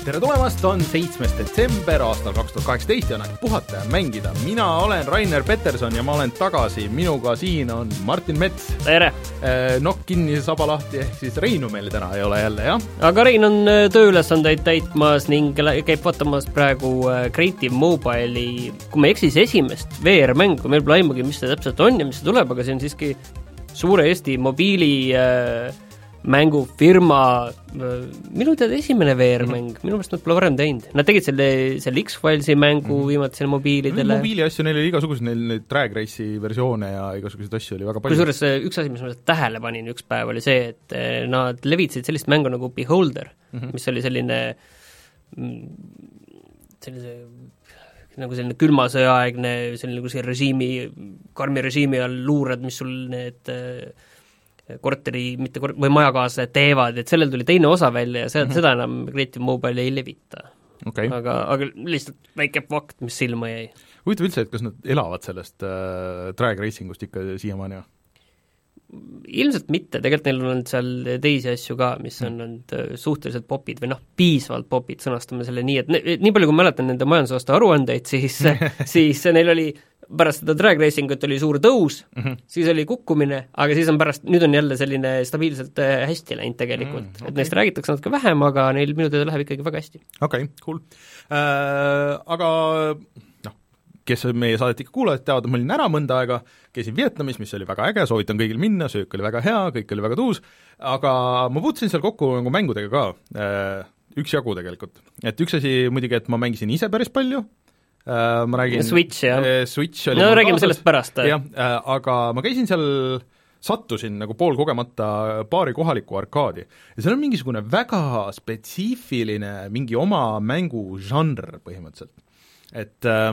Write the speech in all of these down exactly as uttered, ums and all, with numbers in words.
tere tulemast, on seitsmes detsember aastal kaks tuhat kaheksateist ja on aeg puhata ja mängida. Mina olen Rainer Peterson ja ma olen tagasi. Minuga siin on Martin Mets. Tere! Nokk kinni, saba lahti, ehk siis Reinu meil täna ei ole jälle, jah? Aga Rein on tööülesandeid täitmas ning käib vaatamas praegu Creative Mobile'i, kui me eksis esimest V R-mängu, meil pole aimugi, mis see täpselt on ja mis see tuleb, aga see on siiski suure Eesti mobiili äh, mängufirma, minu teada esimene V R-mäng, minu meelest nad pole varem teinud. Nad tegid selle, selle X-Filesi mängu mm-hmm. viimatisele mobiilidele. Mobiili asju, neil oli igasugused, neil neid drag race'i versioone ja igasuguseid asju oli väga palju. Kusjuures üks asi, mis ma tähele panin üks päev, oli see, et nad levitasid sellist mängu nagu Beholder, mm-hmm. mis oli selline sellise nagu selline külmasõjaaegne, selline nagu see režiimi, karmi režiimi all luurad, mis sul need korteri, mitte kor- või majakaaslased teevad, et sellel tuli teine osa välja ja seda, mm-hmm. seda enam Creative Mobile ei levita. Okay. Aga, aga lihtsalt väike fakt, mis silma jäi. Huvitav üldse, et kas nad elavad sellest äh, drag racingust ikka siiamaani? Ilmselt mitte, tegelikult neil on seal teisi asju ka, mis on olnud suhteliselt popid või noh, piisavalt popid, sõnastame selle nii, et ne, nii palju kui mäletan nende majandusaasta aruandeid, siis, siis neil oli pärast seda drag racingut oli suur tõus, mm-hmm. siis oli kukkumine, aga siis on pärast, nüüd on jälle selline stabiilselt hästi läinud tegelikult, mm, okay. et neist räägitakse natuke vähem, aga neil minu teada läheb ikkagi väga hästi. Okei, okay, cool äh,. Aga noh, kes meie saadet ikka kuulajad teavad, ma olin ära mõnda aega, käisin Vietnamis, mis oli väga äge, soovitan kõigil minna, söök oli väga hea, kõik oli väga tuus, aga ma puutusin seal kokku nagu mängudega ka, äh, üks jagu tegelikult. Et üks asi muidugi, et ma mängisin ise päris palju, äh, ma räägin Switch, jah. Switch oli no räägime kaasas, sellest pärast. Jah, äh, aga ma käisin seal, sattusin nagu pool kogemata paari kohaliku arkaadi ja seal on mingisugune väga spetsiifiline mingi oma mängu žanr põhimõtteliselt. Et äh,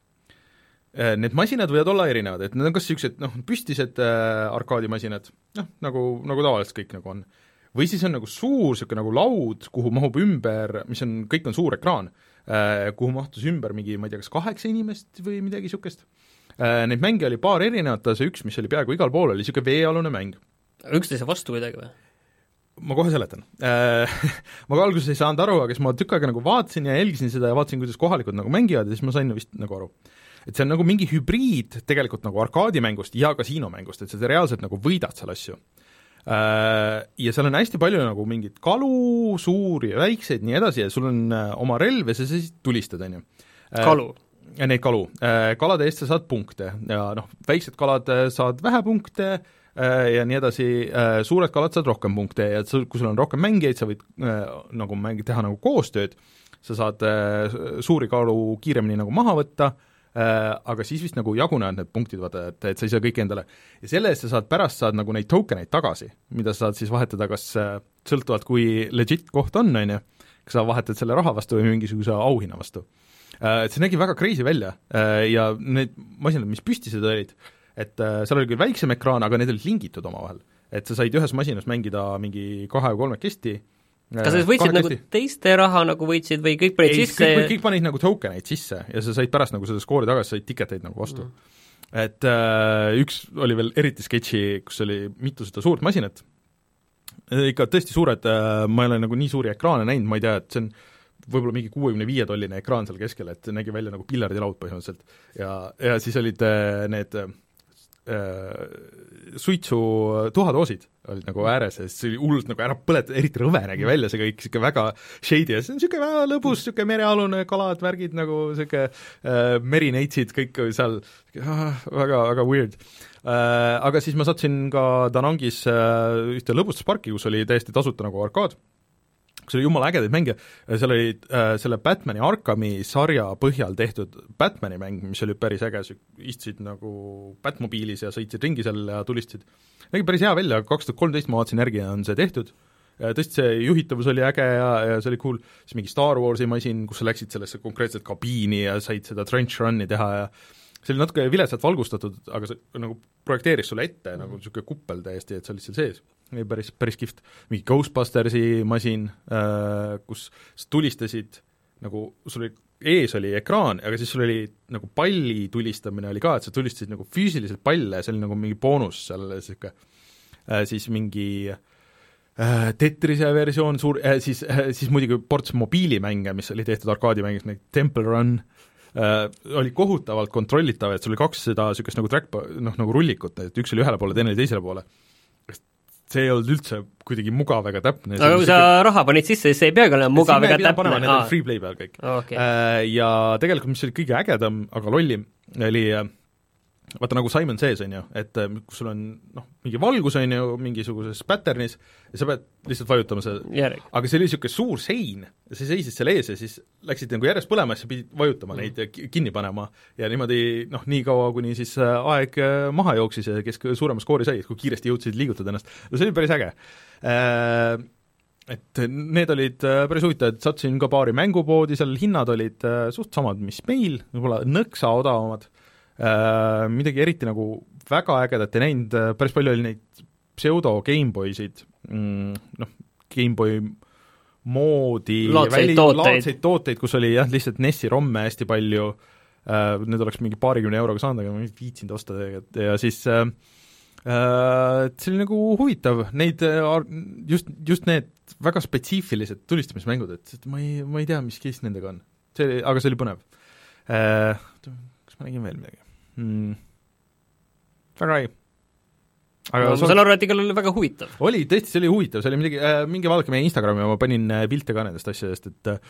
need masinad võivad olla erinevad, et need on kas niisugused noh, püstised äh, arkaadimasinad, noh, nagu, nagu tavaliselt kõik nagu on. Või siis on nagu suur niisugune nagu laud, kuhu mahub ümber, mis on, kõik on suur ekraan, äh, kuhu mahtus ümber mingi, ma ei tea, kas kaheksa inimest või midagi niisugust. Äh, neid mänge oli paar erinevat, see üks, mis oli peaaegu igal pool, oli niisugune veealune mäng. Üksteise vastu midagi või? Ma kohe seletan. Äh, ma ka alguses ei saanud aru, aga siis ma tükk aega nagu vaatasin ja jälgisin seda ja vaatasin, kuidas kohalikud nagu mängivad ja siis ma sain vist nagu aru. Et see on nagu mingi hübriid tegelikult nagu arkaadimängust ja kasiinomängust, et sa reaalselt nagu võidad seal asju. Ja seal on hästi palju nagu mingid kalu, suuri ja väikseid, nii edasi, ja sul on oma relv ja sa siis tulistad, on ju. Kalu? Ja neid kalu. Kalade eest sa saad punkte ja noh, väiksed kalad saad vähe punkte ja nii edasi, suured kalad saad rohkem punkte ja kui sul on rohkem mängijaid, sa võid nagu mängi, teha nagu koostööd, sa saad suuri kalu kiiremini nagu maha võtta, aga siis vist nagu jagunevad need punktid, vaata, et, et sa ei saa kõik endale. Ja selle eest sa saad pärast saad nagu neid tokeneid tagasi, mida sa saad siis vahetada, kas sõltuvalt kui legit koht on, on ju, kas sa vahetad selle raha vastu või mingisuguse auhinna vastu. Et see nägi väga crazy välja ja need masinad, mis püstised olid, et seal oli küll väiksem ekraan, aga need olid lingitud omavahel. Et sa said ühes masinas mängida mingi kahe või kolmekesti. Kas sa võitsid nagu teiste raha nagu võitsid või kõik panid ei, sisse? Kõik, kõik panid nagu tokeneid sisse ja sa said pärast nagu seda skoori tagasi, said tiketeid nagu vastu. Mm. Et äh, üks oli veel eriti sketši, kus oli mitu seda suurt masinat. Ikka tõesti suured, äh, ma ei ole nagu nii suuri ekraane näinud, ma ei tea, et see on võib-olla mingi kuuekümne viie tolline ekraan seal keskel, et nägi välja nagu pillardilaud põhimõtteliselt. Ja, ja siis olid äh, need äh, suitsu tuhadoosid olid nagu ääres ja siis see oli hullult nagu ära põletada, eriti rõve nägi välja see kõik, siuke väga shady ja see on siuke väga lõbus, siuke merealune kalad, värgid nagu siuke äh, merineitsid, kõik seal äh, väga, väga weird äh,. Aga siis ma sattusin ka Danangis äh, ühte lõbustusparki, kus oli täiesti tasuta nagu arkaad, kus oli jumala ägedaid mänge, seal oli äh, selle Batmani Arkhami sarja põhjal tehtud Batmani mäng, mis oli päris äge, istusid nagu Batmobiilis ja sõitsid ringi seal ja tulistasid. Nägi päris hea välja, kaks tuhat kolmteist ma vaatasin järgi ja on see tehtud. Tõesti see juhitavus oli äge ja, ja see oli cool, siis mingi Star Warsi masin, kus sa läksid sellesse konkreetselt kabiini ja said seda trench run'i teha ja see oli natuke viletsalt valgustatud, aga see nagu projekteeris sulle ette mm. nagu niisugune kuppel täiesti, et sa olid seal sees. Oli päris, päris kihvt. Mingi Ghostbustersi masin, äh, kus sa tulistasid, nagu sul oli, ees oli ekraan, aga siis sul oli nagu palli tulistamine oli ka, et sa tulistasid nagu füüsiliselt palle, see oli nagu mingi boonus seal, siuke, äh, siis mingi Tetrise versioon, suur äh,, siis äh,, siis muidugi ports mobiilimänge, mis oli tehtud arkaadimängiks, nagu Temple Run äh,, oli kohutavalt kontrollitav, et sul oli kaks seda niisugust nagu track, noh, nagu rullikut, et üks oli ühele poole, teine oli teisele poole. See ei olnud üldse kuidagi mugav ega täpne. aga kui sa siuke... raha panid sisse, siis see ei peagi olema mugav ega täpne. Need olid free play peal kõik. Okay. Äh, ja tegelikult, mis oli kõige ägedam, aga lollim, oli vaata nagu Simon Says, on ju, et kus sul on noh, mingi valgus, on ju, mingisuguses patternis ja sa pead lihtsalt vajutama see, Järg. aga see oli niisugune suur sein, see seisis seal ees ja siis läksid nagu järjest põlema ja sa pidid vajutama mm. neid ja kinni panema ja niimoodi noh, nii kaua, kuni siis aeg maha jooksis ja kes suurema skoori sai, kui kiiresti jõudsid liigutada ennast, no see oli päris äge. Et need olid päris huvitavad, satsin ka paari mängupoodi, seal hinnad olid suht samad, mis meil, võib-olla nõksa odavamad, Uh, midagi eriti nagu väga ägedat ei näinud, päris palju oli neid pseudo Gameboysid, mm, noh, Gameboy moodi laadseid tooteid. laadseid tooteid, kus oli jah, lihtsalt N E S-i romme hästi palju, uh, need oleks mingi paarikümne euroga saanud, aga ma ei viitsinud osta tegelikult ja siis uh, uh, see oli nagu huvitav, neid just, just need väga spetsiifilised tulistamismängud, et ma ei, ma ei tea, mis case nendega on, see, aga see oli põnev uh,. Kas ma nägin veel midagi? Hmm. Väga ei. Aga no, ma saan aru, et igal oli väga huvitav. Oli, tõesti, see oli huvitav, see oli midagi, äh, mingi vaadake meie Instagrami ja ma panin pilte ka nendest asjadest, et äh,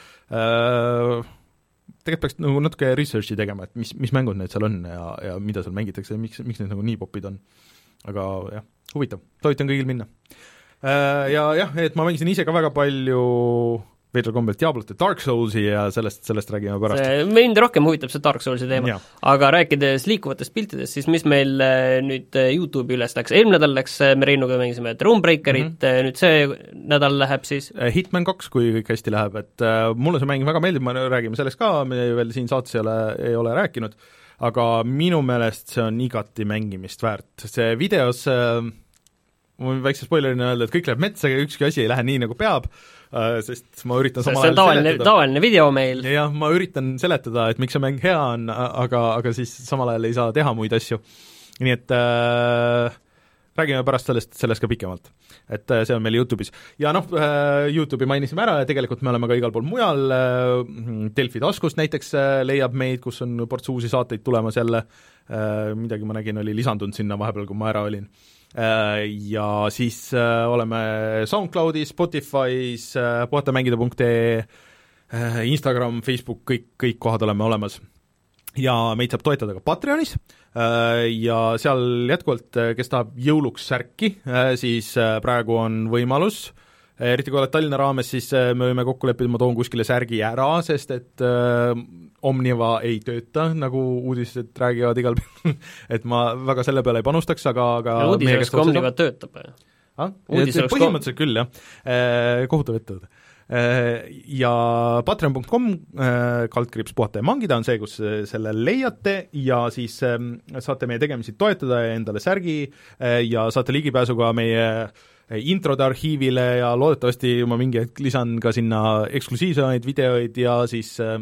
tegelikult peaks nagu natuke researchi tegema, et mis, mis mängud need seal on ja, ja mida seal mängitakse ja miks, miks need nagu nii popid on. Aga jah, huvitav, soovitan kõigil minna. Äh, ja jah, et ma mängisin ise ka väga palju veidral kombel Diablot ja Dark Soulsi ja sellest, sellest räägime pärast. Mind rohkem huvitab see Dark Soulsi teema, ja. Aga rääkides liikuvatest piltidest, siis mis meil nüüd YouTube'i üles läks, eelmine nädal läks, me Reinuga mängisime Thronebreakerit mm, -hmm. nüüd see nädal läheb siis Hitman kaks, kui kõik hästi läheb, et uh, mulle see mäng väga meeldib, me räägime sellest ka, me veel siin saates ei ole, ei ole rääkinud, aga minu meelest see on igati mängimist väärt, see videos uh, ma võin väikse spoilerina öelda, et kõik läheb metsa ja ükski asi ei lähe nii, nagu peab, sest ma üritan samal ajal tavaline, seletada. Tavaline video meil. Jah, ma üritan seletada, et miks see mäng hea on, aga, aga siis samal ajal ei saa teha muid asju. Nii et äh, räägime pärast sellest, sellest ka pikemalt. Et äh, see on meil YouTube'is. Ja noh, äh, YouTube'i mainisime ära ja tegelikult me oleme ka igal pool mujal, äh, Delfi taskust näiteks äh, leiab meid, kus on ports uusi saateid tulemas jälle, äh, midagi ma nägin, oli lisandunud sinna vahepeal, kui ma ära olin. Ja siis äh, oleme SoundCloudis, Spotify's, äh, puhatamängida punkt ee, äh, Instagram, Facebook, kõik, kõik kohad oleme olemas. Ja meid saab toetada ka Patreonis äh, ja seal jätkuvalt, kes tahab jõuluks särki, äh, siis äh, praegu on võimalus, eriti kui oled Tallinna raames, siis äh, me võime kokku leppida, ma toon kuskile särgi ära, sest et äh, Omniva ei tööta, nagu uudised räägivad igal peal et ma väga selle peale ei panustaks, aga, aga ja uudiseks ka Omniva töötab ah? Põhimõtteliselt ko... küll, jah, eh, kohutav ettevõte. Eh, ja patreon punkt com eh, kaldkriips puhata ja mangida on see, kus selle leiate ja siis eh, saate meie tegemisi toetada ja endale särgi eh, ja saate ligipääsu ka meie introde arhiivile ja loodetavasti ma mingi hetk lisan ka sinna eksklusiivsemaid videoid ja siis äh,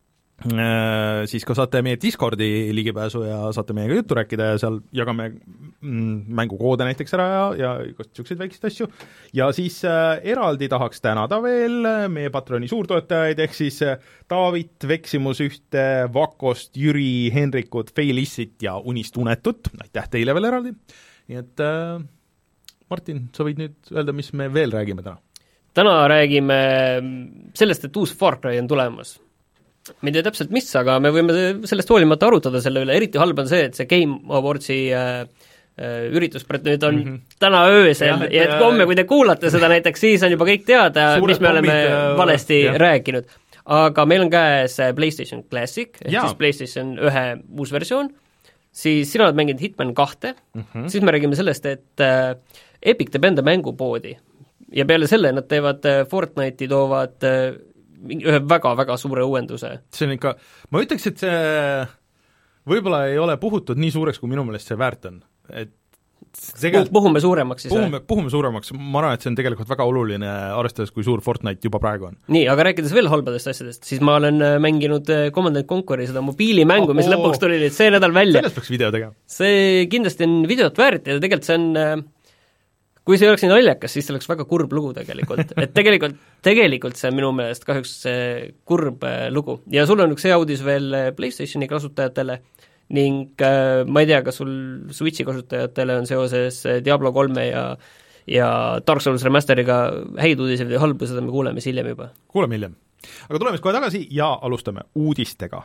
siis ka saate meie Discordi ligipääsu ja saate meiega juttu rääkida ja seal jagame mm, mängukoode näiteks ära ja, ja niisuguseid väikseid asju. Ja siis äh, eraldi tahaks tänada veel meie Patreoni suurtoetajaid, ehk siis äh, Taavit, Veksimus ühte, Vakost, Jüri, Henrikut, Feilissit ja Unist Unetut, aitäh teile veel eraldi. Nii et äh, Martin, sa võid nüüd öelda, mis me veel räägime täna? Täna räägime sellest, et uus Far Cry on tulemas. Me ei tea täpselt mis, aga me võime sellest hoolimata arutada selle üle, eriti halb on see, et see Game Awardsi äh, äh, üritus nüüd on mm -hmm. täna öösel ja, et, ja et homme, kui te kuulate seda näiteks, siis on juba kõik teada, mis me oleme pommid, valesti ja. rääkinud. Aga meil on käes PlayStation Classic, ehk ja. siis PlayStation ühe uus versioon, siis sina oled mänginud Hitman kahte mm, -hmm. siis me räägime sellest, et äh, Epic teeb enda mängupoodi ja peale selle nad teevad äh, Fortnite'i, toovad äh, ühe väga-väga suure uuenduse. See on ikka, ma ütleks, et see võib-olla ei ole puhutud nii suureks, kui minu meelest see väärt on. Et Tegel... puhume suuremaks siis puhume, puhume suuremaks, ma arvan, et see on tegelikult väga oluline, arvestades, kui suur Fortnite juba praegu on. Nii, aga rääkides veel halbadest asjadest, siis ma olen mänginud Command and Conquer'i seda mobiilimmängu oh,, mis oh, lõpuks tuli nüüd see nädal välja. Sellest peaks video tegema. See kindlasti on videot väärt ja tegelikult see on kui see oleks nii naljakas, siis see oleks väga kurb lugu tegelikult, et tegelikult, tegelikult see on minu meelest kahjuks kurb lugu. Ja sul on üks hea uudis veel PlayStationi kasutajatele ning äh, ma ei tea, kas sul Switchi kasutajatele on seoses Diablo kolme ja ja Dark Souls Remasteriga häid uudiseid või halbu, seda me kuuleme hiljem juba. Kuuleme hiljem. Aga tuleme kohe tagasi ja alustame uudistega.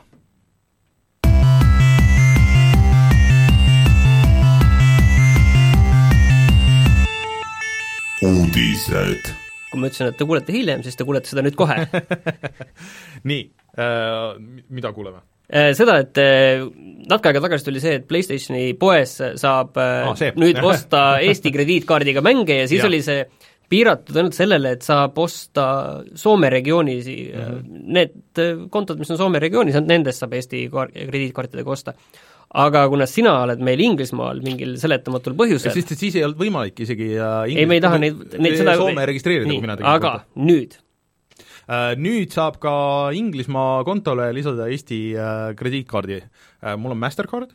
Uudised. Kui ma ütlesin, et te kuulete hiljem, siis te kuulete seda nüüd kohe. Nii, äh, mida kuuleme? Seda, et natuke aega tagasi tuli see, et PlayStationi poes saab ah, nüüd osta Eesti krediitkaardiga mänge ja siis ja. oli see piiratud ainult sellele, et saab osta Soome regioonis mm-hmm. need kontod, mis on Soome regioonis, nendest saab Eesti krediitkaartidega osta. Aga kuna sina oled meil Inglismaal mingil seletamatul põhjusel siis, siis ei olnud võimalik isegi Inglis... ei, me ei taha neid, neid seda... Soome registreerida, kui mina tegin aga konto. Nüüd Uh, nüüd saab ka Inglismaa kontole lisada Eesti uh, krediitkaardi. Uh, mul on Mastercard,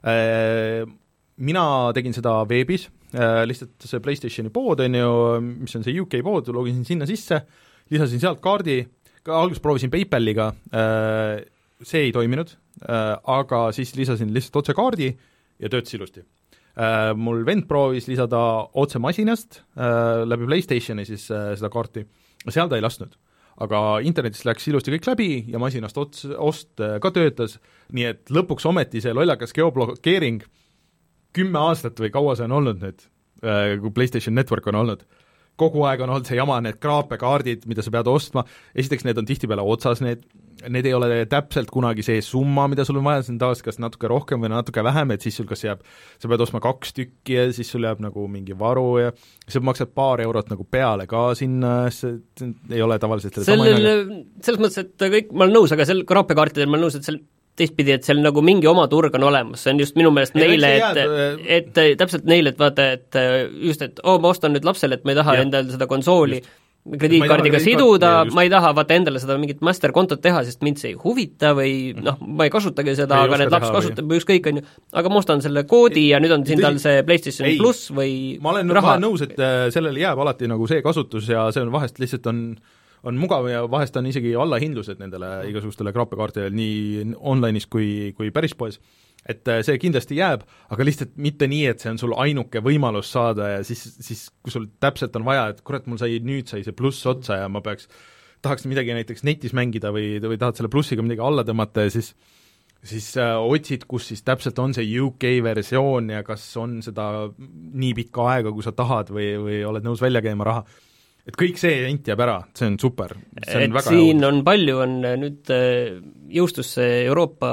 uh, mina tegin seda veebis, uh, lihtsalt see PlayStationi pood on ju, mis on see U K pood, logisin sinna sisse, lisasin sealt kaardi, ka alguses proovisin PayPaliga, uh, see ei toiminud, uh, aga siis lisasin lihtsalt otse kaardi ja töötas ilusti. Uh, mul vend proovis lisada otse masinast uh, läbi PlayStationi siis uh, seda kaarti, seal ta ei lasknud. Aga internetist läks ilusti kõik läbi ja masinast ots, ost ka töötas, nii et lõpuks ometi see lollakas geoblokeering kümme aastat või kaua see on olnud nüüd, kui PlayStation Network on olnud. Kogu aeg on olnud see jama, need kraapekaardid, mida sa pead ostma, esiteks need on tihtipeale otsas, need, need ei ole täpselt kunagi see summa, mida sul on vaja, see on taas kas natuke rohkem või natuke vähem, et siis sul kas jääb, sa pead ostma kaks tükki ja siis sul jääb nagu mingi varu ja sa maksad paar eurot nagu peale ka sinna, see ei ole tavaliselt sellel, selles mõttes, et kõik, ma olen nõus, aga sel kraapekaartidel ma olen nõus, et seal teistpidi, et seal nagu mingi oma turg on olemas, see on just minu meelest ja neile, et, et, et täpselt neile, et vaata, et just, et oo, ma ostan nüüd lapsele, et ma ei taha ja. endale seda konsooli just. krediitkaardiga siduda, ma ei taha vaata endale seda mingit masterkontot teha, sest mind see ei huvita või noh, ma ei kasutagi seda, ei aga need laps kasutab või ükskõik, on ju, aga ma ostan selle koodi ja nüüd on siin tal see PlayStation ei. Plus või ma olen, raha. Ma olen nõus, et sellele jääb alati nagu see kasutus ja see on vahest lihtsalt on on mugav ja vahest on isegi allahindlused nendele igasugustele kraapekaartidele nii online'is kui, kui päris poes. Et see kindlasti jääb, aga lihtsalt mitte nii, et see on sul ainuke võimalus saada ja siis, siis kui sul täpselt on vaja, et kurat, mul sai, nüüd sai see pluss otsa ja ma peaks, tahaks midagi näiteks netis mängida või, või tahad selle plussiga midagi alla tõmmata ja siis siis äh, otsid, kus siis täpselt on see U K versioon ja kas on seda nii pikka aega, kui sa tahad või, või oled nõus välja käima raha. Et kõik see ent jääb ära, see on super. See on et väga siin on palju, on nüüd jõustus Euroopa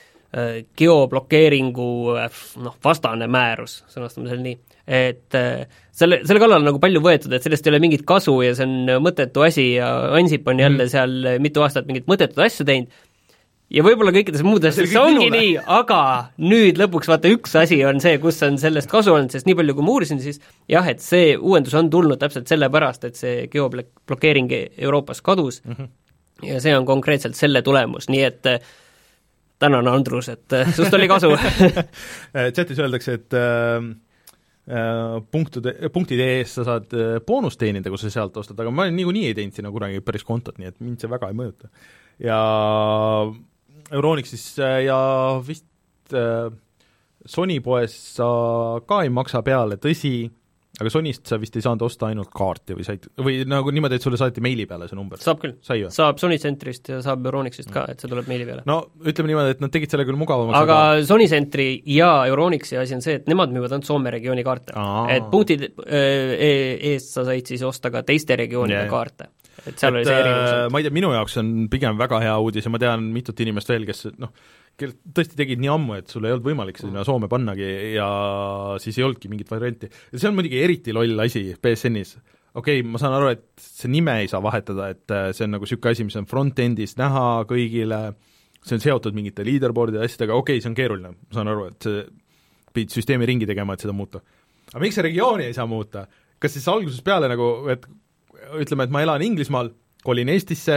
geoblokeeringu noh, vastane määrus, sõnastame selle nii, et selle, selle kallal on nagu palju võetud, et sellest ei ole mingit kasu ja see on mõttetu asi ja Ansip on jälle mm. seal mitu aastat mingit mõttetut asju teinud ja võib-olla kõikides muudes see ongi minule. Nii, aga nüüd lõpuks vaata üks asi on see, kus on sellest kasu olnud, sest nii palju kui ma uurisin, siis jah, et see uuendus on tulnud täpselt sellepärast, et see geoblokeering Euroopas kadus mm -hmm. ja see on konkreetselt selle tulemus, nii et tänan, Andrus, et sust oli kasu. Chatis öeldakse, et äh, punktude, punktide eest sa saad boonust teenida, kui sa sealt ostad, aga ma niikuinii ei teinud sinna kunagi päris kontot, nii et mind see väga ei mõjuta. Ja Euronixis ja vist äh, Sony poes sa ka ei maksa peale, tõsi, aga Sonyst sa vist ei saanud osta ainult kaarti või said, või nagu niimoodi, et sulle saati meili peale see number? Saab küll, saab Sony Centrist ja saab Euronixist ka, et see tuleb meili peale. No ütleme niimoodi, et nad tegid selle küll mugavamaks. Aga, aga Sony Centri ja Euronixi asi on see, et nemad müüvad ainult Soome regiooni kaarte. Aa. Et punktid eest sa said siis osta ka teiste regioonide yeah. kaarte. Et seal et, oli see erinevus. Ma ei tea, minu jaoks on pigem väga hea uudis ja ma tean mitut inimest veel, kes noh, kel tõesti tegid nii ammu, et sul ei olnud võimalik sinna Soome pannagi ja siis ei olnudki mingit varianti. Ja see on muidugi eriti loll asi P S N-is. Okei, okay, ma saan aru, et see nime ei saa vahetada, et see on nagu niisugune asi, mis on front-endis näha kõigile, see on seotud mingite leaderboardide asjadega, okei okay,, see on keeruline, ma saan aru, et see pidid süsteemi ringi tegema, et seda muuta. Aga miks see regiooni ei saa muuta? Kas siis algusest peale nagu, et ütleme, et ma elan Inglismaal, kolin Eestisse,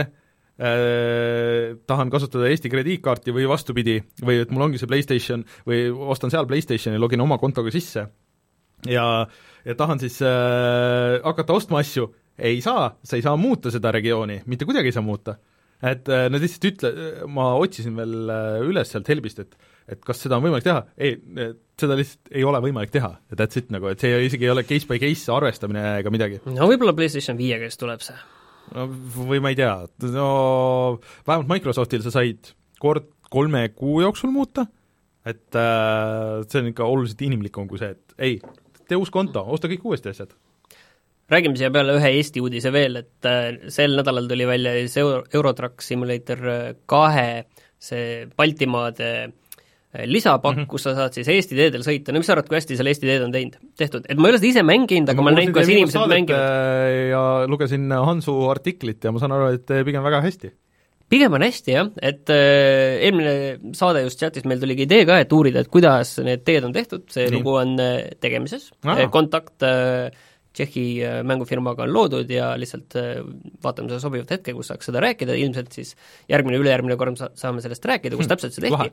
äh, tahan kasutada Eesti krediitkaarti või vastupidi, või et mul ongi see PlayStation või ostan seal PlayStationi, login oma kontoga sisse ja, ja tahan siis äh, hakata ostma asju, ei saa, sa ei saa muuta seda regiooni, mitte kuidagi ei saa muuta. Et äh, nad lihtsalt ütle, ma otsisin veel äh, üles sealt Helbist, et et kas seda on võimalik teha, ei, seda lihtsalt ei ole võimalik teha ja that's it nagu, et see isegi ei ole case by case arvestamine ega midagi. No võib-olla PlayStation viie käest tuleb see. No või ma ei tea, no vähemalt Microsoftil sa said kord kolme kuu jooksul muuta, et äh, see on ikka oluliselt inimlikum kui see, et ei, tee uus konto, osta kõik uuesti asjad. Räägime siia peale ühe Eesti uudise veel, et äh, sel nädalal tuli välja Euro, Eurotruck Simulator kahe, see Baltimaade lisapakk mm, -hmm. kus sa saad siis Eesti teedel sõita, no mis sa arvad, kui hästi seal Eesti teed on teinud, tehtud, et ma ei ole seda ise mänginud, aga ma olen näinud, kuidas inimesed mängivad. Ja lugesin Hansu artiklit ja ma saan aru, et pigem väga hästi. Pigem on hästi, jah, et äh, eelmine saade just chatis meil tuligi idee ka, et uurida, et kuidas need teed on tehtud, see Nii. lugu on tegemises, kontakt äh, Tšehhi mängufirmaga on loodud ja lihtsalt äh, vaatame seda sobivat hetke, kus saaks seda rääkida, ilmselt siis järgmine, ülejärgmine kord saame sellest rääkida, kus hmm. täpselt see tehti.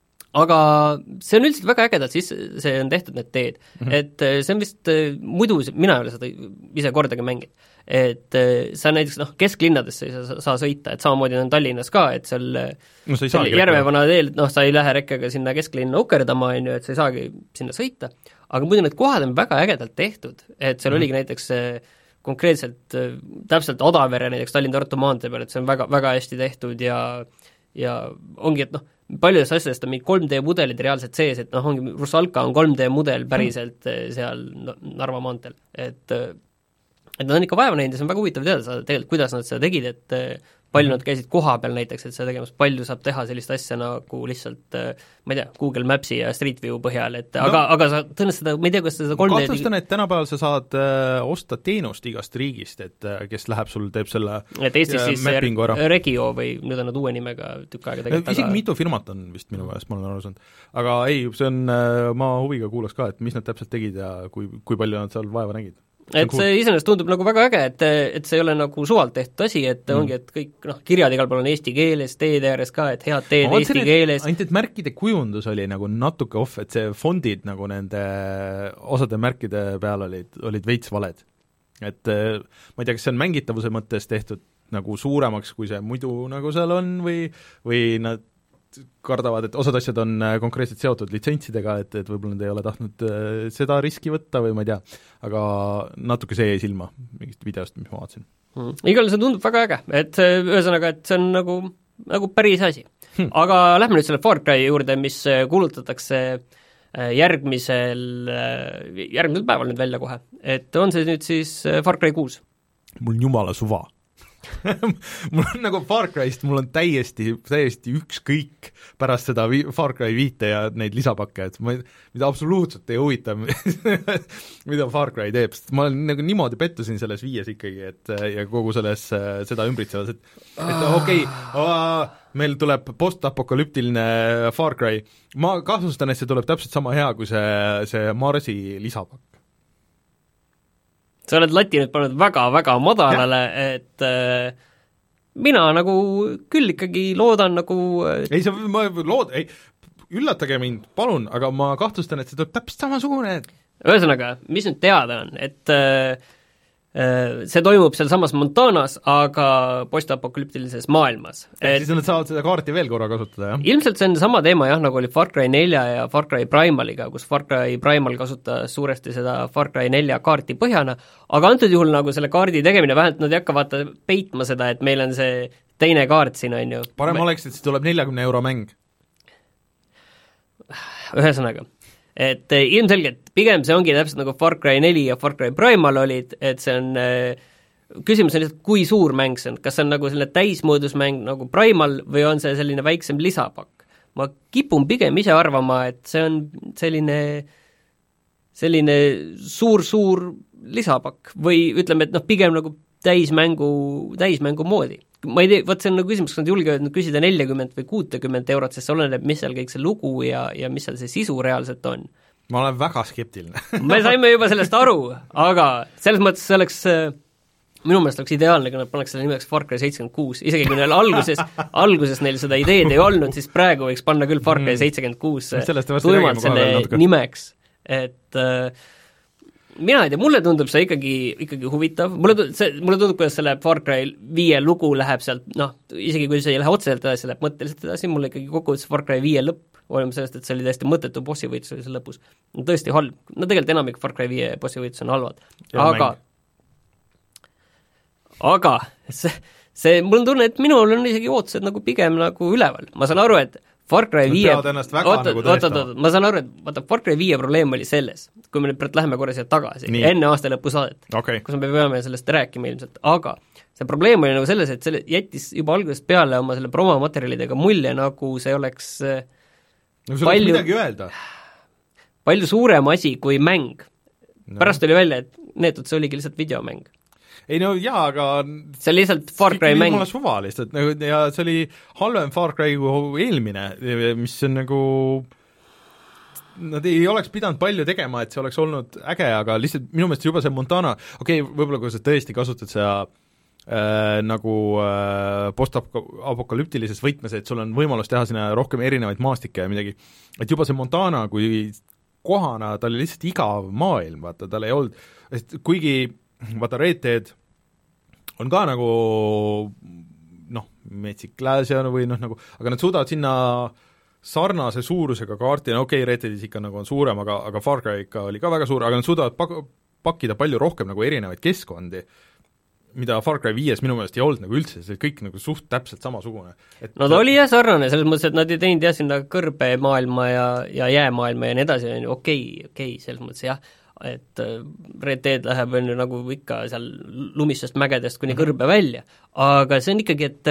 Aga see on üldiselt väga ägedalt, siis see on tehtud need teed mm, -hmm. et see on vist, muidu mina ei ole seda ise kordagi mänginud, et sa näiteks noh, kesklinnadesse ei saa, saa sõita, et samamoodi on Tallinnas ka, et seal, no, seal Järvevana teel, noh, sa ei lähe rekkega sinna kesklinna ukerdama, on ju, et sa ei saagi sinna sõita, aga muidu need kohad on väga ägedalt tehtud, et seal mm -hmm. oligi näiteks konkreetselt täpselt Odavere näiteks Tallinn-Tartu maantee peal, et see on väga, väga hästi tehtud ja ja ongi, et noh, paljudest asjadest on mingi kolm D mudelid reaalselt sees, et noh, ongi, Rusalka on kolm D mudel päriselt mm. seal Narva maanteel, et et nad on ikka vaeva näinud ja see on väga huvitav teada saada tegelikult, kuidas nad seda tegid, et palju nad käisid koha peal näiteks, et seda tegemas, palju saab teha sellist asja nagu lihtsalt ma ei tea, Google Maps'i ja Street View põhjal, et no, aga, aga sa tõenäoliselt seda, ma ei tea, kas seda kolm D kahtlustan, et tänapäeval sa saad äh, osta teenust igast riigist, et äh, kes läheb sul, teeb selle et Eestis äh, siis Regio või nüüd on nad uue nimega tükk aega tegelikult isegi aga... mitu firmat on vist minu meelest, ma olen aru saanud. Aga ei, see on, ma huviga kuulaks ka, et mis nad täpselt tegid ja kui, kui palju nad seal vaeva nägid. et see iseenesest tundub nagu väga äge, et, et see ei ole nagu suvalt tehtud asi, et mm. ongi, et kõik noh, kirjad igal pool on eesti keeles, teede ääres ka, et head teed ma eesti keeles. ainult, et märkide kujundus oli nagu natuke off, et see fondid nagu nende osade märkide peal olid, olid veits valed. Et ma ei tea, kas see on mängitavuse mõttes tehtud nagu suuremaks, kui see muidu nagu seal on või, või nad kardavad, et osad asjad on konkreetselt seotud litsentsidega, et, et võib-olla nad ei ole tahtnud seda riski võtta või ma ei tea, aga natuke see jäi silma mingist videost, mis ma vaatasin hmm.. Igal see tundub väga äge, et ühesõnaga, et see on nagu, nagu päris asi hmm.. Aga lähme nüüd selle Far Cry juurde, mis kuulutatakse järgmisel, järgmisel päeval nüüd välja kohe, et on see nüüd siis Far Cry kuus? Mul on jumala suva mul on nagu Far Cry'st, mul on täiesti, täiesti ükskõik pärast seda vi-, Far Cry viite ja neid lisapakke, et ma, mida absoluutselt ei huvita, mida Far Cry teeb, sest ma olen nagu niimoodi pettusin selles viies ikkagi, et ja kogu selles, seda ümbritsevas, et, et okei okay,, meil tuleb postapokalüptiline Far Cry, ma kahtlustan, et see tuleb täpselt sama hea kui see, see Marsi lisapakk. Sa oled lati nüüd pannud väga-väga madalale, et äh, mina nagu küll ikkagi loodan nagu äh, ei, sa, ma lood-, ei, üllatage mind, palun, aga ma kahtlustan, et see tuleb täpselt samasugune. Ühesõnaga, mis nüüd teada on, et äh, see toimub seal samas Montanas, aga postapokalüptilises maailmas. Et siis nad saavad seda kaarti veel korra kasutada, jah? Ilmselt see on sama teema, jah, nagu oli Far Cry nelja ja Far Cry Primaliga, kus Far Cry Primal kasutas suuresti seda Far Cry nelja kaarti põhjana, aga antud juhul nagu selle kaardi tegemine, vähemalt nad ei hakka vaata peitma seda, et meil on see teine kaart siin, on ju. Parem Me... oleks, et siis tuleb neljakümne euro mäng. Ühesõnaga et ilmselgelt pigem see ongi täpselt nagu Far Cry neli ja Far Cry Primal olid, et see on, küsimus on lihtsalt, kui suur mäng see on, kas see on nagu selline täismõõdusmäng nagu Primal või on see selline väiksem lisapakk. Ma kipun pigem ise arvama, et see on selline, selline suur-suur lisapakk või ütleme, et noh, pigem nagu täismängu, täismängu moodi. Ma ei tea, võt see on nagu küsimus, kas nad julgevad nüüd küsida nelikümmend või kuutekümmet eurot, sest see oleneb, mis seal kõik see lugu ja, ja mis seal see sisu reaalselt on. Ma olen väga skeptiline me saime juba sellest aru, aga selles mõttes see oleks, minu meelest oleks ideaalne, kui nad paneks selle nimeks Far Cry seitsekümmend kuus, isegi kui neil alguses, alguses neil seda ideed ei olnud, siis praegu võiks panna küll Far Cry seitsekümmend kuus tuimalt selle nimeks, et mina ei tea, mulle tundub see ikkagi, ikkagi huvitav, mulle tundub, see, mulle tundub, kuidas selle Far Cry viie lugu läheb sealt, noh, isegi kui see ei lähe otseselt edasi, läheb mõtteliselt edasi, mulle ikkagi kokkuvõttes Far Cry viie lõpp, oleme sellest, et see oli täiesti mõttetu bossi võitlus oli seal lõpus. No, tõesti halb, no tegelikult enamik Far Cry viie bossi võitlus on halvad, aga aga see, see, mul on tunne, et minul on isegi ootused nagu pigem nagu üleval, ma saan aru, et Far Cry viie oota, nagu oota, oota, ma saan aru, et vaata, Far Cry viie probleem oli selles, kui me nüüd praegu läheme korra siia tagasi, Nii. enne aasta lõpu saadet, okay. kus me peame sellest rääkima ilmselt, aga see probleem oli nagu selles, et selle jättis juba algusest peale oma selle promomaterjalidega mulje, nagu see oleks no sul palju, midagi öelda. palju suurem asi kui mäng no.. pärast oli välja, et neetud see oligi lihtsalt videomäng. Ei no jaa, aga see oli lihtsalt Far Cry mäng. Mulle suva lihtsalt, ja see oli halvem Far Cry kui eelmine, mis on nagu nad ei oleks pidanud palju tegema, et see oleks olnud äge, aga lihtsalt minu meelest juba see Montana, okei okay,, võib-olla kui sa tõesti kasutad seda äh, nagu äh, postapokalüptilises võtmes, et sul on võimalus teha sinna rohkem erinevaid maastikke ja midagi, et juba see Montana kui kohana, ta oli lihtsalt igav maailm, vaata, tal ei olnud, et kuigi vaata, Red Dead on ka nagu noh, metsik Glacier või noh, nagu, aga nad suudavad sinna sarnase suurusega kaarti, no okei okay,, Red Deadis ikka nagu on suurem, aga, aga Far Cry ikka oli ka väga suur, aga nad suudavad pak-, pakkida palju rohkem nagu erinevaid keskkondi, mida Far Cry viies minu meelest ei olnud nagu üldse, see kõik nagu suht täpselt samasugune. Et no ta oli jah sarnane, selles mõttes, et nad ei teinud jah sinna kõrbemaailma ja, ja jäämaailma ja nii edasi, okei, okei, okay, selles mõttes jah, et Red Dead läheb on ju nagu ikka seal lumistest mägedest kuni kõrbe välja, aga see on ikkagi, et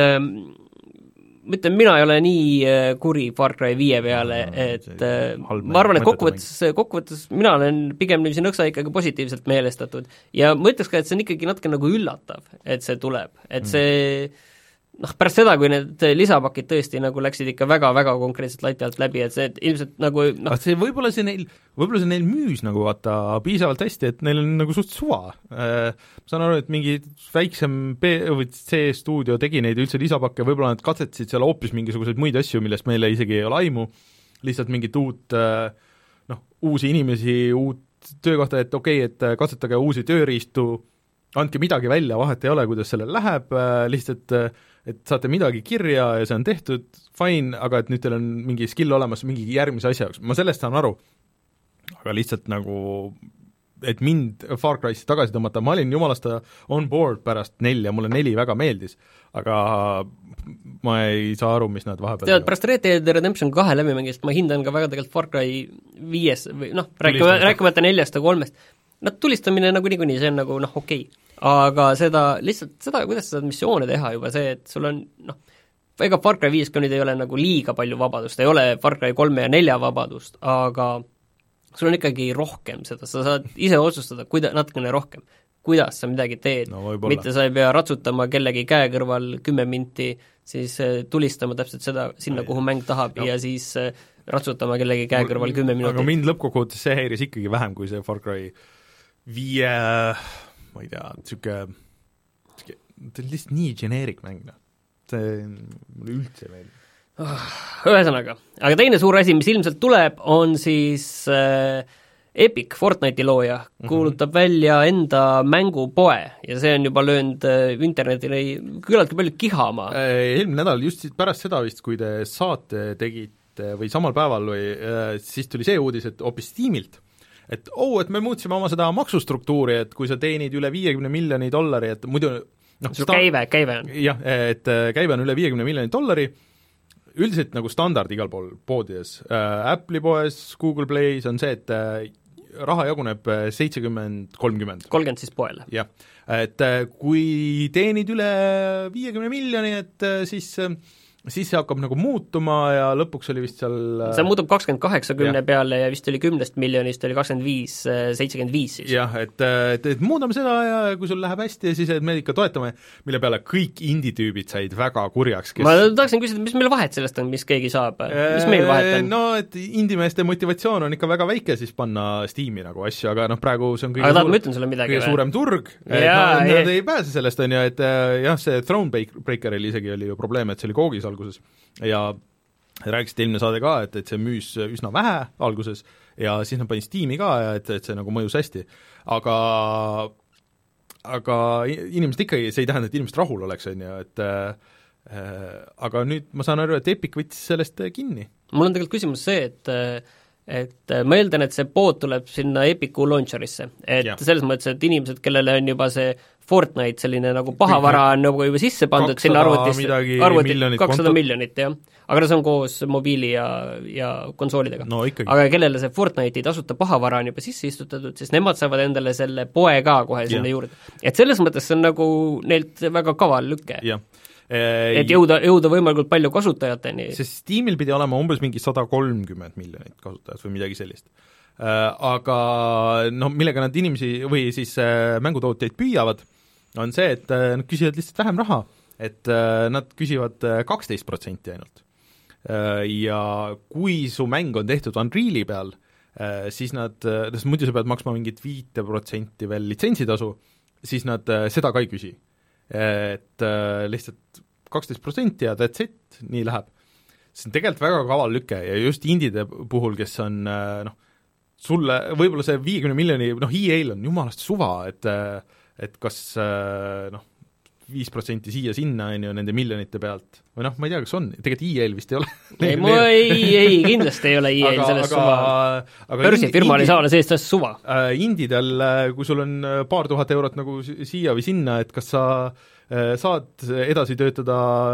ma ütlen, mina ei ole nii kuri Far Cry viie peale, et ma arvan, et kokkuvõttes, kokkuvõttes mina olen pigem niiviisi nõksa ikkagi positiivselt meelestatud ja ma ütleks ka, et see on ikkagi natuke nagu üllatav, et see tuleb, et see noh, pärast seda, kui need lisapakid tõesti nagu läksid ikka väga-väga konkreetselt lati alt läbi, et see et ilmselt nagu noh see võib-olla see neil, võib-olla see neil müüs nagu vaata piisavalt hästi, et neil on nagu suht suva. Ma saan aru, et mingi väiksem B või C-stuudio tegi neid üldse lisapakke, võib-olla nad katsetasid seal hoopis mingisuguseid muid asju, millest meile isegi ei ole aimu, lihtsalt mingit uut noh, uusi inimesi, uut töökohta, et okei okay,, et katsetage uusi tööriistu, andke midagi välja, vahet ei ole, kuidas sellel läheb, lihtsalt et saate midagi kirja ja see on tehtud, fine, aga et nüüd teil on mingi skill olemas mingi järgmise asja jaoks, ma sellest saan aru, aga lihtsalt nagu, et mind Far Cry'sse tagasi tõmmata, ma olin jumalasta on board pärast nelja, mulle neli väga meeldis, aga ma ei saa aru, mis nad vahepeal tead, pärast Red Dead Redemption kahe läbimängist ma hindan ka väga tegelikult Far Cry viies või noh, rääkima, rääkimata neljast ja kolmest, nad tulistamine nagu niikuinii, see on nagu noh, okei okay. Aga seda, lihtsalt seda, kuidas seda missioone teha juba see, et sul on noh, ega Far Cry viis ka nüüd ei ole nagu liiga palju vabadust, ei ole Far Cry kolme ja nelja vabadust, aga sul on ikkagi rohkem seda, sa saad ise otsustada, kuida-, natukene rohkem, kuidas sa midagi teed no,, mitte sa ei pea ratsutama kellegi käe kõrval kümme minti, siis tulistama täpselt seda, sinna, kuhu mäng tahab no. ja siis ratsutama kellegi käe kõrval kümme minutit. Aga mind lõppkokkuvõttes see häiris ikkagi vähem kui see Far Cry viie ma ei tea, niisugune, ta on lihtsalt nii generic mäng, noh. See mulle üldse veel. Ühesõnaga, aga teine suur asi, mis ilmselt tuleb, on siis äh, Epic, Fortnite'i looja, kuulutab mm -hmm. välja enda mängupoe ja see on juba löönud äh, internetile küllaltki palju kihama. Eelmine nädal, just pärast seda vist, kui te saate tegite või samal päeval või äh, siis tuli see uudis, et hoopis Steamilt et oh, et me muutsime oma seda maksustruktuuri, et kui sa teenid üle viiekümne miljoni dollari, et muidu noh, sta- käive, käive on. jah, et käive on üle viiekümne miljoni dollari, üldiselt nagu standard igal pool poodides äh,, Apple'i poes, Google Play's on see, et äh, raha jaguneb seitsekümmend kolmkümmend. kolmkümmend siis poele. jah, et äh, kui teenid üle viiekümne miljoni, et äh, siis äh, siis see hakkab nagu muutuma ja lõpuks oli vist seal see muutub kakskümmend kaheksakümne peale ja vist oli kümnest miljonist, oli kakskümmend viis, seitsekümmend viis siis. jah, et, et, et muudame seda ja kui sul läheb hästi, siis et me ikka toetame, mille peale kõik indie-tüübid said väga kurjaks, kes... ma tahaksin küsida, mis meil vahet sellest on, mis keegi saab, mis meil vahet on? No, et indie-meeste motivatsioon on ikka väga väike siis panna Steam'i nagu asju, aga noh, praegu see on kõige, aga suur, sulle midagi, kõige suurem turg, et ja, nad, nad ei pääse sellest, on ju, et jah, see Thronebreakeril isegi oli ju probleem, et see oli koogis alguses ja rääkisid eelmine saade ka, et, et see müüs üsna vähe alguses ja siis nad panid Steam'i ka ja et, et see nagu mõjus hästi, aga aga inimesed ikkagi, see ei tähenda, et inimesed rahul oleks, on ju, et äh, aga nüüd ma saan aru, et Epic võttis sellest kinni. Mul on tegelikult küsimus see, et et ma eeldan, et see pood tuleb sinna Epicu launcherisse, et ja. selles mõttes, et inimesed, kellele on juba see Fortnite selline nagu pahavara on nagu juba sisse pandud sinna arvutisse, arvutit kakssada miljonit, jah. Aga no see on koos mobiili ja, ja konsoolidega no,. aga kellele see Fortnite'i tasuta pahavara on juba sisse istutatud, siis nemad saavad endale selle poe ka kohe sinna ja. juurde. Et selles mõttes see on nagu neilt väga kaval lükke. jah. et jõuda, jõuda võimalikult palju kasutajateni. Sest Steamil pidi olema umbes mingi sada kolmkümmend miljonit kasutajat või midagi sellist. Aga no millega nad inimesi või siis mängutootjaid püüavad, on see, et nad küsivad lihtsalt vähem raha, et nad küsivad kaksteist protsenti ainult. Ja kui su mäng on tehtud Unreali peal, siis nad, muidu sa pead maksma mingit viite protsenti veel litsentsitasu, siis nad seda ka ei küsi. Et lihtsalt kaksteist protsenti ja that's it, nii läheb. See on tegelikult väga kaval lüke ja just indide puhul, kes on noh, sulle võib-olla see viiekümne miljoni, noh E A-l on jumalast suva, et et kas noh, viis protsenti siia-sinna on ju nende miljonite pealt, või noh, ma ei tea, kas on, tegelikult E A-l vist ei ole. ei, ma ei, ei, kindlasti ei ole E A-l sellest suva. Börsifirmal ei saa olla sellist asja suva. Indidel, kui sul on paar tuhat eurot nagu siia või sinna, et kas sa saad edasi töötada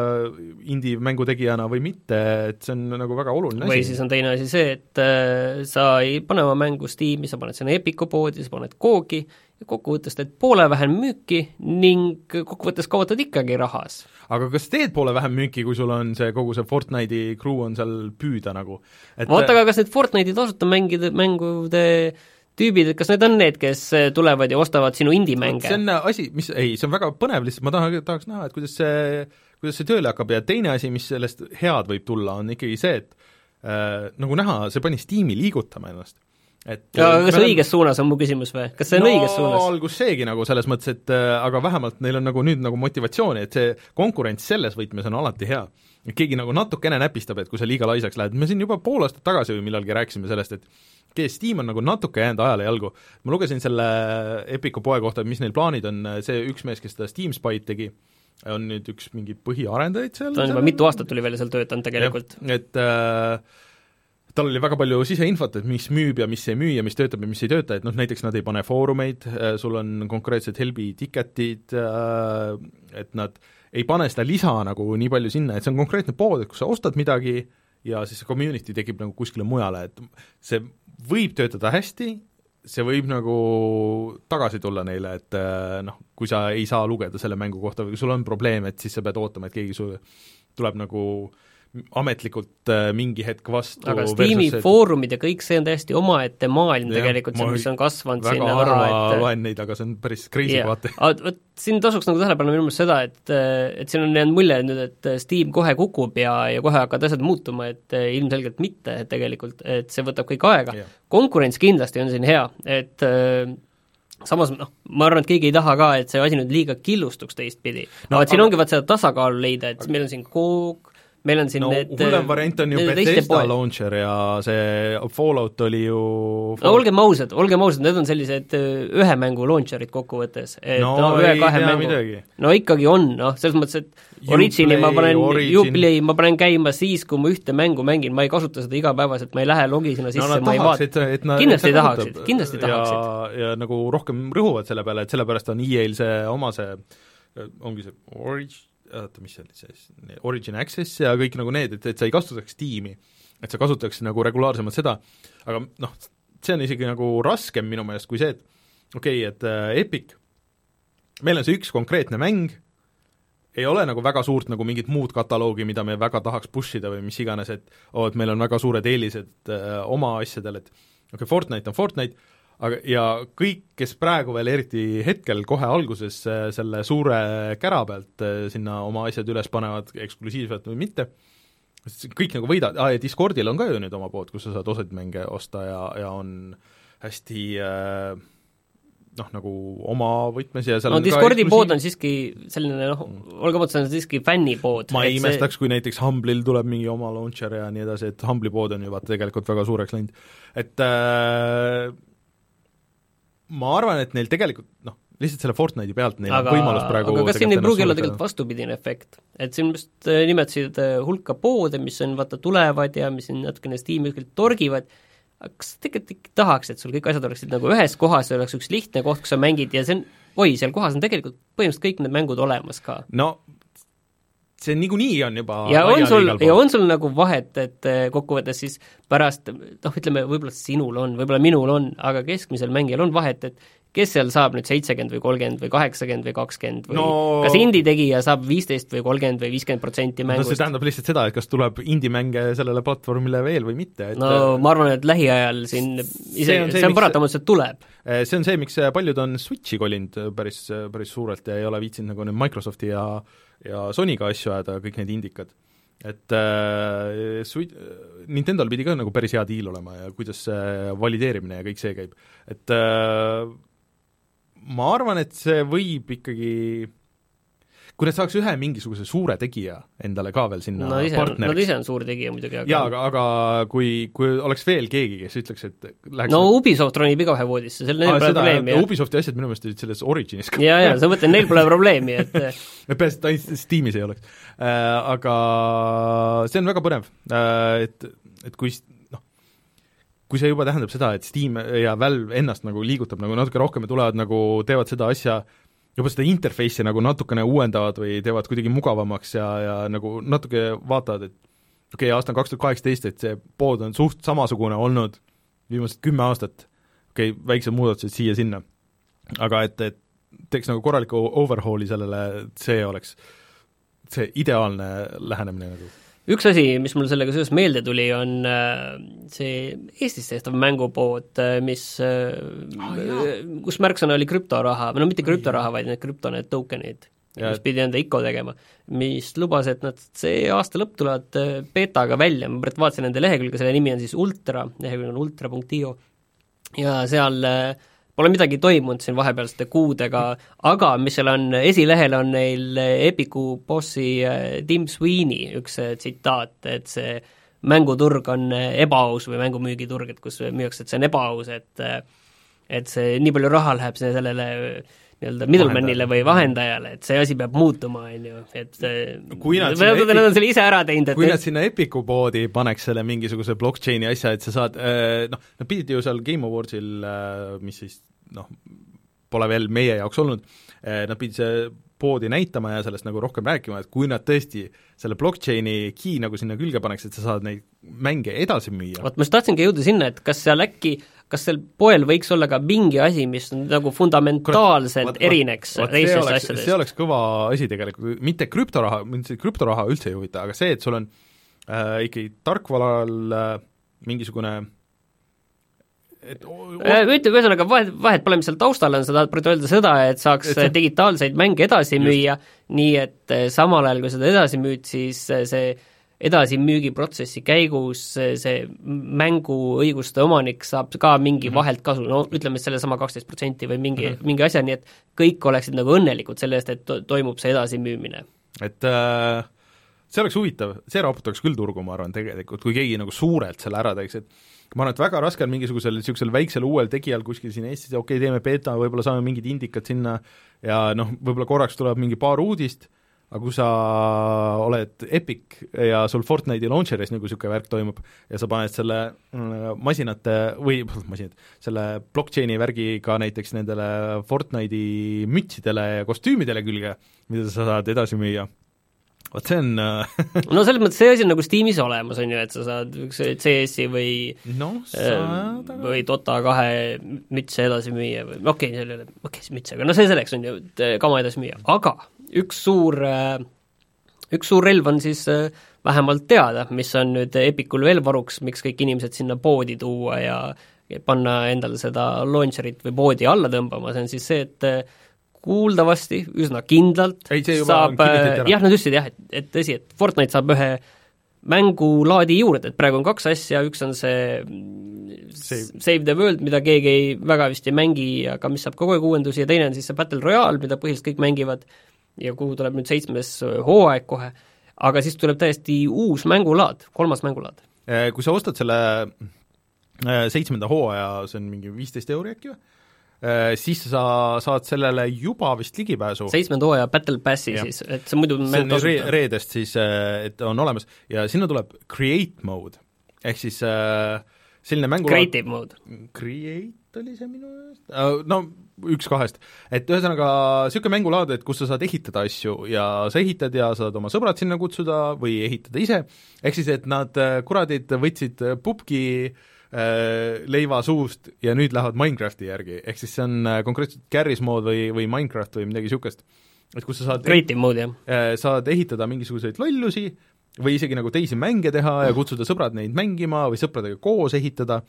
indie mängutegijana või mitte, et see on nagu väga oluline või asi. siis on teine asi see, et äh, sa ei pane oma mängu Steam'i, sa paned sinna Epicu poodi, sa paned koogi ja kokkuvõttes teed poole vähem müüki ning kokkuvõttes kaotad ikkagi rahas. Aga kas teed poole vähem müüki, kui sul on see kogu see Fortnite'i crew on seal püüda nagu? Vaata, aga kas need Fortnite'i tasuta mängide, mängude tüübid, et kas need on need, kes tulevad ja ostavad sinu indie-mänge? See on asi, mis, ei, see on väga põnev lihtsalt, ma tahan, tahaks näha, et kuidas see, kuidas see tööle hakkab ja teine asi, mis sellest head võib tulla, on ikkagi see, et äh, nagu näha, see pani Steam'i liigutama ennast. Et, ja, kas see õiges suunas on mu küsimus või? Kas see on no, õiges suunas? algus seegi nagu selles mõttes, et äh, aga vähemalt neil on nagu nüüd nagu motivatsiooni, et see konkurents selles võtmes on alati hea. Et keegi nagu natukene näpistab, et kui sa liiga laisaks lähed, me siin juba pool aastat tagasi või millalgi rääkisime sellest, et Steam on nagu natuke jäänud ajale jalgu. Ma lugesin selle Epicu poe kohta, mis neil plaanid on, see üks mees, kes seda Steam Spy't tegi, on nüüd üks mingi põhiarendajaid seal. ta on juba mitu aastat tuli veel seal töötanud tegelikult. Ja, et äh, tal oli väga palju siseinfot, et mis müüb ja mis ei müü ja mis töötab ja mis ei tööta, et noh, näiteks nad ei pane foorumeid, sul on konkreetsed helbi ticketid, äh, et nad ei pane seda lisa nagu nii palju sinna, et see on konkreetne pood, et kui sa ostad midagi ja siis see community tekib nagu kuskile mujale, et see võib töötada hästi, see võib nagu tagasi tulla neile, et noh, kui sa ei saa lugeda selle mängu kohta või kui sul on probleem, et siis sa pead ootama, et keegi sul tuleb nagu ametlikult mingi hetk vastu. aga Steam'i see, foorumid ja kõik see on täiesti omaette maailm jah, tegelikult, see, mis on kasvanud väga sinna harva taha, et loen neid, aga see on päris crazy yeah. vaata. Vot siin tasuks nagu tähelepanu minu meelest seda, et, et siin on jäänud mulje nüüd, et Steam kohe kukub ja, ja kohe hakkavad asjad muutuma, et ilmselgelt mitte, et tegelikult, et see võtab kõik aega yeah.. konkurents kindlasti on siin hea, et samas noh, ma arvan, et keegi ei taha ka, et see asi nüüd liiga killustuks teistpidi no,. aga siin ongi vaat seda tasakaalu leida, et meil on siin koog, meil on siin no, need hullem variant on ju Bethesda launcher ja see Fallout oli ju Fallout... no olgem ausad, olgem ausad, need on sellised ühe mängu launcherid kokkuvõttes, et no, no, ühe kahe mängu midagi. No ikkagi on, noh, selles mõttes, et Origini ma panen, Uplay ma panen käima siis, kui ma ühte mängu mängin, ma ei kasuta seda igapäevaselt, ma ei lähe logi sinna sisse, no, ma ei vaata, kindlasti et tahaksid, kindlasti ja, tahaksid. Ja nagu rohkem rõhuvad selle peale, et sellepärast on E A-l see oma see, ongi see Origin oota, mis see oli see, Origin Access ja kõik nagu need, et, et sa ei kasutaks Steam'i, et sa kasutaks nagu regulaarsemalt seda, aga noh, see on isegi nagu raskem minu meelest kui see, et okei okay,, et äh, Epic, meil on see üks konkreetne mäng, ei ole nagu väga suurt nagu mingit muud kataloogi, mida me väga tahaks pushida või mis iganes, et oo, et meil on väga suured eelised äh, oma asjadel, et okei okay,, Fortnite on Fortnite, aga ja kõik, kes praegu veel eriti hetkel kohe alguses selle suure kära pealt sinna oma asjad üles panevad eksklusiivselt või mitte, kõik nagu võidavad, aa ja Discordil on ka ju nüüd oma pood, kus sa saad osad mänge osta ja, ja on hästi äh, noh, nagu oma võtmes ja seal no Discordi pood on siiski selline, noh, olge mõttes, see on siiski fännipood. ma ei imestaks, kui näiteks Humble'il tuleb mingi oma launcher ja nii edasi, et Humble'i pood on ju vaata tegelikult väga suureks läinud. Et äh, ma arvan, et neil tegelikult, noh, lihtsalt selle Fortnite'i pealt neil aga, on võimalus praegu aga kas siin ei pruugi olla tegelikult vastupidine efekt? Et siin just nimetasid hulka poode, mis on, vaata, tulevad ja mis siin natukene Steam'i torgivad, aga kas tegelikult ikka tahaks, et sul kõik asjad oleksid nagu ühes kohas ja oleks üks lihtne koht, kus sa mängid ja see on, oi, seal kohas on tegelikult põhimõtteliselt kõik need mängud olemas ka. No see niikuinii on juba ja on sul, ja on sul nagu vahet, et kokkuvõttes siis pärast, noh, ütleme, võib-olla sinul on, võib-olla minul on, aga keskmisel mängijal on vahet, et kes seal saab nüüd seitsekümmend või kolmkümmend või kaheksakümmend või kakskümmend või no, kas indie-tegija saab viisteist või kolmkümmend või viiskümmend protsenti mängust? No see tähendab lihtsalt seda, et kas tuleb indie-mänge sellele platvormile veel või mitte. Et no ma arvan, et lähiajal siin ise, see on, see, see on paratamus, et tuleb. See on see, miks paljud on Switchi kolinud päris, päris suurelt ja ei ole viitsinud nagu need Microsofti ja, ja Sonyga asju ajada, kõik need indikad. Et äh, Switch, Nintendol pidi ka nagu päris hea deal olema ja kuidas see valideerimine ja kõik see käib. Et äh, ma arvan, et see võib ikkagi, kui nad saaks ühe mingisuguse suure tegija endale ka veel sinna no, ise partneriks. Nad ise on suur tegija muidugi. Aga... jaa, aga, aga kui, kui oleks veel keegi, kes ütleks, et läheks no Ubisoft ronib iga ühe voodisse, seal neil pole probleemi. Ubisofti asjad minu meelest olid selles Originis. jaa, jaa, sa mõtled, neil pole probleemi, et peaasi, et ainult Steamis ei oleks äh,. Aga see on väga põnev äh,, et, et kui noh, kui see juba tähendab seda, et Steam ja Valve ennast nagu liigutab nagu natuke rohkem ja tulevad nagu, teevad seda asja, juba seda interface'i nagu natukene uuendavad või teevad kuidagi mugavamaks ja, ja nagu natuke vaatavad, et okei okay,, aasta on kaks tuhat kaheksateist, et see pood on suht samasugune olnud viimased kümme aastat, okei okay,, väiksed muudatused siia-sinna, aga et, et teeks nagu korraliku overhaul'i sellele, see oleks see ideaalne lähenemine nagu. Üks asi, mis mul sellega seoses meelde tuli, on see Eestis tehtav mängupood, mis oh, kus märksõna oli krüptoraha, või no mitte krüptoraha, vaid need krüpto, need tokenid, mis pidi enda I C O tegema, mis lubas, et nad see aasta lõpp tulevad betaga välja, ma pärast vaatasin nende lehekülge, selle nimi on siis Ultra, lehekülg on ultra punkt i o ja seal pole midagi toimunud siin vahepealsete kuudega, aga mis seal on, esilehel on neil Epicu bossi Tim Sweeney üks tsitaat, et see mänguturg on ebaaus või mängumüügiturg, et kus müüakse, et see on ebaaus, et et see nii palju raha läheb sellele nii-öelda middlemanile või vahendajale, et see asi peab muutuma, on ju, et kui nad, nad, Epic, nad on selle ise ära teinud, et kui nad sinna Epicu poodi paneks selle mingisuguse blockchaini asja, et sa saad, noh, nad pidid ju seal Game Awardsil, mis siis noh, pole veel meie jaoks olnud, nad pidid see poodi näitama ja sellest nagu rohkem rääkima, et kui nad tõesti selle blockchaini key nagu sinna külge paneks, et sa saad neid mänge edasi müüa. Vot ma just tahtsingi jõuda sinna, et kas seal äkki, kas seal poel võiks olla ka mingi asi, mis on nagu fundamentaalselt Kurat, erineks reisist asjadest? See oleks kõva asi tegelikult, mitte krüptoraha, mitte krüptoraha üldse ei huvita, aga see, et sul on äh, ikkagi tarkvaral äh, mingisugune et ütleme, ühesõnaga vahet, vahet pole, mis seal taustal on, sa tahad öelda seda, et saaks et see... digitaalseid mänge edasi just. müüa, nii et samal ajal, kui seda edasi müüd, siis see edasimüügiprotsessi käigus see mänguõiguste omanik saab ka mingi mm-hmm. vahelt kasu, no ütleme selle sama kaksteist protsenti või mingi, mm-hmm. mingi asja, nii et kõik oleksid nagu õnnelikud selle eest, et to- toimub see edasimüümine. Et äh, see oleks huvitav, see raputaks küll turgu, ma arvan, tegelikult, kui keegi nagu suurelt selle ära teeks, et ma arvan, et väga raske on mingisugusel niisugusel väiksel uuel tegijal kuskil siin Eestis, okei okay,, teeme beta, võib-olla saame mingid indikad sinna ja noh, võib-olla korraks tuleb mingi paar uudist, aga kui sa oled Epic ja sul Fortnite'i launcheris nagu niisugune värk toimub ja sa paned selle masinate või masinad, selle blockchaini värgiga näiteks nendele Fortnite'i mütsidele ja kostüümidele külge, mida sa saad edasi müüa, vot see on no selles mõttes see asi on nagu Steamis olemas, on ju, et sa saad üks C S-i või no, saad, äh, või Dota kahe mütse edasi müüa või okei okay,, see ei ole, okei okay,, see müts, aga no see selleks on ju, kama edasi müüa, aga üks suur, üks suur relv on siis vähemalt teada, mis on nüüd Epicul veel varuks, miks kõik inimesed sinna poodi tuua ja, ja panna endale seda launcherit või poodi alla tõmbama, see on siis see, et kuuldavasti üsna kindlalt ei, saab, jah, nad ütlesid jah, et, et tõsi, et Fortnite saab ühe mängulaadi juurde, et praegu on kaks asja, üks on see Save, Save the World, mida keegi ei, väga vist ei mängi, aga mis saab kogu aeg uuendusi, ja teine on siis see Battle Royale, mida põhiliselt kõik mängivad ja kuhu tuleb nüüd seitsmes hooaeg kohe, aga siis tuleb täiesti uus mängulaad, kolmas mängulaad. Kui sa ostad selle seitsmenda hooaja, see on mingi viisteist euri äkki või? Siis sa saad sellele juba vist ligipääsu. Seitsmenda hooaja Battle Passi ja. Siis, et see muidu see on re reedest siis, et on olemas ja sinna tuleb Create Mode, ehk siis selline mängulaad Creative Mode. Create oli see minu eest? No üks kahest. Et ühesõnaga niisugune mängulaad, et kus sa saad ehitada asju ja sa ehitad ja saad oma sõbrad sinna kutsuda või ehitada ise, ehk siis, et nad kuradid võtsid pubgi leiva suust ja nüüd lähevad Minecrafti järgi, ehk siis see on konkreetselt Garry's Mode või, või Minecraft või midagi niisugust, et kus sa saad Creative Mode, jah. Saad ehitada mingisuguseid lollusi või isegi nagu teisi mänge teha ja kutsuda sõbrad neid mängima või sõpradega koos ehitada,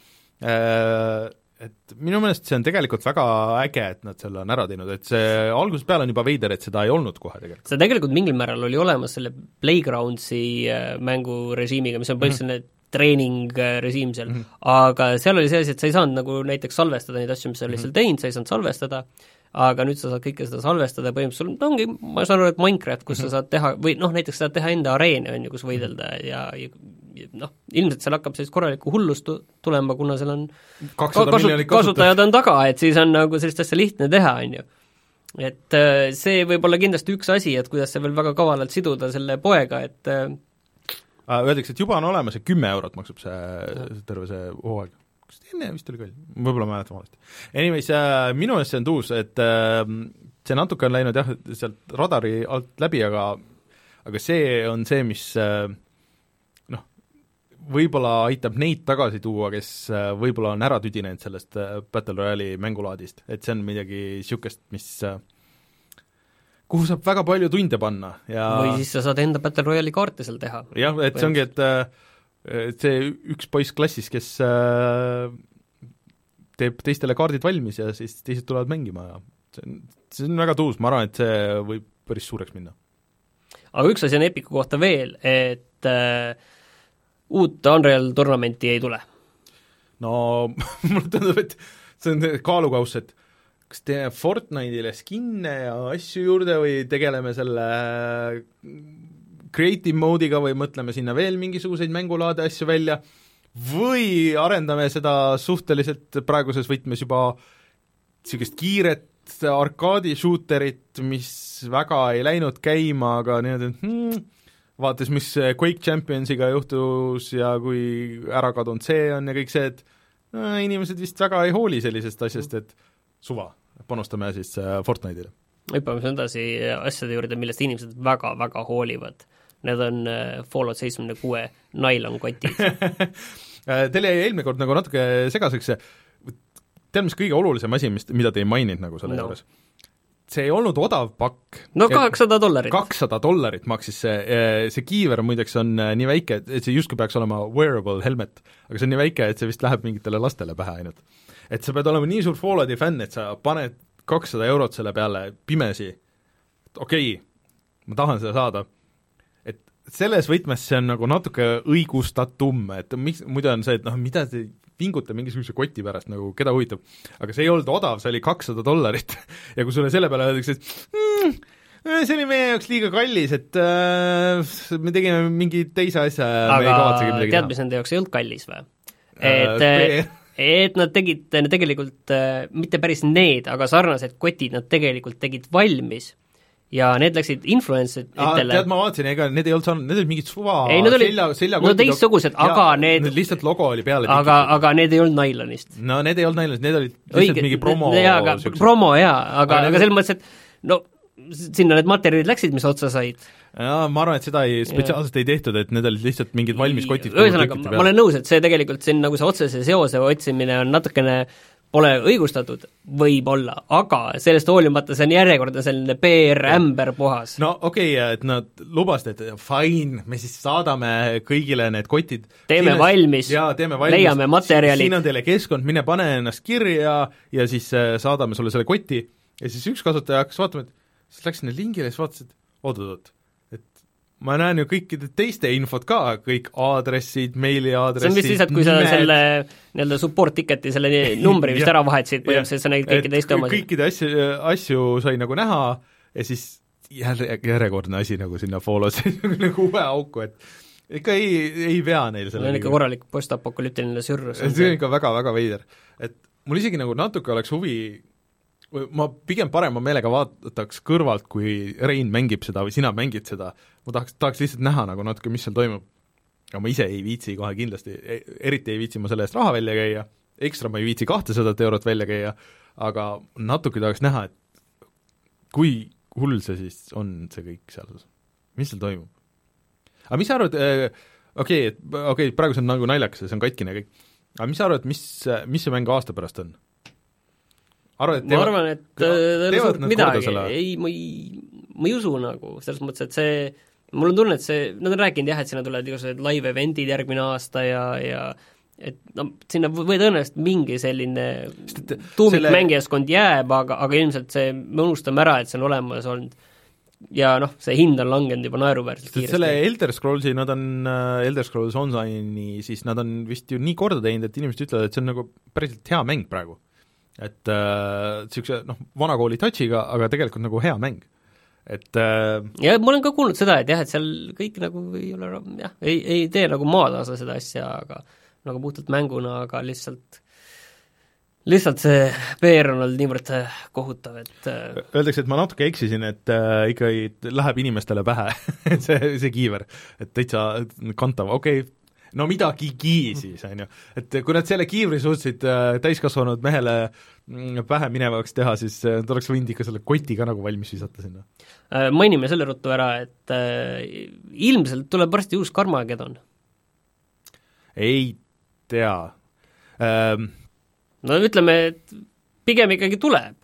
et minu meelest see on tegelikult väga äge, et nad selle on ära teinud, et see algusest peale on juba veider, et seda ei olnud kohe tegelikult. See tegelikult mingil määral oli olemas selle Playgroundsi mängurežiimiga, mis on põhiliselt mm -hmm. treeningrežiim seal mm, -hmm. aga seal oli see asi, et sa ei saanud nagu näiteks salvestada neid asju, mis sa olid seal teinud, sa ei saanud salvestada, aga nüüd sa saad kõike seda salvestada, põhimõtteliselt no, ongi, ma saan aru, et Minecraft, kus mm -hmm. sa saad teha, või noh, näiteks saad teha enda areene, on ju, kus võidelda ja, ja, ja noh, ilmselt seal hakkab sellist korralikku hullust tulema, kuna seal on kakssada miljonit kasutajad on taga, et siis on nagu sellist asja lihtne teha, on ju. Et see võib olla kindlasti üks asi, et kuidas see veel väga kavalalt siduda selle poega, et öeldakse, et juba on olemas ja kümme eurot maksab see, see terve see hooaeg. Kas enne vist oli ka? Võib-olla mäletan valesti. Anyways, äh, minu eest see on tuus, et äh, see natuke on läinud jah, sealt radari alt läbi, aga aga see on see, mis äh, noh, võib-olla aitab neid tagasi tuua, kes äh, võib-olla on ära tüdinenud sellest äh, Battle Royale'i mängulaadist, et see on midagi niisugust, mis äh, kuhu saab väga palju tunde panna ja või siis sa saad enda Battle Royale'i kaarte seal teha. jah, et see ongi, et, et see üks poiss klassis, kes äh, teeb teistele kaardid valmis ja siis teised tulevad mängima ja see on, see on väga tuus, ma arvan, et see võib päris suureks minna. Aga üks asi on Epiku kohta veel, et äh, uut Unreal Tournamenti ei tule. No mulle tundub, et see on kaalukauss, et kas teeme Fortnite'ile skinne ja asju juurde või tegeleme selle creative mode'iga või mõtleme sinna veel mingisuguseid mängulaade asju välja või arendame seda suhteliselt praeguses võtmes juba niisugust kiiret arkaadi-shooterit, mis väga ei läinud käima, aga niimoodi, et hmm, vaatas, mis Quake Championsiga juhtus ja kui ära kadunud see on ja kõik see, et no, inimesed vist väga ei hooli sellisest asjast, et suva, panustame siis Fortnite'ile. Hüppame edasi asjade juurde, millest inimesed väga-väga hoolivad. Need on Fallout seitsekümmend kuus nylon-kotid. Teile jäi eelmine kord nagu natuke segaseks see, tead, mis kõige olulisem asi, mis, mida te ei maininud nagu selle no. juures? See ei olnud odav pakk. No kakssada dollarit. kakssada dollarit maksis see, see kiiver muideks on nii väike, et see justkui peaks olema wearable helmet, aga see on nii väike, et see vist läheb mingitele lastele pähe ainult. Et sa pead olema nii suur Fallouti fänn, et sa paned kakssada eurot selle peale pimesi, okei okay,, ma tahan seda saada, et selles võtmes see on nagu natuke õigustatum, et miks, muidu on see, et noh, mida see vinguta mingisuguse koti pärast, nagu keda huvitab, aga see ei olnud odav, see oli kakssada dollarit ja kui sulle selle peale öeldakse, et mm, see oli meie jaoks liiga kallis, et äh, me tegime mingi teise asja ja aga me ei kavatsegi midagi tead, mis nende jaoks ei olnud kallis või? Et äh, et nad tegid tegelikult äh, mitte päris need, aga sarnased kotid nad tegelikult tegid valmis ja need läksid influenceritele. Tead, ma vaatasin, ega need ei olnud saanud, need olid mingid suva ei, need olid, selja, selja no teistsugused, aga need lihtsalt logo oli peale aga, aga need ei olnud nailonist. No need ei olnud nailonist, need olid lihtsalt Õige, mingi promo jaa, aga promo jaa, aga, aga, aga selles mõttes, et no sinna need materjalid läksid, mis otsa said. Jaa, ma arvan, et seda ei, spetsiaalselt ei tehtud, et need olid lihtsalt mingid valmis kotid. Ühesõnaga, ma olen nõus, et see tegelikult siin nagu see otsese seose otsimine on natukene pole õigustatud, võib-olla, aga sellest hoolimata see on järjekordne selline P R-ämber puhas. No okei okay,, et nad lubasid, et fine, me siis saadame kõigile need kotid. Teeme siin, valmis, jaa, teeme valmis, leiame materjalid. Siin on teile keskkond, mine pane ennast kirja ja siis saadame sulle selle koti. Ja siis üks kasutaja hakkas vaatama, et siis läks sinna lingile ja siis vaatas, et oot-oot, et ma näen ju kõikide teiste infot ka, kõik aadressid, meiliaadressid, see on vist lihtsalt, kui nimed. Sa selle nii-öelda support ticket'i, selle numbri vist ära vahetsid, põhimõtteliselt sa nägid kõikide teiste omasid. Kõikide asju, asju sai nagu näha ja siis järg, järjekordne asi nagu sinna follow'sse nagu uue auku, et ikka ei, ei vea neil selle see on ikka korralik postapokalüptiline sürrus. See on ikka väga-väga veider. Et mul isegi nagu natuke oleks huvi, ma pigem parema meelega vaataks kõrvalt, kui Rein mängib seda või sina mängid seda, ma tahaks, tahaks lihtsalt näha nagu natuke, mis seal toimub. aga ma ise ei viitsi kohe kindlasti, eriti ei viitsi ma selle eest raha välja käia, ekstra ma ei viitsi kahtesadat eurot välja käia, aga natuke tahaks näha, et kui hull see siis on, see kõik seal, mis seal toimub. Aga mis sa arvad, okei okay,, okei okay,, praegu see on nagu naljakas ja see on katkine kõik, aga mis sa arvad, mis, mis see mäng aasta pärast on? Arvad, ma arvan, et teevad midagi, ei, ma ei, ma ei usu nagu, selles mõttes, et see, mul on tunne, et see, nad on rääkinud jah, et sinna tulevad igasugused live-eventid järgmine aasta ja, ja et no sinna või tõenäoliselt mingi selline tuumik selle... mängijaskond jääb, aga, aga ilmselt see, me unustame ära, et see on olemas olnud ja noh, see hind on langenud juba naeruväärselt kiiresti. Selle Elder Scrollsi, nad on uh, Elder Scrolls Online'i, siis nad on vist ju nii korda teinud, et inimesed ütlevad, et see on nagu päriselt hea mäng praegu. Et uh, niisuguse noh, vanakooli touchiga, aga tegelikult nagu hea mäng. Et uh, ja ma olen ka kuulnud seda, et jah, et seal kõik nagu ei ole, jah, ei, ei tee nagu maatasa seda asja, aga nagu puhtalt mänguna, aga lihtsalt lihtsalt see P R on olnud niivõrd kohutav, et öeldakse, et ma natuke eksisin, et äh, ikka ei, läheb inimestele pähe see, see kiiver, et täitsa kantav, okei okay. No midagigi siis, on ju. Et kui nad selle kiivri suutsid äh, täiskasvanud mehele pähe minevaks teha, siis äh, tuleks võinud ikka selle koti ka nagu valmis visata sinna. Äh, mainime selle ruttu ära, et äh, ilmselt tuleb varsti uus Carmageddon. Ei tea. Ähm, no ütleme, et pigem ikkagi tuleb.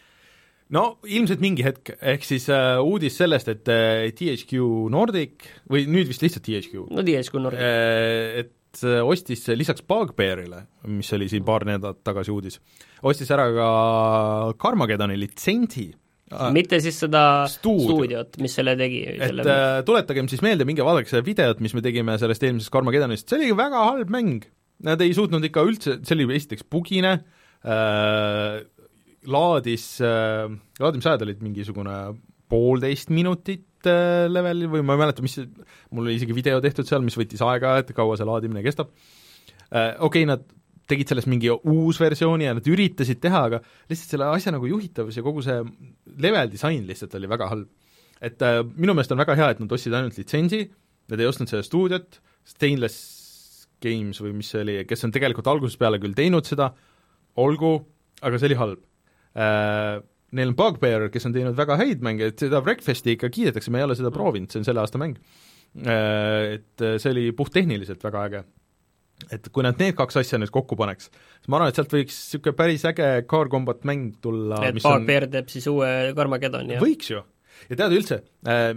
No ilmselt mingi hetk, ehk siis äh, uudis sellest, et äh, T H Q Nordic, või nüüd vist lihtsalt T H Q, no T H Q Nordic, äh, et äh, ostis lisaks Bugbearile, mis oli siin paar nädalat tagasi uudis, ostis ära ka Carmageddoni litsentsi. Mitte siis seda stuudio. stuudiot, mis selle tegi. Et selle... äh, tuletagem siis meelde, minge vaadake seda videot, mis me tegime sellest eelmisest Carmageddonist, see oli väga halb mäng. Nad ei suutnud ikka üldse, see oli esiteks bugine, äh, laadis, laadimisajad olid mingisugune poolteist minutit level või ma ei mäleta, mis, mul oli isegi video tehtud seal, mis võttis aega, et kaua see laadimine kestab. Okei okay,, nad tegid sellest mingi uus versiooni ja nad üritasid teha, aga lihtsalt selle asja nagu juhitavus ja kogu see level disain lihtsalt oli väga halb. Et äh, minu meelest on väga hea, et nad ostsid ainult litsentsi, nad ei ostnud seda stuudiot, Stainless Games või mis see oli, kes on tegelikult algusest peale küll teinud seda, olgu, aga see oli halb. Uh, neil on Bugbear, kes on teinud väga häid mänge, et seda Wreckfesti ikka kiidetakse, me ei ole seda proovinud, see on selle aasta mäng. Uh, et see oli puhttehniliselt väga äge. Et kui nad need kaks asja nüüd kokku paneks, siis ma arvan, et sealt võiks niisugune päris äge Car Combat mäng tulla. Et Bugbear on... teeb siis uue Carmageddon, jah? Võiks ju. Ja tead üldse, äh,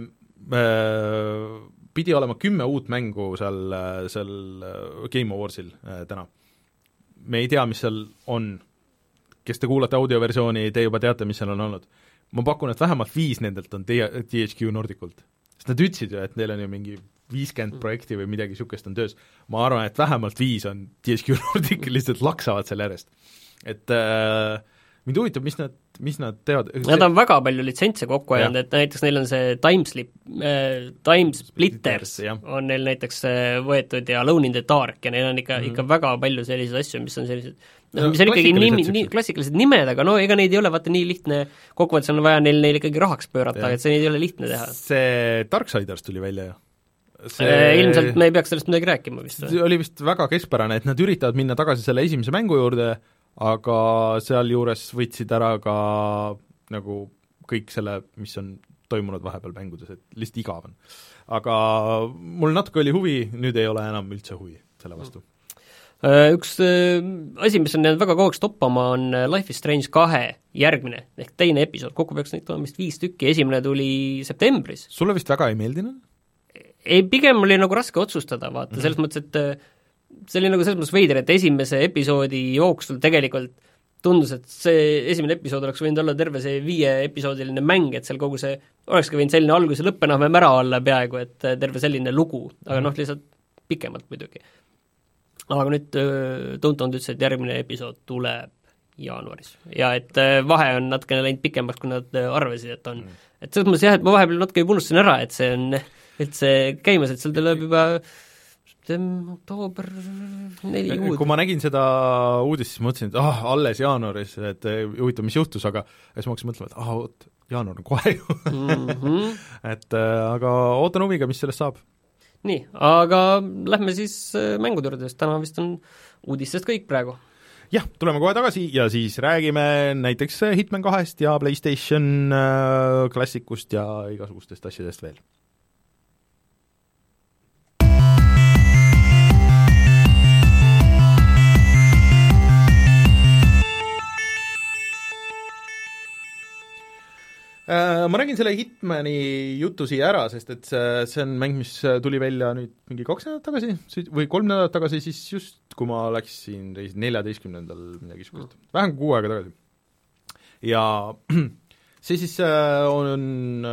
äh, pidi olema kümme uut mängu seal, seal Game Awarsil äh, täna. Me ei tea, mis seal on. Kes te kuulate audioversiooni, te juba teate, mis seal on olnud. Ma pakun, et vähemalt viis nendelt on T H Q Nordikult. Sest nad ütlesid ju, et neil on ju mingi viiskümmend projekti või midagi niisugust on töös. Ma arvan, et vähemalt viis on T H Q Nordic, lihtsalt laksavad selle järjest. Et äh, mind huvitab, mis nad, mis nad teevad. Nad on väga palju litsentse kokku ajanud, et näiteks neil on see Timeslip, äh, Timesplitters on neil näiteks võetud ja Alone in the Dark ja neil on ikka, mm-hmm. ikka väga palju selliseid asju, mis on sellised no, mis on ikkagi nimi, nii, klassikalised nimed, aga no ega neid ei ole vaata nii lihtne, kokkuvõttes on vaja neil, neil ikkagi rahaks pöörata, et see ei ole lihtne teha. See Darksiders tuli välja ju. See... Ilmselt me ei peaks sellest midagi rääkima vist. See oli vist väga keskpärane, et nad üritavad minna tagasi selle esimese mängu juurde, aga seal juures võtsid ära ka nagu kõik selle, mis on toimunud vahepeal mängudes, et lihtsalt igav on. Aga mul natuke oli huvi, nüüd ei ole enam üldse huvi selle vastu. Üks asi, mis on jäänud väga kauaks toppama, on Life is Strange kahe järgmine, ehk teine episood, kokku peaks neid tulema vist viis tükki, esimene tuli septembris. Sulle vist väga ei meeldinud? Ei, pigem oli nagu raske otsustada, vaata, selles mm-hmm. mõttes, et see oli nagu selles mõttes veider, et esimese episoodi jooksul tegelikult tundus, et see esimene episood oleks võinud olla terve see viieepisoodiline mäng, et seal kogu see, olekski võinud selline algus- ja lõppenahm ära olla peaaegu, et terve selline lugu, aga noh, lihtsalt pikemalt muidugi. Aga nüüd Toontown ütles, et järgmine episood tuleb jaanuaris ja et vahe on natukene läinud pikemaks, kui nad arvasid, et on. Mm. Et selles mõttes jah, et ma vahepeal natuke unustasin ära, et see on üldse käimas, et seal tuleb juba oktoober neli kuud. Kui ma nägin seda uudist, siis mõtlesin, et ah, alles jaanuaris, et huvitav, mis juhtus, aga siis ma hakkasin mõtlema, et ah, oot, jaanuar on kohe ju mm-hmm. et aga ootan huviga, mis sellest saab. Nii, aga lähme siis mängude juurde, sest täna vist on uudistest kõik praegu. Jah, tuleme kohe tagasi ja siis räägime näiteks Hitman kahest ja PlayStation klassikust ja igasugustest asjadest veel. Ma räägin selle Hitmani jutu siia ära, sest et see, see on mäng, mis tuli välja nüüd mingi kaks nädalat tagasi või kolm nädalat tagasi, siis just kui ma läksin neljateistkümnendal midagi sugust, vähem kui kuu aega tagasi. Ja see siis on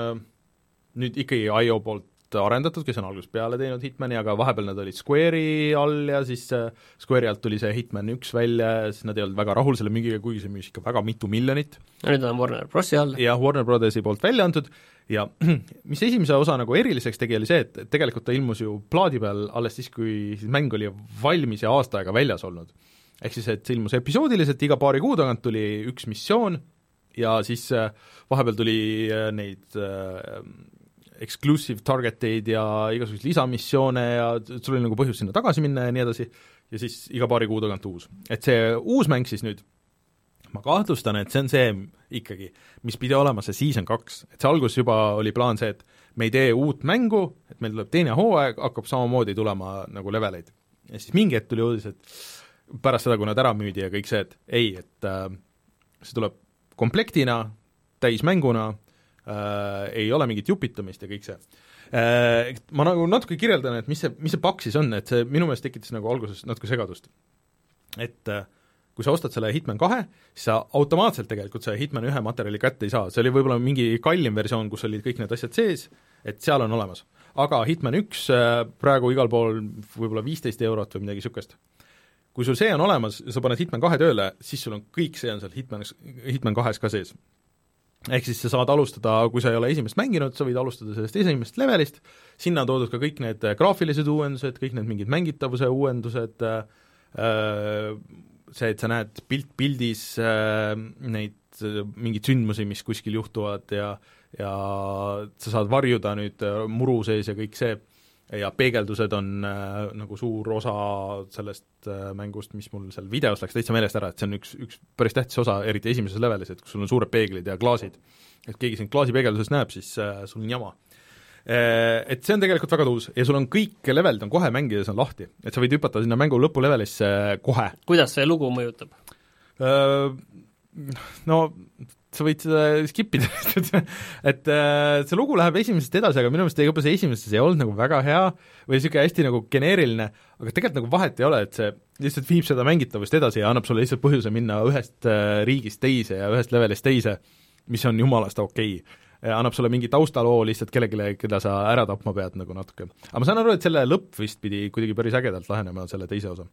nüüd ikkagi I O poolt arendatud, kes on algusest peale teinud Hitmani, aga vahepeal nad olid Square'i all ja siis Square'i alt tuli see Hitman üks välja ja siis nad ei olnud väga rahul selle müügiga, kuigi see müüs ikka väga mitu miljonit. Ja nüüd on Warner Brosi all. Ja Warner Brothersi poolt välja antud ja mis esimese osa nagu eriliseks tegi, oli see, et tegelikult ta ilmus ju plaadi peal alles siis, kui siis mäng oli valmis ja aasta aega väljas olnud. Ehk siis, et see ilmus episoodiliselt, iga paari kuu tagant tuli üks missioon ja siis vahepeal tuli neid exclusive targeteid ja igasuguseid lisamissioone ja sul oli nagu põhjus sinna tagasi minna ja nii edasi, ja siis iga paari kuu tagant uus. Et see uus mäng siis nüüd, ma kahtlustan, et see on see ikkagi, mis pidi olema see season kaks, et see algus juba oli plaan see, et me ei tee uut mängu, et meil tuleb teine hooaeg, hakkab samamoodi tulema nagu leveleid. Ja siis mingi hetk tuli uudis, et pärast seda, kui nad ära müüdi ja kõik see, et ei, et äh, see tuleb komplektina, täismänguna, Äh, ei ole mingit jupitamist ja kõik see. Äh, ma nagu natuke kirjeldan, et mis see, mis see pak siis on, et see minu meelest tekitas nagu alguses natuke segadust. Et äh, kui sa ostad selle Hitman kahe, siis sa automaatselt tegelikult see Hitman ühe materjali kätte ei saa, see oli võib-olla mingi kallim versioon, kus olid kõik need asjad sees, et seal on olemas. Aga Hitman üks äh, praegu igal pool võib-olla viisteist eurot või midagi sükest. Kui sul see on olemas ja sa paned Hitman kahe tööle, siis sul on kõik see on seal Hitman, Hitman kahes ka sees. Ehk siis sa saad alustada, kui sa ei ole esimest mänginud, sa võid alustada sellest esimest levelist, sinna on toodud ka kõik need graafilised uuendused, kõik need mingid mängitavuse uuendused, see, et sa näed pilt pildis neid mingeid sündmusi, mis kuskil juhtuvad ja, ja sa saad varjuda nüüd muru sees ja kõik see, ja peegeldused on äh, nagu suur osa sellest äh, mängust, mis mul seal videos läks täitsa meelest ära, et see on üks, üks päris tähtis osa, eriti esimeses levelis, et kus sul on suured peeglid ja klaasid, et keegi sind klaasipeegelduses näeb, siis äh, sul on jama. Äh, et see on tegelikult väga tuus ja sul on kõik levelid on kohe mängides on lahti, et sa võid hüpata sinna mängu lõpulevelisse kohe. Kuidas see lugu mõjutab? Äh, no sa võid seda skipida, et äh, see lugu läheb esimesest edasi, aga minu meelest juba see esimesest ei olnud nagu väga hea või niisugune hästi nagu geneeriline, aga tegelikult nagu vahet ei ole, et see lihtsalt viib seda mängitavust edasi ja annab sulle lihtsalt põhjuse minna ühest äh, riigist teise ja ühest levelist teise, mis on jumalast okei okay.. Annab sulle mingi taustaloo lihtsalt kellegile, keda sa ära tapma pead nagu natuke. Aga ma saan aru, et selle lõpp vist pidi kuidagi päris ägedalt lahenema selle teise osa.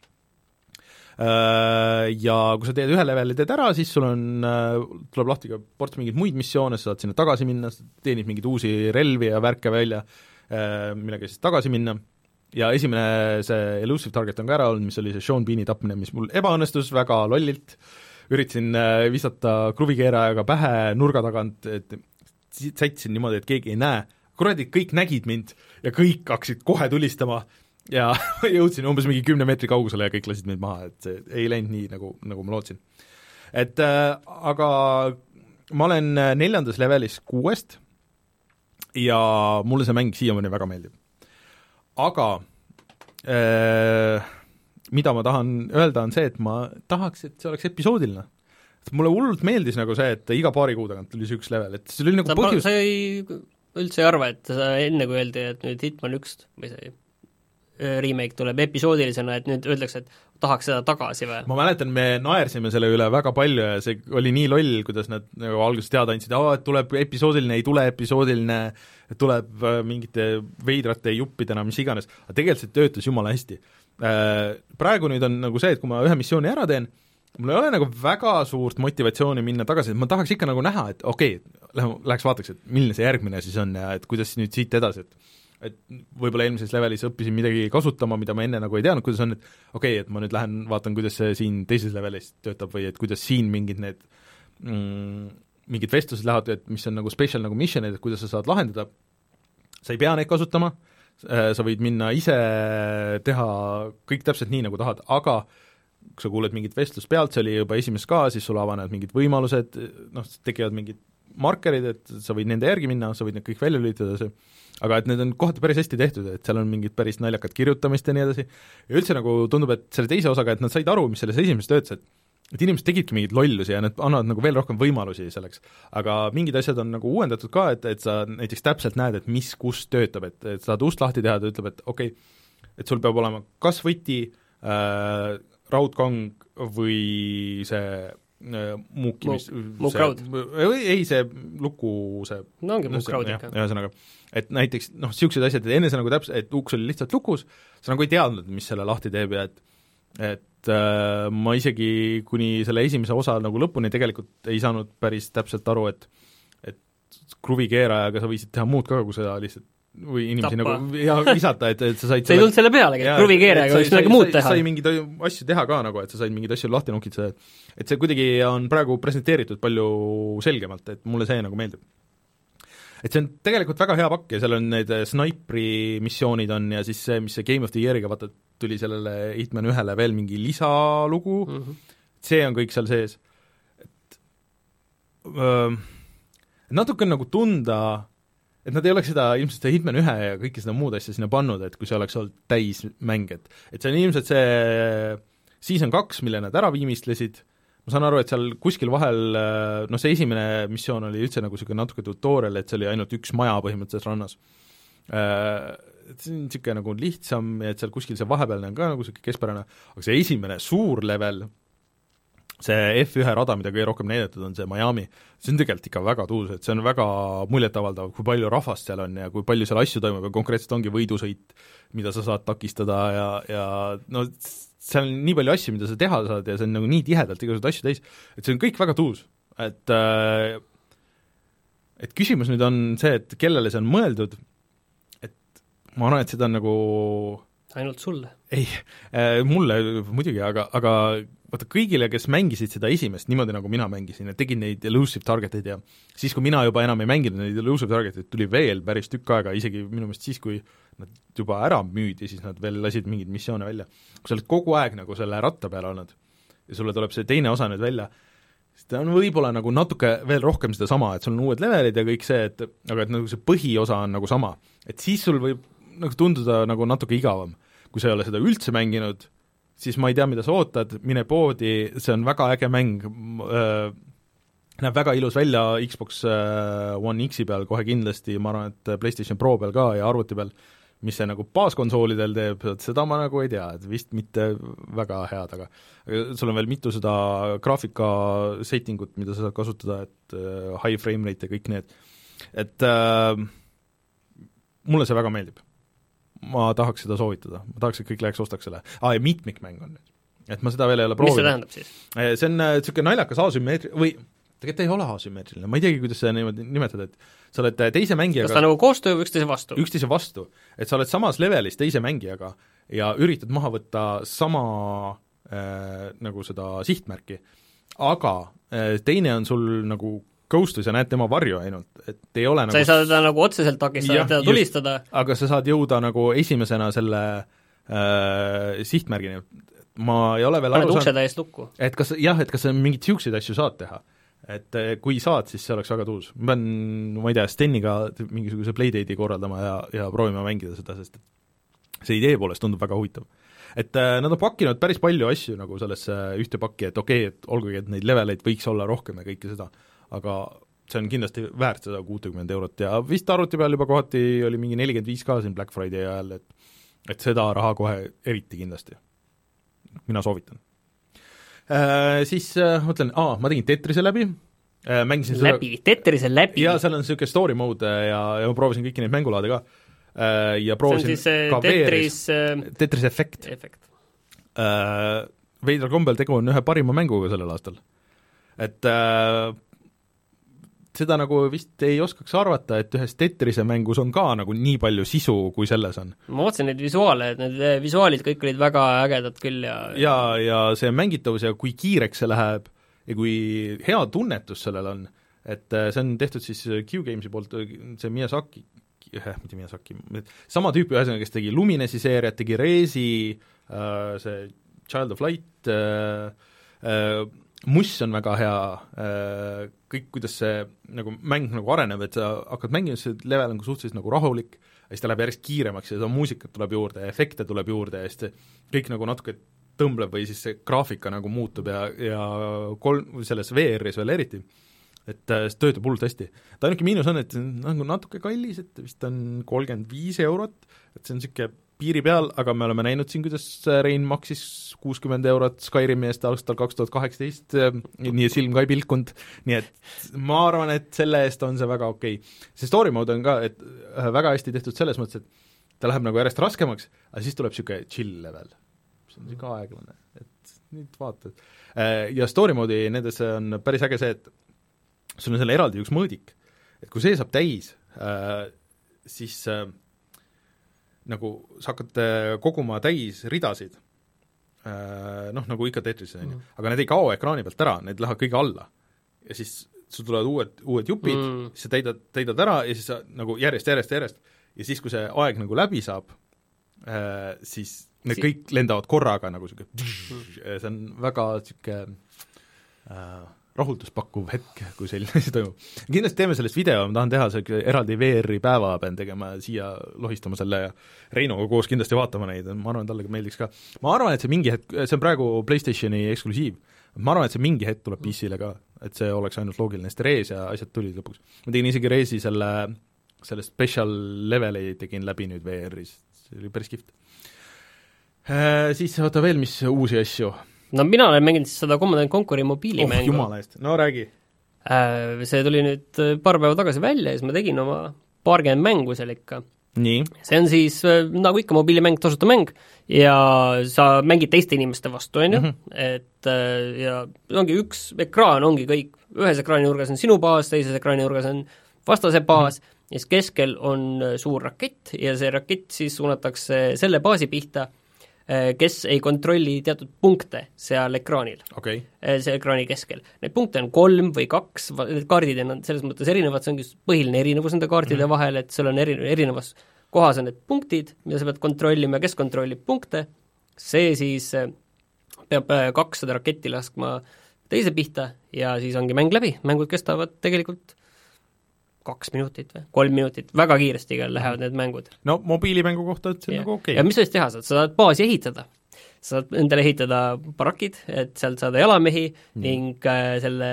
Ja kui sa teed ühe leveli teed ära, siis sul on, tuleb lahti ka ports mingeid muid missioone, sa saad sinna tagasi minna, teenid mingeid uusi relvi ja värke välja, millega siis tagasi minna, ja esimene see elusive target on ka ära olnud, mis oli see Sean Beani tapmine, mis mul ebaõnnestus väga lollilt, üritasin visata kruvikeerajaga pähe nurga tagant, et sätsin niimoodi, et keegi ei näe, kuradi, kõik nägid mind ja kõik hakkasid kohe tulistama, ja jõudsin umbes mingi kümne meetri kaugusele ja kõik lasid mind maha, et see ei läinud nii, nagu, nagu ma lootsin. Et äh, aga ma olen neljandas levelis kuuest ja mulle see mäng siiamaani väga meeldib. Aga äh, mida ma tahan öelda on see, et ma tahaks, et see oleks episoodiline. Mulle hullult meeldis nagu see, et iga paari kuu tagant tuli see üks level, et see oli nagu sa, põhjus... Sa ei, üldse ei arva, et sa enne kui öeldi, et nüüd Hitman üks või see remake tuleb episoodilisena, et nüüd öeldakse, et tahaks seda tagasi või? ma mäletan, me naersime selle üle väga palju ja see oli nii loll, kuidas nad nagu alguses teada andsid, et tuleb episoodiline, ei tule episoodiline, tuleb mingite veidrate juppidena, mis iganes, aga tegelikult see töötas jumala hästi. Praegu nüüd on nagu see, et kui ma ühe missiooni ära teen, mul ei ole nagu väga suurt motivatsiooni minna tagasi, et ma tahaks ikka nagu näha, et okei okay,, läheks vaataks, et milline see järgmine siis on ja et kuidas nüüd siit edasi, et et võib-olla eelmises levelis õppisin midagi kasutama, mida ma enne nagu ei teadnud, kuidas on, et okei okay,, et ma nüüd lähen vaatan, kuidas see siin teises levelis töötab või et kuidas siin mingid need mm, mingid vestlused lähevad, et mis on nagu special nagu missionid, et kuidas sa saad lahendada, sa ei pea neid kasutama, sa võid minna ise teha kõik täpselt nii, nagu tahad, aga kui sa kuuled mingit vestlust pealt, see oli juba esimeses ka, siis sul avanevad mingid võimalused, noh, tekivad mingid markerid, et sa võid nende järgi minna, sa võid need kõik välja lülitada, see aga et need on kohati päris hästi tehtud, et seal on mingid päris naljakad kirjutamist ja nii edasi, ja üldse nagu tundub, et selle teise osaga, et nad said aru, mis selles esimeses töötas, et et inimesed tegidki mingeid lollusi ja need annavad nagu veel rohkem võimalusi selleks. Aga mingid asjad on nagu uuendatud ka, et, et sa näiteks täpselt näed, et mis kus töötab, et, et saad ust lahti teha, ta ütleb, et okei okay,, et sul peab olema kas võti äh,, raudkong või see muuki, mis muukraud. ei, see luku, see no ongi muukraud ikka. Ühesõnaga, et näiteks noh, niisugused asjad, et enne see nagu täpselt, et uks oli lihtsalt lukus, sa nagu ei teadnud, mis selle lahti teeb ja et et äh, ma isegi kuni selle esimese osa nagu lõpuni tegelikult ei saanud päris täpselt aru, et et kruvikeerajaga sa võisid teha muud ka, kui seda lihtsalt või inimesi Tappa. Nagu ja visata, et, et sa said sa ei tulnud selle pealegi, et kruvikeerajaga võiks midagi muud teha. sai mingeid asju teha ka nagu, et sa said mingeid asju lahti nokitseda, et see kuidagi on praegu presenteeritud palju selgemalt, et mulle see nagu meeldib. Et see on tegelikult väga hea pakk ja seal on need snaipri missioonid on ja siis see, mis see Game of the Yeariga vaata, tuli sellele Hitman ühele veel mingi lisalugu mm, -hmm. see on kõik seal sees. Et öö, natuke on nagu tunda, et nad ei oleks seda ilmselt seda Hitman ühe ja kõike seda muud asja sinna pannud, et kui see oleks olnud täismäng, et et see on ilmselt see season kaks, mille nad ära viimistlesid, ma saan aru, et seal kuskil vahel, noh see esimene missioon oli üldse nagu niisugune natuke tutorial, et see oli ainult üks maja põhimõtteliselt rannas. Et see on niisugune nagu lihtsam ja et seal kuskil see vahepealne on ka nagu niisugune keskpärane, aga see esimene suur level, see F ühe rada, mida kõige rohkem näidatud on, see Miami, see on tegelikult ikka väga tuus, et see on väga muljetavaldav, kui palju rahvast seal on ja kui palju seal asju toimub ja konkreetselt ongi võidusõit, mida sa saad takistada ja, ja no seal on nii palju asju, mida sa teha saad ja see on nagu nii tihedalt igasuguseid asju täis, et see on kõik väga tuus, et äh, et küsimus nüüd on see, et kellele see on mõeldud, et ma arvan, et seda on nagu ainult sulle? Ei äh,, mulle muidugi, aga, aga vaata kõigile, kes mängisid seda esimest niimoodi, nagu mina mängisin, et tegid neid elusive targeteid ja siis, kui mina juba enam ei mänginud neid elusive targeteid, tuli veel päris tükk aega, isegi minu meelest siis, kui nad juba ära müüdi, siis nad veel lasid mingeid missioone välja. Kui sa oled kogu aeg nagu selle ratta peal olnud ja sulle tuleb see teine osa nüüd välja, siis ta on võib-olla nagu natuke veel rohkem seda sama, et sul on uued levelid ja kõik see, et aga et nagu see põhiosa on nagu sama. Et siis sul võib nagu tunduda nagu natuke igavam. Kui sa ei ole seda üldse mänginud, siis ma ei tea, mida sa ootad, mine poodi, see on väga äge mäng, äh, näeb väga ilus välja Xbox One X-i peal kohe kindlasti, ma arvan, et PlayStation Pro peal ka ja arvuti peal, mis see nagu baaskonsoolidel teeb, seda ma nagu ei tea, et vist mitte väga head, aga sul on veel mitu seda graafika settingut, mida sa saad kasutada, et uh, high frame rate ja kõik need, et uh, mulle see väga meeldib. Ma tahaks seda soovitada, ma tahaks, et kõik läheks ostaks selle. Aa, ja mitmikmäng on nüüd. Et ma seda veel ei ole proovinud. Mis see tähendab siis? See on niisugune naljakas asümmeetri- või tegelikult ei ole asümmeetriline, ma ei teagi, kuidas seda niimoodi nimetada, et sa oled teise mängijaga kas ta nagu koostöö või üksteise vastu? Üksteise vastu, et sa oled samas levelis teise mängijaga ja üritad maha võtta sama äh, nagu seda sihtmärki, aga äh, teine on sul nagu ghost või sa näed tema varju ainult, et ei ole sa nagu ei saa teda nagu otseselt takistada, teda tulistada. Aga sa saad jõuda nagu esimesena selle äh, sihtmärgini. Ma ei ole veel paned aru ukse täiesti lukku. Et kas, jah, et kas sa mingid siukseid asju saad teha. Et kui saad, siis see oleks väga tuus. Ma pean, ma ei tea, Steniga mingisuguse playdate'i korraldama ja, ja proovima mängida seda, sest see idee poolest tundub väga huvitav. Et äh, nad on pakkinud päris palju asju nagu sellesse ühte pakki, et okei, okay, et olgugi, et neid leveleid võiks olla rohkem ja kõike seda, aga see on kindlasti väärt seda kuutekümmend eurot ja vist arvuti peal juba kohati oli mingi nelikümmend viis ka siin Black Friday ajal, et et seda raha kohe eriti kindlasti. Mina soovitan. Äh, siis äh, mõtlen, aa, ma tegin Tetrise läbi, äh, mängisin läbi, seda... Tetrise läbi? jaa, seal on niisugune story mode ja, ja ma proovisin kõiki neid mängulaade ka äh, ja proovisin see on siis Tetris Tetris Effect, Effect. Äh, veidral kombel tegu on ühe parima mänguga sellel aastal. Et äh, seda nagu vist ei oskaks arvata, et ühes Tetrise mängus on ka nagu nii palju sisu, kui selles on. Ma vaatasin neid visuaale, et need visuaalid kõik olid väga ägedad küll ja ja, ja see mängitavus ja kui kiireks see läheb ja kui hea tunnetus sellel on, et see on tehtud siis Q-Gamesi poolt, see Miyazaki, eh, mitte Miyazaki, sama tüüpi ühesõnaga, kes tegi Luminesi seeriat, tegi Rezi, see Child of Light, muss on väga hea, kõik, kuidas see nagu mäng nagu areneb, et sa hakkad mängima, see level on suhteliselt nagu rahulik, ja siis ta läheb järjest kiiremaks ja seda muusikat tuleb juurde ja efekte tuleb juurde ja siis kõik nagu natuke tõmbleb või siis see graafika nagu muutub ja, ja kolm, selles V R-is veel eriti, et see töötab hullult hästi. ta ainuke miinus on, et see on nagu natuke kallis, et vist on kolmkümmend viis eurot, et see on niisugune piiri peal, aga me oleme näinud siin, kuidas Rein maksis kuuskümmend eurot Skyrimi eest aastal kaks tuhat kaheksateist, nii silm ka ei pilkunud, nii et ma arvan, et selle eest on see väga okei okay.. See story mode on ka, et väga hästi tehtud selles mõttes, et ta läheb nagu järjest raskemaks, aga siis tuleb niisugune chill level, see on niisugune aeglane, et nüüd vaatad. Ja story mode'i nendes on päris äge see, et sul on selle eraldi üks mõõdik, et kui see saab täis, siis nagu sa hakkad koguma täis ridasid, noh, nagu ikka Tetris, mm. aga need ei kao ekraani pealt ära, need lähevad kõige alla. Ja siis sul tulevad uued, uued jupid mm., siis sa täidad, täidad ära ja siis sa nagu järjest, järjest, järjest ja siis, kui see aeg nagu läbi saab, siis need si- kõik lendavad korraga nagu siuke, mm. see on väga siuke äh, rahulduspakkuv hetk, kui selline asi toimub. Kindlasti teeme sellest video, ma tahan teha see eraldi V R-i päeva, pean tegema siia lohistama selle ja Reinoga koos kindlasti vaatama neid, ma arvan, et talle meeldiks ka. Ma arvan, et see mingi hetk, see on praegu PlayStationi eksklusiiv, ma arvan, et see mingi hetk tuleb P C-le ka, et see oleks ainult loogiline, sest Rees ja asjad tulid lõpuks. Ma tegin isegi Reesi selle, selle special leveli tegin läbi nüüd V R-is, see oli päris kihvt. Äh, siis oota veel, mis uusi asju? No mina olen mänginud seda Command and Conquer'i mobiilimängu. Oh, jumala eest, no räägi. See tuli nüüd paar päeva tagasi välja ja siis ma tegin oma paarkümmend mängu seal ikka. Nii. See on siis nagu ikka mobiilimäng, tasuta mäng ja sa mängid teiste inimeste vastu, on ju, mm-hmm. et ja ongi üks ekraan, ongi kõik, ühes ekraani nurgas on sinu baas, teises ekraani nurgas on vastase baas mm-hmm. ja siis keskel on suur rakett ja see rakett siis suunatakse selle baasi pihta, kes ei kontrolli teatud punkte seal ekraanil okay., see ekraani keskel. Need punkte on kolm või kaks, need kaardid on selles mõttes erinevad, see ongi põhiline erinevus nende kaardide mm-hmm. vahel, et seal on eri, erinevas kohas on need punktid, mida sa pead kontrollima, kes kontrollib punkte, see siis peab kakssada raketti laskma teise pihta ja siis ongi mäng läbi, mängud kestavad tegelikult kaks minutit või kolm minutit, väga kiiresti lähevad need mängud. No mobiilimängu kohta, et see on ja. nagu okei okay.. ja mis sa siis teha saad? Sa saad baasi ehitada. Sa saad endale ehitada barakid, et sealt saada jalamehi mm. ning äh, selle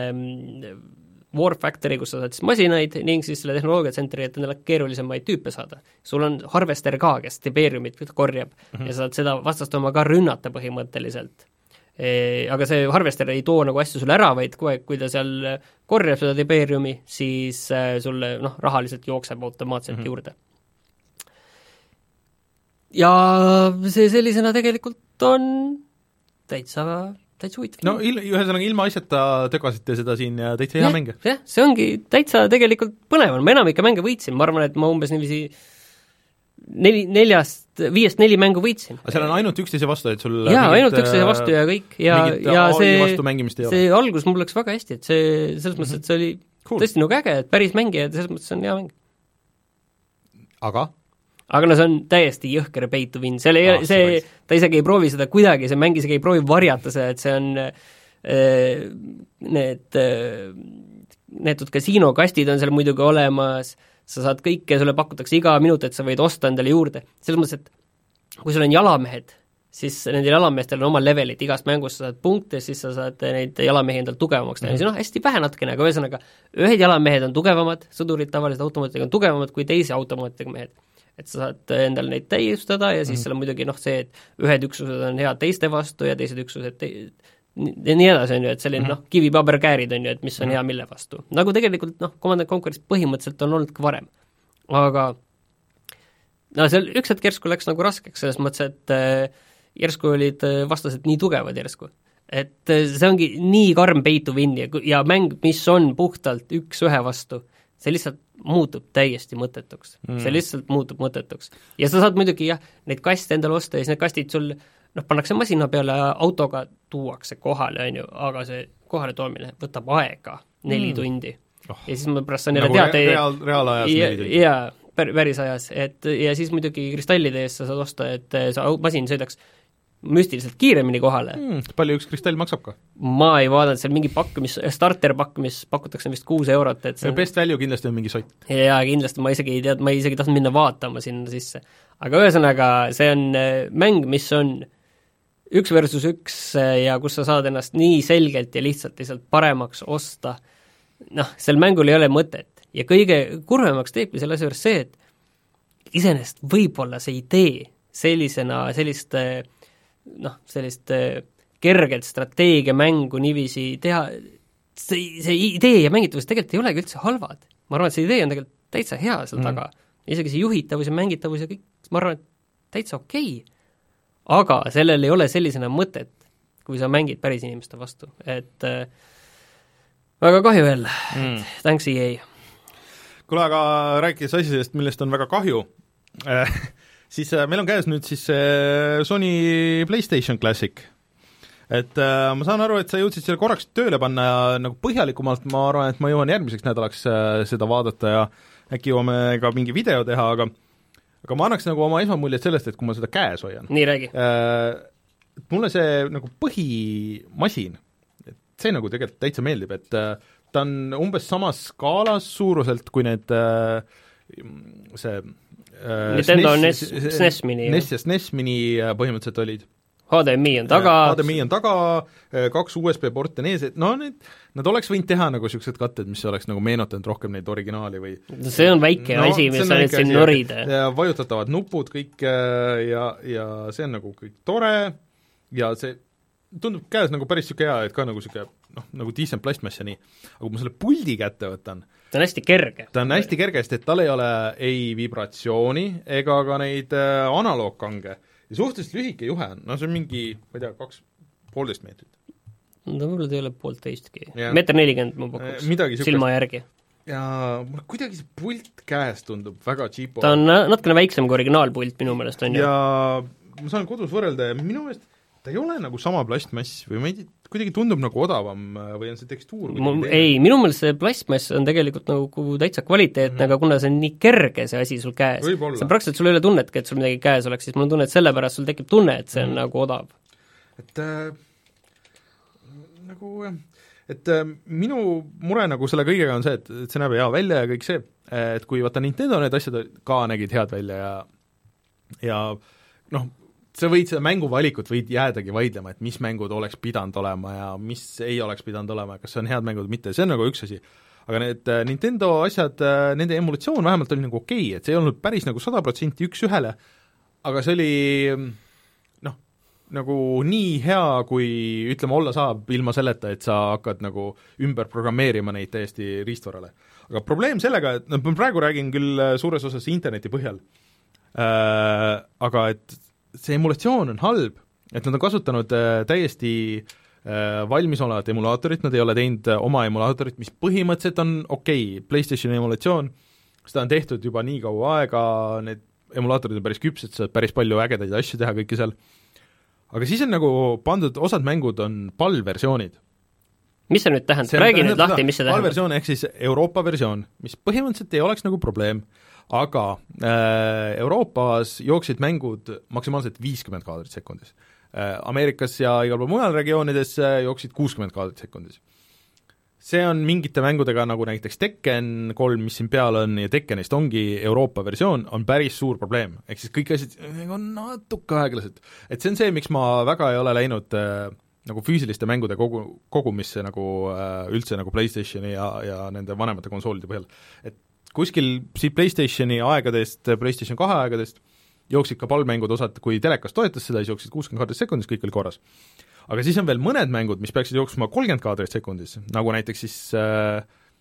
War Factory, kus sa saad siis masinaid ning siis selle tehnoloogiatsentri, et endale keerulisemaid tüüpe saada. Sul on harvester ka, kes Tiberiumit korjab mm-hmm. ja saad seda vastast oma ka rünnata põhimõtteliselt. E, aga see harvester ei too nagu asju sulle ära, vaid kohe, kui ta seal korjab seda Tiberiumi, siis äh, sulle noh, rahaliselt jookseb automaatselt mm-hmm. juurde. Ja see sellisena tegelikult on täitsa, täitsa huvitav. No il, ühesõnaga ilma asjata tögasite seda siin ja täitsa hea mänge. jah, see ongi täitsa tegelikult põnev, ma enam ikka mänge võitsin, ma arvan, et ma umbes niiviisi neli, neljast, viiest neli mängu võitsin. aga seal on ainult üksteise vastu, et sul jaa, ainult üksteise vastu ja kõik ja, ja see, see algus mul läks väga hästi, et see, selles mõttes, et see oli cool. Tõesti nagu äge, et päris mängija, et selles mõttes on hea mäng. Aga? aga no see on täiesti jõhker pay to win, seal ei, ah, see, ta isegi ei proovi seda kuidagi, see mäng isegi ei proovi varjata seda, et see on äh, need äh, neetud kasiinokastid on seal muidugi olemas, sa saad kõike, sulle pakutakse iga minut, et sa võid osta endale juurde. Selles mõttes, et kui sul on jalamehed, siis nendel jalameestel on oma levelid, igast mängust sa saad punkte, siis sa saad neid jalamehi endale tugevamaks teha. Mm-hmm. No, hästi vähe natukene, aga ühesõnaga, ühed jalamehed on tugevamad, sõdurid tavaliselt automaatidega on tugevamad kui teisi automaatidega mehed. et sa saad endale neid täiustada ja siis mm. seal on muidugi noh, see, et ühed üksused on head teiste vastu ja teised üksused te ja nii edasi, on ju, et selline mm -hmm. noh, kivi-paber-käärid on ju, et mis on mm -hmm. hea mille vastu. nagu tegelikult noh, Command and Conqueris põhimõtteliselt on olnud ka varem. Aga no seal üks hetk järsku läks nagu raskeks, selles mõttes, et äh, järsku olid vastased nii tugevad järsku. Et see ongi nii karm pay to win ja, ja mäng, mis on puhtalt üks-ühe vastu, see lihtsalt muutub täiesti mõttetuks mm.. see lihtsalt muutub mõttetuks. Ja sa saad muidugi jah, neid kaste endale osta ja siis need kastid sul noh, pannakse masina peale ja autoga tuuakse kohale, on ju, aga see kohale toomine võtab aega neli mm. tundi oh.. ja siis ma pärast saan jälle nagu teada reaal, reaalajas neli tundi. Jaa, päris ajas, et ja siis muidugi kristallide eest sa saad osta, et see masin sõidaks müstiliselt kiiremini kohale mm,. Palju üks kristall maksab ka? Ma ei vaadanud, seal mingi pakk, mis, starter-pakk, mis pakutakse vist kuus eurot, et see on... Best value kindlasti on mingi sott. Jaa, kindlasti, ma isegi ei tea, ma ei isegi tahtnud minna vaatama sinna sisse. Aga ühesõnaga, see on mäng, mis on üks versus üks ja kus sa saad ennast nii selgelt ja lihtsalt lihtsalt paremaks osta, noh, sel mängul ei ole mõtet. Ja kõige kurvemaks teebki selle asja juures see, et iseenesest võib-olla see idee sellisena, sellist noh, sellist kergelt strateegiamängu niiviisi teha, see, see idee ja mängitavus tegelikult ei olegi üldse halvad. Ma arvan, et see idee on tegelikult täitsa hea seal mm. taga. Isegi see juhitavus ja mängitavus ja kõik, ma arvan, et täitsa okei. Okay. Aga sellel ei ole sellisena mõtet, kui sa mängid päris inimeste vastu. Et äh, väga kahju jälle, mm. thanks E A. Kuule, aga rääkides asjadest, millest on väga kahju, äh, siis äh, meil on käes nüüd siis äh, Sony PlayStation Classic. Et äh, ma saan aru, et sa jõudsid selle korraks tööle panna ja nagu põhjalikumalt ma arvan, et ma jõuan järgmiseks nädalaks äh, seda vaadata ja äkki jõuame ka mingi video teha, aga aga ma annaks nagu oma esmamuljed sellest, et kui ma seda käes hoian. Nii räägi. Äh, mulle see nagu põhimasin, et see nagu tegelikult täitsa meeldib, et äh, ta on umbes samas skaalas suuruselt kui need äh, see äh, Nintendo NES, S N E S Mini. NES ja S N E S Mini põhimõtteliselt olid. H D M I on taga. H D M I on taga, kaks U S B porti on ees, et no need, nad oleks võinud teha nagu niisugused katted, mis oleks nagu meenutanud rohkem neid originaali või see on väike no, asi, mis sa nüüd siin noride. Ja vajutatavad nupud kõik ja, ja see on nagu kõik tore ja see tundub käes nagu päris niisugune hea, et ka nagu niisugune noh, nagu decent plastmass ja nii. Aga kui ma selle puldi kätte võtan, ta on hästi kerge. Ta on hästi kerge, sest et tal ei ole ei vibratsiooni ega ka neid äh, analoogkange. Ja suhteliselt lühike juhe on, no see on mingi, ma ei tea, kaks, poolteist meetrit. No ta võib-olla ei ole poolteistki. meeter nelikümmend ma pakuks, silma järgi. Ja mul kuidagi see pult käes tundub väga cheapo. Ta on natukene väiksem kui originaalpult minu meelest on ju. Ja ma saan kodus võrrelda ja minu meelest ta ei ole nagu sama plastmass või ma ei tea, kuidagi tundub nagu odavam või on see tekstuur ma, ei, minu meelest see plastmass on tegelikult nagu täitsa kvaliteetne mm, -hmm. aga kuna see on nii kerge, see asi sul käes, see on praktiliselt sul ei ole tunnetki, et sul midagi käes oleks, siis mul on tunne, et sellepärast sul tekib tunne, et see on mm. -hmm. nagu odav. Et äh, nagu et äh, minu mure nagu selle kõigega on see, et, et see näeb hea välja ja kõik see, et kui vaata Nintendo need asjad ka nägid head välja ja ja noh, sa võid seda mänguvalikut, võid jäädagi vaidlema, et mis mängud oleks pidanud olema ja mis ei oleks pidanud olema, kas see on head mängud või mitte, see on nagu üks asi. Aga need Nintendo asjad, nende emulatsioon vähemalt oli nagu okei okay,, et see ei olnud päris nagu sada protsenti üks-ühele, aga see oli noh, nagu nii hea, kui ütleme, olla saab ilma selleta, et sa hakkad nagu ümber programmeerima neid täiesti riistvarale. Aga probleem sellega, et no ma praegu räägin küll suures osas interneti põhjal, äh, aga et see emulatsioon on halb, et nad on kasutanud äh, täiesti äh, valmisolevat emulaatorit, nad ei ole teinud äh, oma emulaatorit, mis põhimõtteliselt on okei okay,, PlayStationi emulatsioon, seda on tehtud juba nii kaua aega, need emulaatorid on päris küpsed, saad päris palju ägedaid asju teha kõike seal, aga siis on nagu pandud, osad mängud on PAL-versioonid. Mis see nüüd tähendab? Räägi nüüd lahti, mis see tähendab? PAL-versioon ehk siis Euroopa versioon, mis põhimõtteliselt ei oleks nagu probleem, aga äh, Euroopas jooksid mängud maksimaalselt viiskümmend kaadrit sekundis äh,. Ameerikas ja igal pool mujal regioonides äh, jooksid kuuskümmend kaadrit sekundis. See on mingite mängudega, nagu näiteks Tekken kolm, mis siin peal on, ja Tekkenist ongi Euroopa versioon, on päris suur probleem. Ehk siis kõik asjad on natuke aeglased. Et see on see, miks ma väga ei ole läinud äh, nagu füüsiliste mängude kogu, kogumisse nagu äh, üldse nagu PlayStationi ja, ja nende vanemate konsoolide põhjal. Et kuskil siit PlayStationi aegadest, PlayStation kahe aegadest jooksid ka pallmängud osad, kui telekas toetas seda, siis jooksid kuuskümmend kaadrit sekundis, kõik oli korras. Aga siis on veel mõned mängud, mis peaksid jooksma kolmkümmend kaadrit sekundis, nagu näiteks siis äh,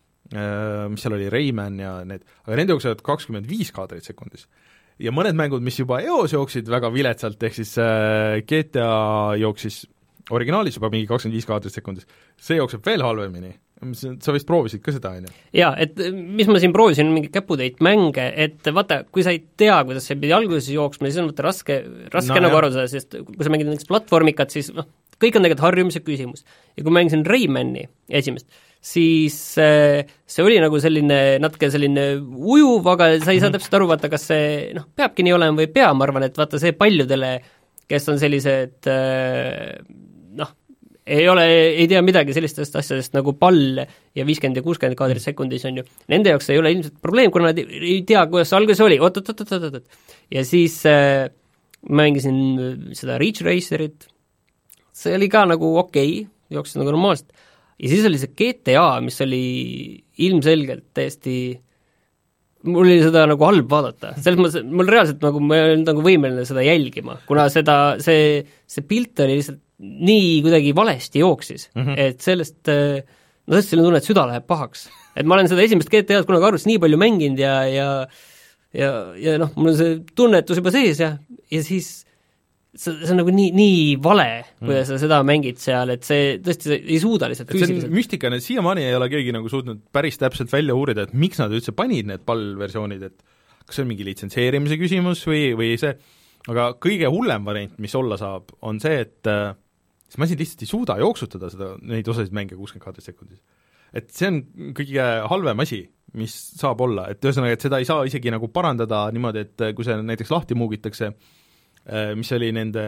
äh, mis seal oli, Rayman ja need, aga nende jooksevad kakskümmend viis kaadrit sekundis. Ja mõned mängud, mis juba eos jooksid väga viletsalt, ehk siis äh, G T A jooksis originaalis juba mingi kakskümmend viis kaadrit sekundis, see jookseb veel halvemini. Sa vist proovisid ka seda, on ju? Jaa, et mis ma siin proovisin, mingi käputäit mänge, et vaata, kui sa ei tea, kuidas see pidi alguses jooksma, siis on vaata raske, raske no, nagu aru saada, sest kui sa mängid näiteks platvormikat, siis noh, kõik on tegelikult harjumise küsimus. Ja kui mängisin Raymani esimest, siis äh, see oli nagu selline natuke selline ujuv, aga sa ei saa täpselt aru, vaata, kas see noh, peabki nii olema või ei pea, ma arvan, et vaata see paljudele, kes on sellised äh, noh, ei ole, ei tea midagi sellistest asjadest nagu pall ja viiskümmend ja kuuskümmend kaadrit sekundis on ju, nende jaoks ei ole ilmselt probleem, kuna nad ei tea, kuidas see alguses oli, oot, oot, oot, oot, oot, ja siis äh, mängisin seda Ridge Racerit, see oli ka nagu okei okay,, jooksis nagu normaalselt, ja siis oli see G T A, mis oli ilmselgelt täiesti, mul oli seda nagu halb vaadata, selles mõttes, mul reaalselt nagu, ma ei olnud nagu võimeline seda jälgima, kuna seda, see, see pilt oli lihtsalt nii kuidagi valesti jooksis mm, -hmm. et sellest, no tõesti selline tunne, et süda läheb pahaks. Et ma olen seda esimest G T A-d kunagi arvust nii palju mänginud ja, ja ja, ja noh, mul on see tunnetus juba sees ja, ja siis see, see on nagu nii, nii vale, kuidas mm. sa seda mängid seal, et see tõesti ei suuda lihtsalt füüsiliselt. See on müstikane, et siiamaani ei ole keegi nagu suutnud päris täpselt välja uurida, et miks nad üldse panid need pallversioonid, et kas see on mingi litsenseerimise küsimus või, või see, aga kõige hullem variant, mis olla saab, on see, et see masin lihtsalt ei suuda jooksutada seda, neid osasid mänge kuuskümmend kaadrit sekundis. Et see on kõige halvem asi, mis saab olla, et ühesõnaga, et seda ei saa isegi nagu parandada niimoodi, et kui see näiteks lahti muugitakse, mis oli nende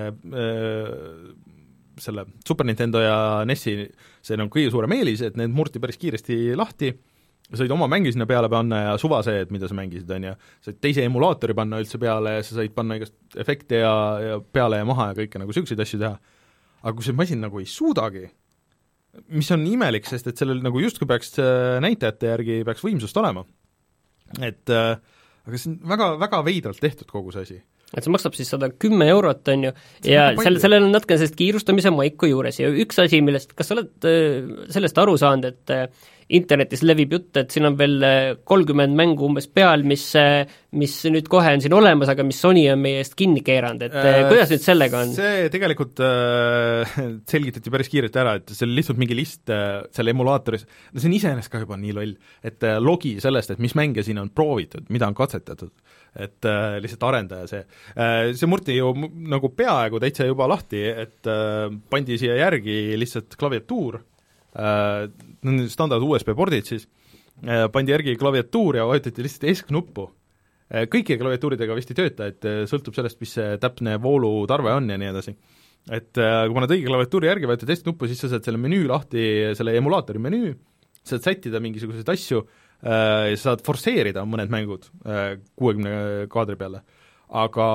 selle Super Nintendo ja N E S-i see nagu kõige suurem eelis, et need murti päris kiiresti lahti, said oma mängi sinna peale panna ja suva see, et mida sa mängisid, on ja said teise emulaatori panna üldse peale ja sa said panna igast efekte ja, ja peale ja maha ja kõike nagu selliseid asju teha. Aga kui see masin nagu ei suudagi, mis on imelik, sest et sellel nagu justkui peaks näitajate järgi peaks võimsust olema. Et äh, aga see on väga, väga veidralt tehtud kogu see asi. Et see maksab siis sada kümme eurot, on ju, ja sellel, sellel on natuke sellist kiirustamise maiku juures ja üks asi, millest, kas sa oled äh, sellest aru saanud, et äh, internetis levib jutt, et siin on veel kolmkümmend mängu umbes peal, mis, mis nüüd kohe on siin olemas, aga mis Sony on meie eest kinni keeranud, et äh, kuidas nüüd sellega on? See tegelikult äh, selgitati päris kiirelt ära, et see oli lihtsalt mingi list äh, selle emulaatoris, no see on iseenesest ka juba nii loll, et äh, logi sellest, et mis mänge siin on proovitud, mida on katsetatud, et äh, lihtsalt arendaja see äh,. See murti ju nagu peaaegu täitsa juba lahti, et äh, pandi siia järgi lihtsalt klaviatuur, Uh, standard U S B pordid siis, uh, pandi järgi klaviatuur ja vajutati lihtsalt S-knuppu. Uh, kõiki klaviatuuridega vist ei tööta, et uh, sõltub sellest, mis see täpne voolutarve on ja nii edasi. Et uh, kui paned õige klaviatuuri järgi, vajutad S-knuppu, siis sa saad selle menüü lahti, selle emulaatori menüü, saad sättida mingisuguseid asju uh, ja saad forsseerida mõned mängud uh, kuuekümne kaadri peale. Aga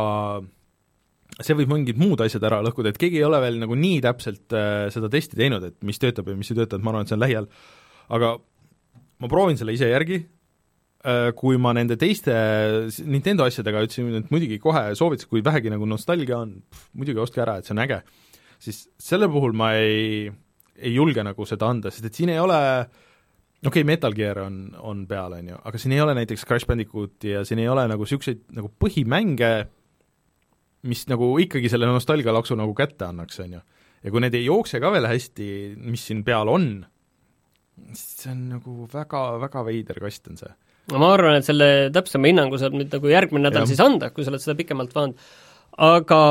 see võib mingid muud asjad ära lõhkuda, et keegi ei ole veel nagu nii täpselt äh, seda testi teinud, et mis töötab ja mis ei tööta, et ma arvan, et see on lähiajal. Aga ma proovin selle ise järgi, äh, kui ma nende teiste Nintendo asjadega ütlesin, et muidugi kohe soovitas, kui vähegi nagu nostalgia on, muidugi ostke ära, et see on äge, siis selle puhul ma ei, ei julge nagu seda anda, sest et siin ei ole, okei okay,, Metal Gear on, on peal, on ju, aga siin ei ole näiteks Crash Bandicooti ja siin ei ole nagu niisuguseid nagu põhimänge, mis nagu ikkagi selle nostalgialaksu nagu kätte annaks, on ju. Ja kui need ei jookse ka veel hästi, mis siin peal on, see on nagu väga, väga veider kast on see. No ma arvan, et selle täpsema hinnangu saab nüüd nagu järgmine nädal ja. Siis anda, kui sa oled seda pikemalt vaanud. Aga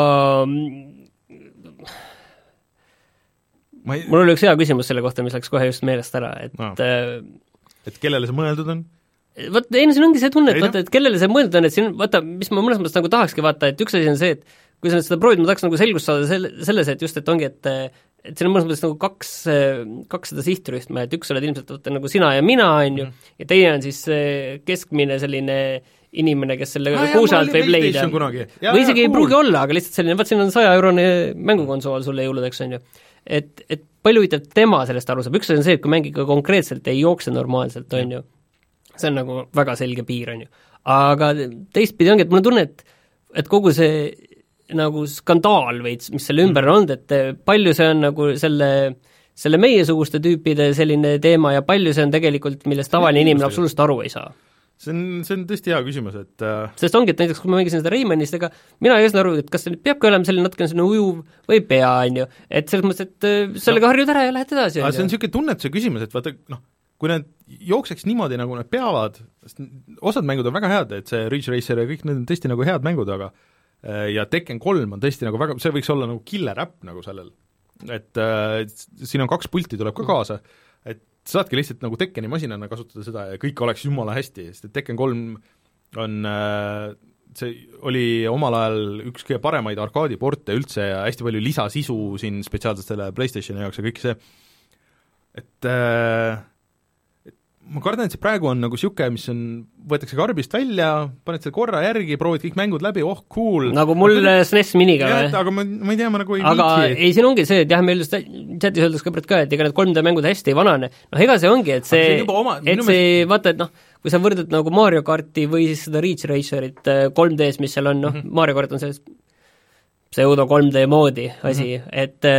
ei... mul oli üks hea küsimus selle kohta, mis läks kohe just meelest ära, et no. äh... et kellele see mõeldud on? Vaata, enne siin ongi see tunne, et vaata, et kellele see mõeldud on, et siin, vaata, mis ma mõnes mõttes nagu tahakski vaata, et üks asi on see, et kui sa nüüd seda proovid, ma tahaks nagu selgust saada selle, selles, et just, et ongi, et et siin on mõnes mõttes nagu kaks, kaks seda sihtrühma, et üks oled ilmselt vaata, nagu sina ja mina, on ju, ja teine on siis keskmine selline inimene, kes selle kuuse alt võib leida. Või isegi ei pruugi olla, aga lihtsalt selline, vaat siin on saja eurone mängukonsool sulle jõuludeks, on ju. Et, et palju huvitav tema sellest aru saab, üks asi on see, et kui mäng ikka konkreetselt ei jookse normaalselt, on ju, see on nagu väga selge piir, on ju. Aga teistpidi ongi, et mul on tunne, et, et kogu see nagu skandaal veits, mis selle ümber on olnud, et palju see on nagu selle selle meiesuguste tüüpide selline teema ja palju see on tegelikult, millest tavaline inimene absoluutselt aru ei saa. See on, see on tõesti hea küsimus, et äh... sest ongi, et näiteks kui ma mängisin seda Raymanist, ega mina ei saa aru, et kas see peabki olema selline natuke selline ujuv või ei pea, on ju, et selles mõttes, et sellega no. harjud ära ja lähed edasi. See on niisugune tunnetuse küsimus, et vaata, noh, kui need jookseks niimoodi, nagu nad peavad, sest osad mängud on väga head, et see Ridge Racer ja kõik need on tõesti nagu head mängud, aga ja Tekken kolm on tõesti nagu väga, see võiks olla nagu killer äpp nagu sellel. Et äh, siin on kaks pulti tuleb ka kaasa, et saadki lihtsalt nagu Tekkeni masinana kasutada seda ja kõik oleks jumala hästi, sest et Tekken kolm on äh, see oli omal ajal üks kõige paremaid arkaadiporte üldse ja hästi palju lisasisu siin spetsiaalselt selle PlayStationi jaoks ja kõik see, et äh, ma kardan, et see praegu on nagu siuke, mis on, võetakse karbist välja, paned selle korra järgi, proovid kõik mängud läbi, oh cool. Nagu mul S N E S Miniga või? Aga ma, ma ei tea, ma nagu ei aga viitsi. ei, siin ongi see, et jah, meil just chatis öeldes kõbred ka, et ega need kolm D mängud hästi ei vanane. Noh, ega see ongi, et see, see oma, et see, meest... vaata, et noh, kui sa võrdad nagu Mario Karti või siis seda Ridge Racerit kolm D-s, mis seal on, noh, mm -hmm. Mario Kart on selles pseudo kolm D moodi asi, mm -hmm.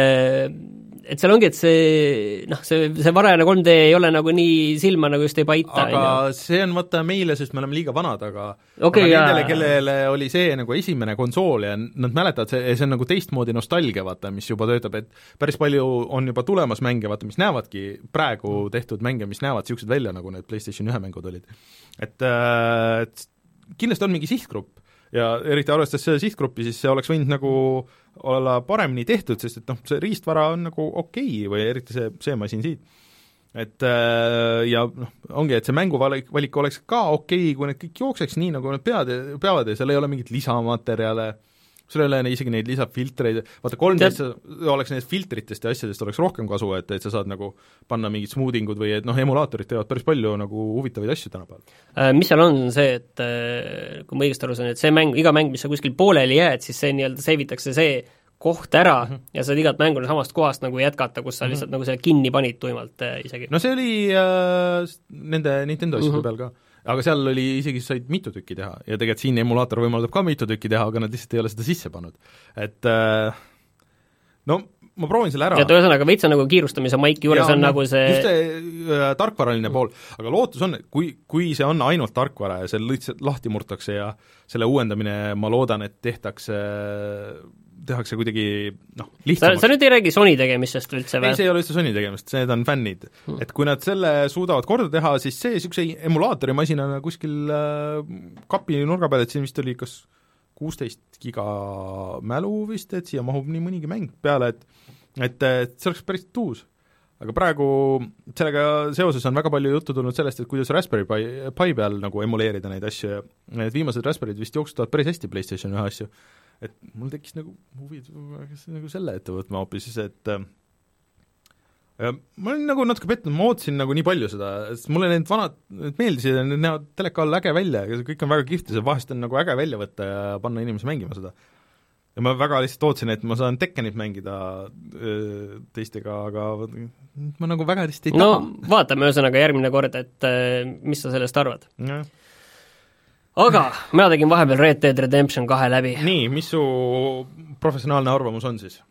et et seal ongi, et see, noh, see, see varajane kolm D ei ole nagu nii silma nagu just ei paita. Aga ja. See on vaata meile, sest me oleme liiga vanad, aga, okay, aga nendele, kellele oli see nagu esimene konsool ja nad mäletavad, see, see on nagu teistmoodi nostalgia, vaata, mis juba töötab, et päris palju on juba tulemas mänge, vaata, mis näevadki praegu tehtud mänge, mis näevad niisugused välja, nagu need PlayStation ühe mängud olid. Et, et kindlasti on mingi sihtgrupp ja eriti arvestades seda sihtgruppi, siis see oleks võinud nagu olla paremini tehtud, sest et noh, see riistvara on nagu okei okay, või eriti see, see masin siit. Et ja noh, ongi, et see mänguvalik valik oleks ka okei okay,, kui need kõik jookseks nii, nagu need pead, peavad ja seal ei ole mingit lisamaterjale, sul ei ole isegi neid lisafiltreid, vaata kolm D oleks nendest filtritest ja asjadest oleks rohkem kasu, et, et sa saad nagu panna mingid smoothingud või et noh, emulaatorid teevad päris palju nagu huvitavaid asju tänapäeval. Mis seal on see, et kui ma õigesti aru saan, et see mäng, iga mäng, mis sa kuskil pooleli jääd, siis see nii-öelda seivitakse see koht ära mm -hmm. ja saad igat mängu samast kohast nagu jätkata, kus sa lihtsalt mm -hmm. nagu selle kinni panid tuimalt äh, isegi. No see oli äh, nende Nintendo asjade mm -hmm. peal ka. Aga seal oli isegi, said mitu tükki teha ja tegelikult siin emulaator võimaldab ka mitu tükki teha, aga nad lihtsalt ei ole seda sisse pannud. Et äh, no ma proovin selle ära. et ühesõnaga veits on nagu kiirustamise maiki juures ja, on no, nagu see just see äh, tarkvaraline mm. pool, aga lootus on, kui, kui see on ainult tarkvara ja see lihtsalt lahti murtakse ja selle uuendamine, ma loodan, et tehtakse tehakse kuidagi noh, lihtsamaks. sa nüüd ei räägi Sony tegemistest üldse või? ei, see ei ole üldse Sony tegemist, need on fännid hmm.. et kui nad selle suudavad korda teha, siis see niisuguse emulaatorimasinana kuskil äh, kapi nurga peal, et siin vist oli kas kuusteist giga mälu vist, et siia mahub nii mõnigi mäng peale, et et, et see oleks päris tuus. Aga praegu sellega seoses on väga palju juttu tulnud sellest, et kuidas Raspberry Pi, Pi peal nagu emuleerida neid asju ja need viimased Raspberry'd vist jooksutavad päris hästi PlayStation ühe asju. Et mul tekkis nagu huvi, kas nagu selle ette võtma hoopis, et äh, ma olin nagu natuke petnud, ma ootasin nagu nii palju seda, sest mulle need vanad need meeldisid ja need näevad teleka all äge välja ja kõik on väga kihvti, see vahest on nagu äge välja võtta ja panna inimesi mängima seda. Ja ma väga lihtsalt ootasin, et ma saan Tekkenit mängida öö, teistega, aga ma nagu väga lihtsalt ei taha. No vaatame ühesõnaga järgmine kord, et mis sa sellest arvad. Ja. Aga mina tegin vahepeal Red Dead Redemption kahe läbi. Nii, mis su professionaalne arvamus on siis?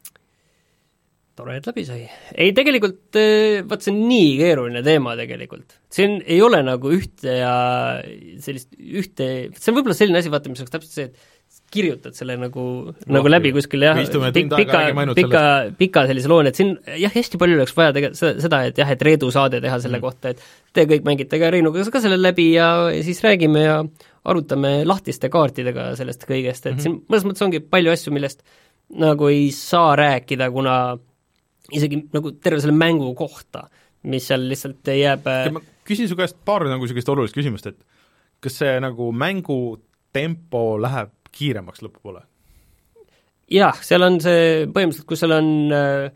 Tore, et läbi sai. Ei, tegelikult, vaat see on nii keeruline teema tegelikult. Siin ei ole nagu ühte ja sellist ühte, see on võib-olla selline asi, vaata, mis oleks täpselt see, et kirjutad selle nagu, no, nagu läbi kuskil jah, pika, pika, pika sellise loon, et siin jah, hästi palju oleks vaja tege-, seda, et jah, et Reedu saade teha selle mm. kohta, et te kõik mängite ka Reinuga ka selle läbi ja, ja siis räägime ja arutame lahtiste kaartidega sellest kõigest, et mm -hmm. siin mõnes mõttes ongi palju asju, millest nagu ei saa rääkida, kuna isegi nagu terve selle mängu kohta, mis seal lihtsalt jääb ma küsin su käest paar nagu sellist olulist küsimust, et kas see nagu mängu tempo läheb kiiremaks lõpupoole? Jah, seal on see põhimõtteliselt, kus seal on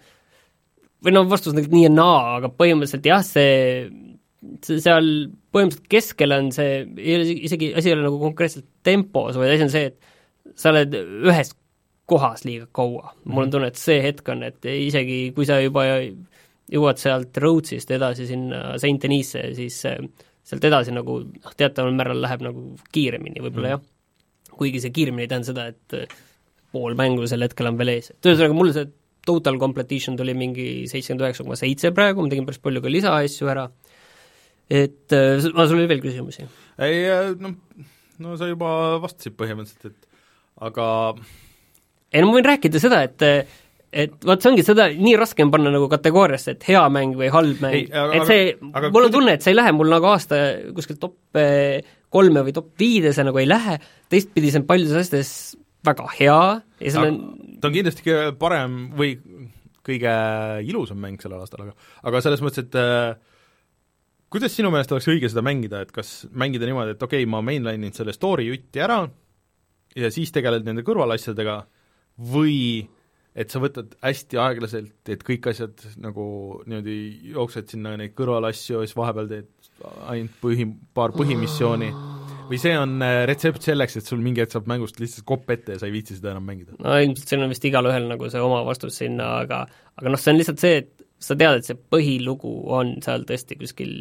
või no vastus on nii ja naa, aga põhimõtteliselt jah, see, see seal põhimõtteliselt keskel on see, isegi asi ei ole nagu konkreetselt tempos, vaid asi on see, et sa oled ühes kohas liiga kaua. Mul on tunne, et see hetk on, et isegi kui sa juba jõuad sealt Rhodesist edasi sinna Saint Denis'e, siis sealt edasi nagu noh, teataval määral läheb nagu kiiremini võib-olla mm. jah, kuigi see kiiremini ei tähenda seda, et pool mängu sel hetkel on veel ees. et ühesõnaga mul see total completion tuli mingi seitsekümmend üheksa koma seitse praegu, ma tegin päris palju ka lisaasju ära, et ma sul oli veel küsimusi? ei, no, no sa juba vastasid põhimõtteliselt, et aga ei no ma võin rääkida seda, et et vaat see ongi seda, nii raske on panna nagu kategooriasse, et hea mäng või halb mäng, ei, aga, et see, aga, mul on tunne, et see ei lähe mul nagu aasta kuskil top kolme või top viide, see nagu ei lähe, teistpidi see on paljudes asjades väga hea ja selle ta on kindlasti kõige parem või kõige ilusam mäng sellel aastal, aga aga selles mõttes, et äh, kuidas sinu meelest oleks õige seda mängida, et kas mängida niimoodi, et okei okay,, ma mainline'in selle story jutti ära ja siis tegeled nende kõrvalasjadega või et sa võtad hästi aeglaselt, et kõik asjad nagu niimoodi jooksed sinna neid kõrvalasju ja siis vahepeal teed ainult põhi, paar põhimissiooni või see on retsept selleks, et sul mingi hetk saab mängust lihtsalt kopp ette ja sa ei viitsi seda enam mängida? no ilmselt siin on vist igalühel nagu see oma vastus sinna, aga aga noh, see on lihtsalt see, et sa tead, et see põhilugu on seal tõesti kuskil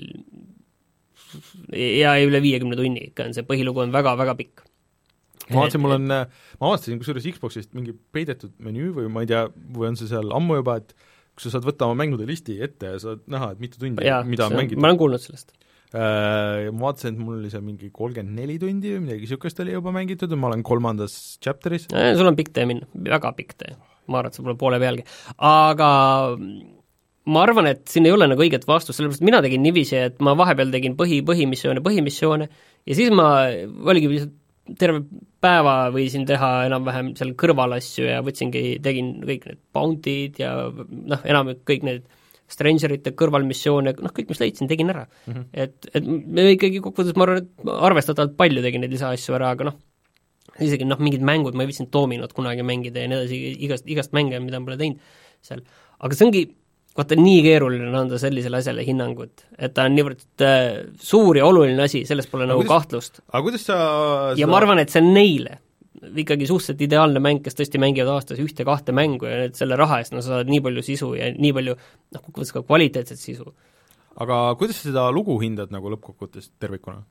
ja üle viiekümne tunni ikka on, see põhilugu on väga-väga pikk. ma vaatasin, mul on, ma avastasin kusjuures Xboxist mingi peidetud menüü või ma ei tea, või on see seal ammu juba, et kus sa saad võtta oma mängude listi ette ja saad näha, et mitu tundi, ja, mida on mängida. ma olen kuulnud sellest. Ja ma vaatasin, et mul oli see mingi kolmkümmend neli tundi või midagi niisugust oli juba mängitud ja ma olen kolmandas chapteris. Sul on pikk tee minna, väga pikk tee. Ma arvan, et sa pole poole pealgi. Aga ma arvan, et siin ei ole nagu õiget vastust, sellepärast mina tegin niiviisi, et ma vahepeal tegin põhi, põhimissioone, põhimissioone ja siis ma oligi lihtsalt terve päeva võisin teha enam-vähem seal kõrvalasju ja võtsingi, tegin kõik need bounty'd ja noh, enam kõik need Strangerite kõrvalmissioone, noh kõik, mis leidsin, tegin ära mm. -hmm. et, et me ikkagi kokkuvõttes, ma arvan, et arvestatavalt palju tegin neid lisaasju ära, aga noh, isegi noh, mingid mängud, ma ei viitsinud Dominot kunagi mängida ja nii edasi, igast, igast mänge, mida ma pole teinud seal. Aga see ongi, vaata, nii keeruline anda sellisele asjale hinnangut, et ta on niivõrd äh, suur ja oluline asi, selles pole aga nagu kuidas, kahtlust. aga kuidas sa ja seda... ma arvan, et see on neile ikkagi suhteliselt ideaalne mäng, kes tõesti mängivad aastas ühte-kahte mängu ja nüüd selle raha eest no, sa saad nii palju sisu ja nii palju noh, kokkuvõttes ka kvaliteetset sisu. Aga kuidas sa seda lugu hindad nagu lõppkokkuvõttes tervikuna?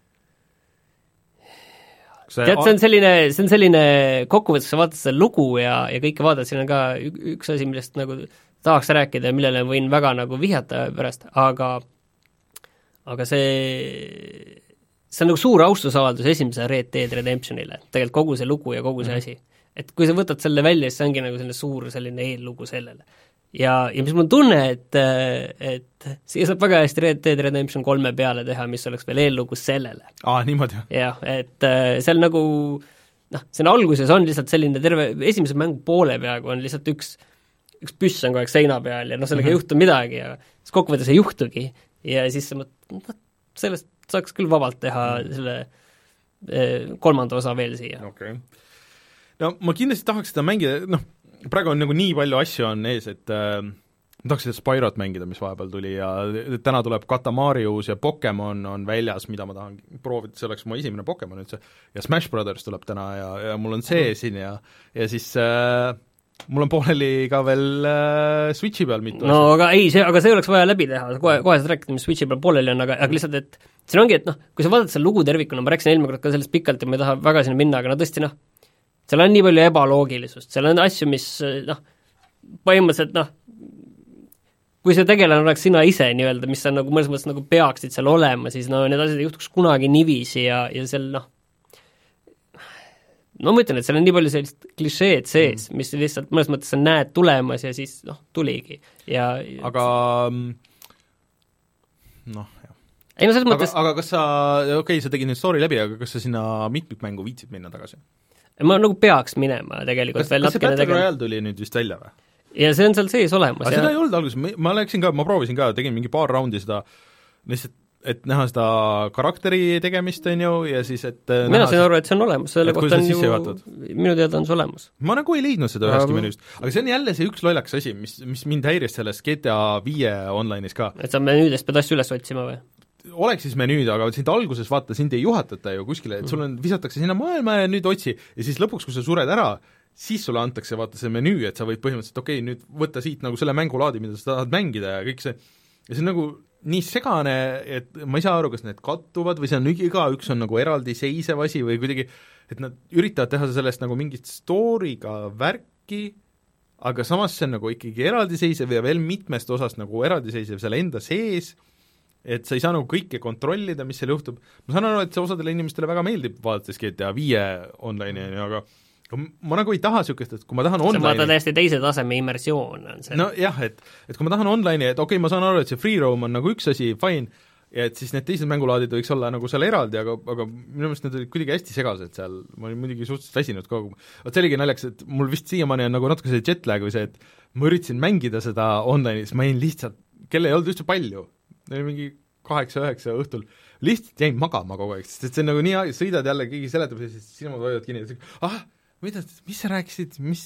See tead, see on selline, see on selline kokkuvõttes, sa vaatad seda lugu ja, ja kõike vaatad, siin on ka üks asi, millest nagu tahaks rääkida ja millele võin väga nagu vihjata pärast, aga aga see see on nagu suur austusavaldus esimese Red Dead Redemptionile, tegelikult kogu see lugu ja kogu see mm. asi. Et kui sa võtad selle välja, siis see ongi nagu selline suur selline eellugu sellele. Ja, ja mis mul on tunne, et, et siia saab väga hästi Red Dead Redemption kolme peale teha, mis oleks veel eellugu sellele. Aa, niimoodi? Jah, et seal nagu noh, siin alguses on lihtsalt selline terve, esimese mängu poole peaaegu on lihtsalt üks üks püss on kogu aeg seina peal ja noh, sellega mm -hmm. ei juhtu midagi ja siis kokkuvõttes ei juhtugi ja siis sa mõtled, sellest saaks küll vabalt teha selle eh, kolmanda osa veel siia. Okei okay. No ma kindlasti tahaks seda mängida, noh, praegu on nagu nii palju asju on ees, et äh, ma tahaks seda Spyrot mängida, mis vahepeal tuli ja täna tuleb Katamarius ja Pokemon on väljas, mida ma tahan proovida, see oleks mu esimene Pokemon üldse, ja Smash Brothers tuleb täna ja, ja mul on see siin ja, ja siis äh, mul on pooleli ka veel äh, Switchi peal mitu no asja. Aga ei, see, aga see oleks vaja läbi teha, kohe, kohe sa rääkid, mis Switchi peal pooleli on, aga, aga lihtsalt, et siin ongi, et noh, kui sa vaatad selle lugu tervikuna, ma rääkisin eelmine kord ka sellest pikalt ja ma ei taha väga sinna minna, aga no tõesti noh, seal on nii palju ebaloogilisust, seal on asju, mis noh, põhimõtteliselt noh, kui see tegelane oleks sina ise nii-öelda, mis sa nagu mõnes mõttes nagu peaksid seal olema, siis no need asjad ei juhtuks kunagi niiviisi ja, ja seal noh, no ma ütlen, et seal on nii palju sellist klišeed sees mm., mis lihtsalt mõnes mõttes sa näed tulemas ja siis noh, tuligi ja aga noh, jah. ei no selles aga, mõttes aga kas sa, okei okay,, sa tegid nüüd story läbi, aga kas sa sinna mitmikmängu viitsid minna tagasi? ma nagu peaks minema tegelikult kas, kas see Battle Royale tuli nüüd vist välja või? ja see on seal sees olemas. aga seda ei olnud alguses, ma läksin ka, ma proovisin ka, tegin mingi paar raundi seda lihtsalt et näha seda karakteri tegemist, on ju, ja siis et mina sain aru, et see on olemas, selle kohta on ju, minu teada on see olemas. ma nagu ei leidnud seda ühestki menüüst, aga see on jälle see üks lollakas asi, mis, mis mind häiris selles G T A viie online'is ka. et sa menüüdest pead asju üles otsima või? oleks siis menüüd, aga sind alguses vaata, sind ei juhatata ju kuskile, et sul on, visatakse sinna maailma ja nüüd otsi, ja siis lõpuks, kui sa sured ära, siis sulle antakse vaata see menüü, et sa võid põhimõtteliselt okei okay,, nüüd võtta siit nagu selle mängulaadi, mida sa tahad mängida ja kõik see, ja see on nagu nii segane, et ma ei saa aru, kas need kattuvad või see on, igaüks on nagu eraldiseisev asi või kuidagi, et nad üritavad teha sellest nagu mingit story'ga värki, aga samas see on nagu ikkagi eraldiseisev ja veel mitmest osast nagu eraldiseisev selle enda sees, et sa ei saa nagu kõike kontrollida, mis seal juhtub. Ma saan aru, et see osadele inimestele väga meeldib vaadates G T A viie online'i, aga ma nagu ei taha niisugust, et kui ma tahan online'i... See vaata täiesti teise taseme immersioon on see. No jah, et, et kui ma tahan online'i, et okei okay,, ma saan aru, et see free roam on nagu üks asi, fine, ja et siis need teised mängulaadid võiks olla nagu seal eraldi, aga, aga minu meelest need olid kuidagi hästi segased seal, ma olin muidugi suhteliselt väsinud kogu, vot see oligi naljaks, et mul vist siiamaani on nagu natuke see jetlag või see, et ma üritasin mängida seda online'is, ma jäin lihtsalt, kelle ei olnud üldse palju, mingi kaheksa-üheksa õhtul, lihtsalt jäin magama kogu aeg, sest et see on nagu nii, sõidad jälle, keegi seletab ja siis silmad hoiavad kinni, et ah, mida, mis sa rääkisid, mis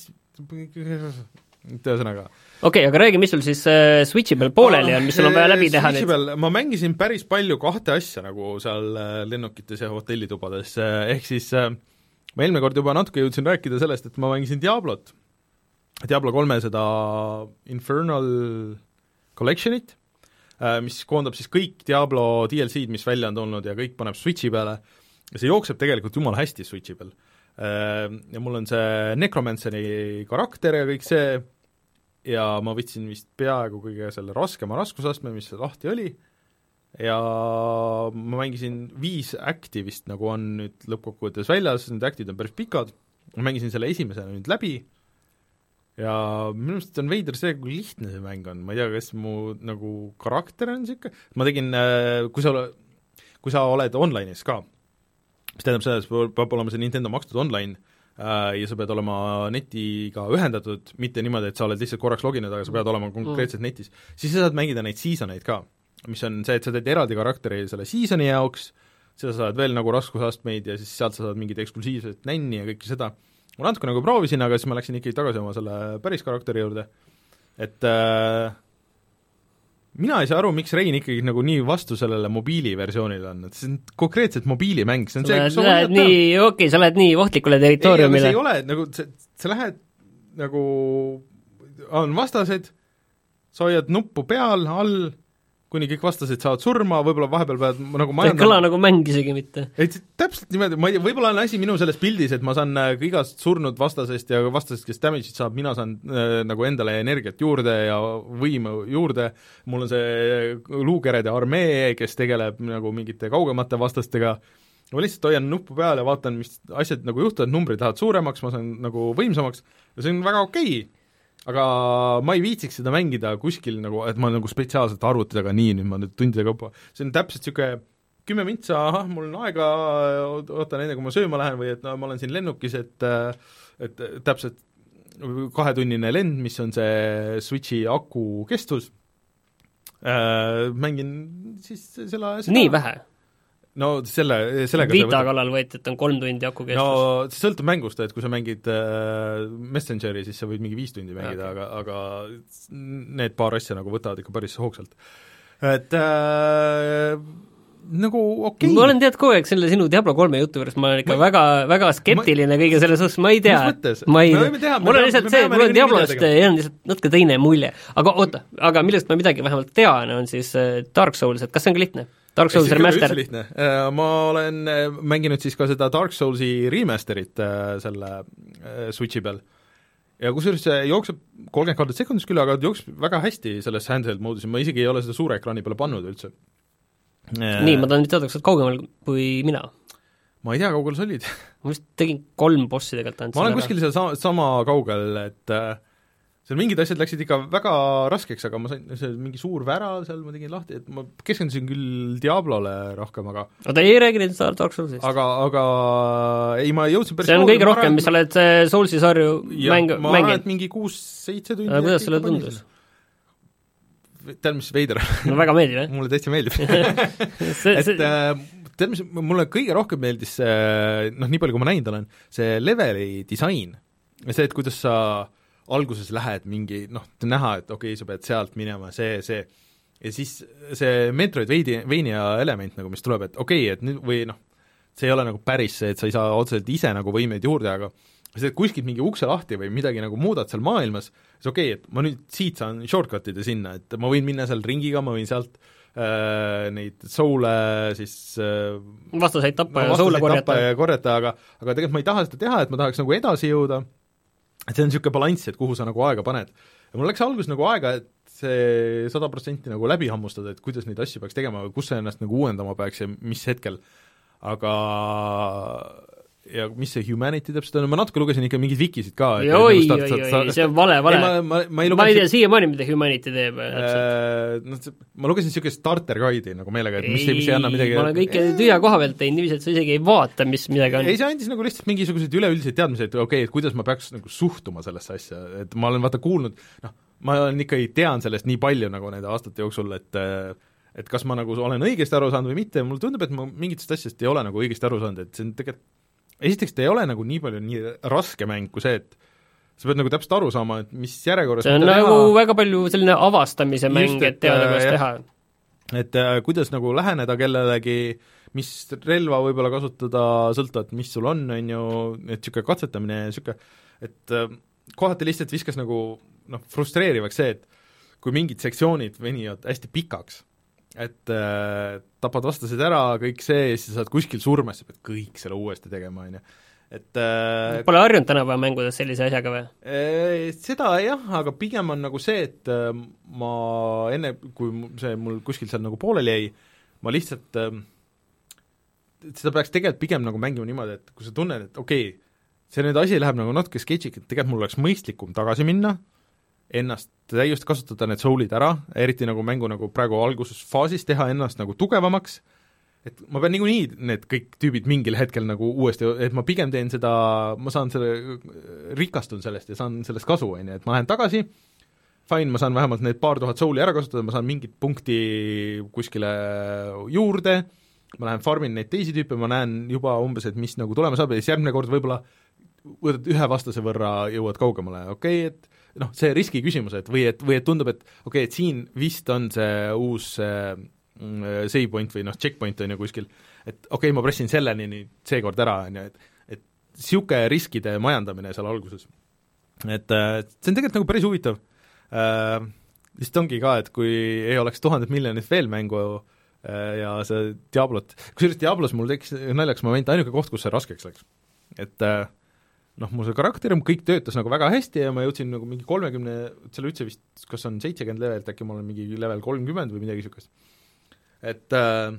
ühesõnaga. okei okay,, aga räägi, mis sul siis äh, Switchi peal pooleli on, mis sul on vaja läbi teha nüüd? Peal, ma mängisin päris palju kahte asja nagu seal äh, lennukites ja hotellitubades äh,, ehk siis äh, ma eelmine kord juba natuke jõudsin rääkida sellest, et ma mängisin Diablot, Diablo kolme seda Infernal Collectionit, mis koondab siis kõik Diablo D L C-d, mis välja on tulnud ja kõik paneb Switchi peale ja see jookseb tegelikult jumala hästi Switchi peal. Ja mul on see Necromanceri karakter ja kõik see ja ma võtsin vist peaaegu kõige selle raskema raskusastme, mis lahti oli ja ma mängisin viis acti vist nagu on nüüd lõppkokkuvõttes väljas, need actid on päris pikad, ma mängisin selle esimesena nüüd läbi ja minu meelest on veider see, kui lihtne see mäng on, ma ei tea, kas mu nagu karakter on niisugune, ma tegin, kui sa, kui sa oled online'is ka, mis tähendab seda, et peab olema see Nintendo makstud online äh, ja sa pead olema netiga ühendatud, mitte niimoodi, et sa oled lihtsalt korraks loginud, aga sa pead olema konkreetselt mm. netis, siis sa saad mängida neid seasoneid ka, mis on see, et sa teed eraldi karakteri selle seasoni jaoks, seda saad veel nagu raskusastmeid ja siis sealt sa saad mingit eksklusiivset nänni ja kõike seda. Ma natuke nagu proovisin, aga siis ma läksin ikkagi tagasi oma selle päris karakteri juurde, et äh, mina ei saa aru, miks Rein ikkagi nagu nii vastu sellele mobiiliversioonile on, et see on konkreetselt mobiilimäng, see on see, kus sa lähed nii, okei okay,, sa lähed nii ohtlikule territooriumile. ei, aga see ei ole, nagu sa, sa lähed nagu, on vastased, sa hoiad nuppu peal, all, kuni kõik vastased saavad surma, võib-olla vahepeal pead nagu majandama. See ei kõla nagu mäng isegi mitte. Et täpselt niimoodi, ma ei tea, võib-olla on asi minu selles pildis, et ma saan igast surnud vastasest ja vastasest, kes damage'it saab, mina saan äh, nagu endale energiat juurde ja võimu juurde, mul on see luukerede armee, kes tegeleb nagu mingite kaugemate vastastega, ma lihtsalt hoian nuppu peal ja vaatan, mis asjad nagu juhtuvad, numbrid lähevad suuremaks, ma saan nagu võimsamaks ja see on väga okei okay. Aga ma ei viitsiks seda mängida kuskil nagu, et ma nagu spetsiaalselt arvuti taga nii, nüüd ma nüüd tundide kaupa, see on täpselt niisugune kümme mintsa, ahah, mul on aega, ootan enne, kui ma sööma lähen või et no, ma olen siin lennukis, et et täpselt kahetunnine lend, mis on see Switchi aku kestus, mängin siis selle seda... nii vähe? no selle, sellega Vita kallal võeti, et on kolm tundi aku kestus. No see sõltub mängust, et kui sa mängid äh, Messengeri, siis sa võid mingi viis tundi mängida, aga, aga need paar asja nagu võtavad ikka päris hoogsalt. Et äh, nagu okei okay.. ma olen tead kogu aeg selle sinu Diablo kolme jutu juures, ma olen ikka ma, väga, väga skeptiline ma, kõige selles suhtes, ma ei tea. ma ei tea, mul on lihtsalt see, mul on Diablost jäänud lihtsalt natuke teine mulje. Aga oota, aga millest ma midagi vähemalt tean, on siis Dark Souls, et kas see on ka lihtne? Dark Souls remaster. Ma olen mänginud siis ka seda Dark Soulsi remasterit selle Switchi peal. Ja kusjuures see jookseb kolmkümmend kolm sekundis küll, aga jookseb väga hästi selles handheld moodus, ma isegi ei ole seda suure ekraani peale pannud üldse. Nii, ma tahan nüüd teada, kas oled kaugemal kui mina? Ma ei tea, kaugel sa olid? ma vist tegin kolm bossi tegelikult. ma olen kuskil seal sama, sama kaugel, et äh, seal mingid asjad läksid ikka väga raskeks, aga ma sain, see mingi suur värav seal ma tegin lahti, et ma keskendusin küll Diablole rohkem, aga oota, ei räägi nüüd Dark Soulsist? Aga, aga ei, ma jõudsin päris see on kõige rohkem, mis sa oled Soulsi sarju mäng, ma arvan, et mingi kuus-seitse tundi. aga kuidas sulle tundus? tead, mis veider no väga meeldib, jah? mulle täitsa meeldib see, et äh, tead, mis mulle kõige rohkem meeldis see, noh, nii palju kui ma näinud olen, see leveli disain, see, et kuidas sa alguses lähed mingi, noh, näha, et okei okay,, sa pead sealt minema, see, see ja siis see Metroidvania element nagu, mis tuleb, et okei okay,, et nüüd või noh, see ei ole nagu päris see, et sa ei saa otseselt ise nagu võimeid juurde, aga see, et kuskilt mingi ukse lahti või midagi nagu muudad seal maailmas, siis okei okay,, et ma nüüd siit saan shortcut'ida sinna, et ma võin minna seal ringiga, ma võin sealt äh, neid soule siis äh, vastaseid tappa no, ja soule korjata. ja korjata, aga, aga tegelikult ma ei taha seda teha, et ma tahaks nagu edasi jõuda, et see on niisugune balanss, et kuhu sa nagu aega paned. Ja mul läks algus nagu aega, et see sada protsenti nagu läbi hammustada, et kuidas neid asju peaks tegema või kus sa ennast nagu uuendama peaks ja mis hetkel, aga ja mis see humanity täpselt on, ma natuke lugesin ikka mingeid vikisid ka. oi, oi, oi, see on vale, vale. Ei, ma, ma, ma ei, ma ei tea siiamaani, mida humanity teeb. Äh, no, ma lugesin niisugune starter guide'i nagu meelega, et mis ei, mis ei anna midagi. Ma olen kõike tühja koha pealt teinud, niiviisi, et sa isegi ei vaata, mis midagi on. ei, see andis nagu lihtsalt mingisuguseid üleüldiseid teadmisi, et okei okay,, et kuidas ma peaks nagu suhtuma sellesse asja, et ma olen vaata kuulnud, noh, ma olen ikka ei tean sellest nii palju nagu nende aastate jooksul, et et kas ma nagu olen õigesti aru saanud või mitte, mulle tundub, et ma mingitest asjast ei ole nagu õigesti aru saanud, et see on tegelikult esiteks ta ei ole nagu nii palju nii raske mäng kui see, et sa pead nagu täpselt aru saama, et mis järjekorras see on nagu teha. Väga palju selline avastamise Just, mäng, et teada, kuidas teha. Et äh, kuidas nagu läheneda kellelegi, mis relva võib-olla kasutada, sõltuvalt, mis sul on, on ju, et niisugune katsetamine ja niisugune, et äh, kohati lihtsalt viskas nagu noh, frustreerivaks see, et kui mingid sektsioonid venivad hästi pikaks, et äh, tapad vastased ära, kõik see, ja siis saad kuskil surma, sa pead kõik selle uuesti tegema, on ju. Et äh, Pole harjunud tänapäeva mängudes sellise asjaga või? Äh, seda jah, aga pigem on nagu see, et äh, ma enne, kui see mul kuskil seal nagu pooleli jäi, ma lihtsalt äh, seda peaks tegelikult pigem nagu mängima niimoodi, et kui sa tunned, et okei okay,, see nüüd asi läheb nagu natuke sketšik, et tegelikult mul oleks mõistlikum tagasi minna, ennast täiesti kasutada need soulid ära, eriti nagu mängu nagu praegu algusfaasis teha ennast nagu tugevamaks, et ma pean niikuinii need kõik tüübid mingil hetkel nagu uuesti, et ma pigem teen seda, ma saan selle, rikastun sellest ja saan sellest kasu, on ju, et ma lähen tagasi, fine, ma saan vähemalt need paar tuhat souli ära kasutada, ma saan mingit punkti kuskile juurde, ma lähen farmin neid teisi tüüpe, ma näen juba umbes, et mis nagu tulema saab ja siis järgmine kord võib-olla võtad ühe vastase võrra, jõuad kaugemale, okei okay,, et noh, see riski küsimus, et või et, või et tundub, et okei okay,, et siin vist on see uus äh, save point või noh, checkpoint on ju kuskil, et okei okay,, ma pressin selleni nüüd seekord ära, on ju, et et niisugune riskide majandamine seal alguses. Et äh, see on tegelikult nagu päris huvitav äh,. Vist ongi ka, et kui ei oleks tuhandet miljonit veel mängu äh, ja see Diablot, kusjuures Diablos mul tekkis naljaks moment, ainuke koht, kus see raskeks läks. Et äh, noh, mul see karakter, kõik töötas nagu väga hästi ja ma jõudsin nagu mingi kolmekümne, seal üldse vist, kas on seitsekümmend levelit, äkki ma olen mingi level kolmkümmend või midagi niisugust. Et äh,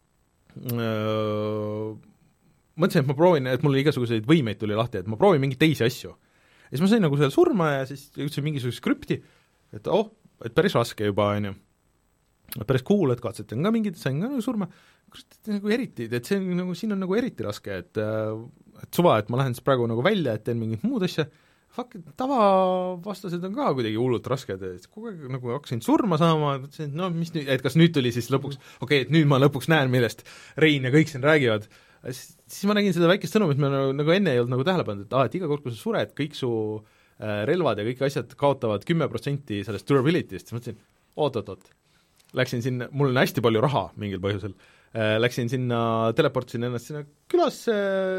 äh, mõtlesin, et ma proovin, et mul igasuguseid võimeid tuli lahti, et ma proovin mingeid teisi asju. Ja siis ma sain nagu seal surma ja siis jõudsin mingisugust skripti, et oh, et päris raske juba, on ju. Päris cool, et katsetan ka mingid, sain ka nagu surma, et nagu eriti, et see on nagu, siin on nagu eriti raske, et äh, et suva, et ma lähen siis praegu nagu välja, et teen mingit muud asja, fuck, tavavastased on ka kuidagi hullult rasked, et kogu aeg nagu hakkasin surma saama, et no mis nüüd, et kas nüüd tuli siis lõpuks, okei okay,, et nüüd ma lõpuks näen, millest Rein ja kõik siin räägivad, siis ma nägin seda väikest sõnumit, ma nagu, nagu enne ei olnud nagu tähele pannud, et aa, et iga kord, kui sa sured, kõik su äh, relvad ja kõik asjad kaotavad kümme protsenti sellest durability'st, siis mõtlesin, oot-oot-oot, läksin sinna, mul on hästi palju raha mingil põhjusel, läksin sinna, teleportisin ennast sinna külasse,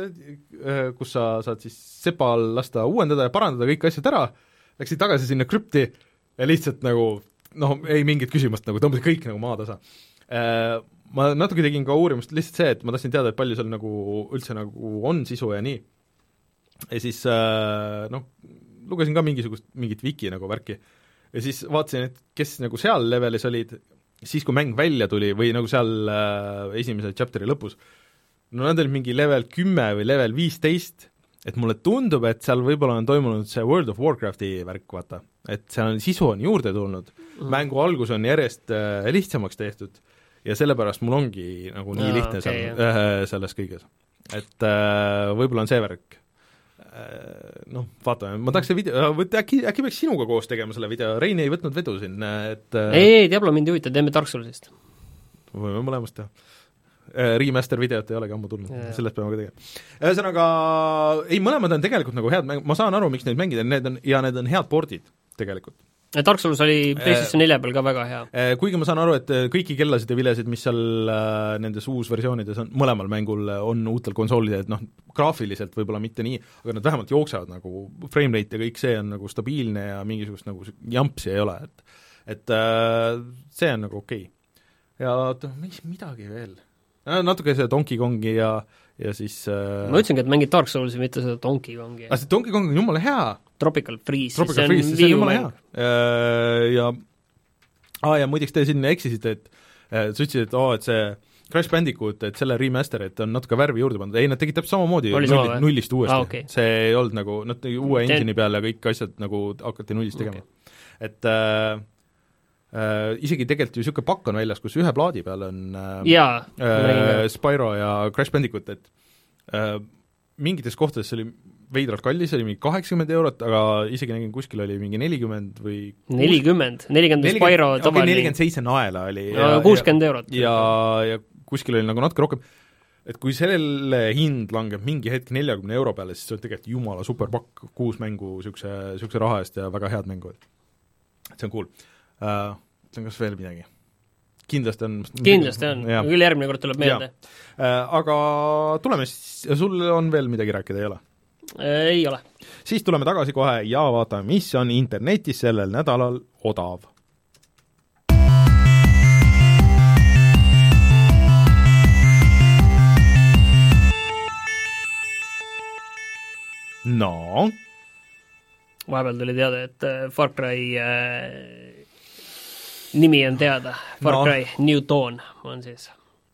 kus sa saad siis sepal lasta uuendada ja parandada kõik asjad ära, läksin tagasi sinna krüpti ja lihtsalt nagu noh, ei mingit küsimust, nagu tõmbasin kõik nagu maatasa. Ma natuke tegin ka uurimust lihtsalt see, et ma tahtsin teada, et palju seal nagu üldse nagu on sisu ja nii. Ja siis noh, lugesin ka mingisugust, mingit wiki nagu värki ja siis vaatasin, et kes nagu seal levelis olid, siis kui mäng välja tuli või nagu seal äh, esimese chapteri lõpus, no nad olid mingi level kümme või level viisteist, et mulle tundub, et seal võib-olla on toimunud see World of Warcrafti värk, vaata, et seal on, sisu on juurde tulnud, mm. mängu algus on järjest äh, lihtsamaks tehtud ja sellepärast mul ongi nagu nii ah, lihtne okay, seal, äh, selles kõiges. Et äh, võib-olla on see värk. Noh, vaatame, ma tahaks see video, äkki, äkki peaks sinuga koos tegema selle video, Rein ei võtnud vedu siin, et ei, ei, Diablo mind ei huvita, teeme Dark Soulsist. Võime mõlemast teha. Remaster videot ei olegi ammu tulnud, sellest peame ka tegema. Ühesõnaga, ei, mõlemad on tegelikult nagu head mäng, ma saan aru, miks neid mängida, need on, ja need on head pordid tegelikult. Dark Souls oli PlayStation nelja peal ka väga hea. Kuigi ma saan aru, et kõiki kellasid ja vilesid, mis seal nendes uusversioonides on, mõlemal mängul on uutel konsoolidel, et noh, graafiliselt võib-olla mitte nii, aga nad vähemalt jooksevad nagu, frame rate ja kõik see on nagu stabiilne ja mingisugust nagu jampsi ei ole, et et see on nagu okei okay.. ja oota, mis midagi veel? Natuke see Donkey Kongi ja, ja siis äh... ma ütlesingi, et mängid Dark Soulsi, mitte seda Donkey Kongi. aga see Donkey Kong on jumala hea! Tropical Freeze, Tropical see Freeze, on, see on jumala hea! Ja aa, ja muideks te siin eksisite, et sa ütlesid, et oo, et see Crash Bandicoot, et selle remaster, et on natuke värvi juurde pandud, ei, nad tegid täpselt samamoodi nulli, nullist uuesti ah,, okay. See ei olnud nagu, nad tegi uue engine'i peale ja kõik asjad nagu hakati nullist tegema okay.. Et äh, äh, isegi tegelikult ju niisugune pakk on väljas, kus ühe plaadi peal on äh, jaa, äh, Spyro ja Crash Bandicoot, et äh, mingites kohtades oli veidralt kallis, oli mingi kaheksakümmend eurot, aga isegi nägin kuskil oli mingi nelikümmend või nelikümmend, nelikümmend Spyro tavaline okay, nelikümmend seitse naela oli ja kuuskümmend eurot. Ja, ja kuskil oli nagu natuke rohkem, et kui sellele hind langeb mingi hetk neljakümne euro peale, siis see on tegelikult jumala superpakk, kuus mängu niisuguse, niisuguse raha eest ja väga head mängu. See on cool. Uh, ütlen kas veel midagi? Kindlasti on. Kindlasti on, küll järgmine kord tuleb meelde. Uh, aga tuleme siis, sul on veel midagi rääkida, ei ole? Ei ole. Siis tuleme tagasi kohe ja vaatame, mis on internetis sellel nädalal odav. No. Vahepeal tuli teada, et Far Cry äh, nimi on teada. Far no. Cry New Dawn on siis.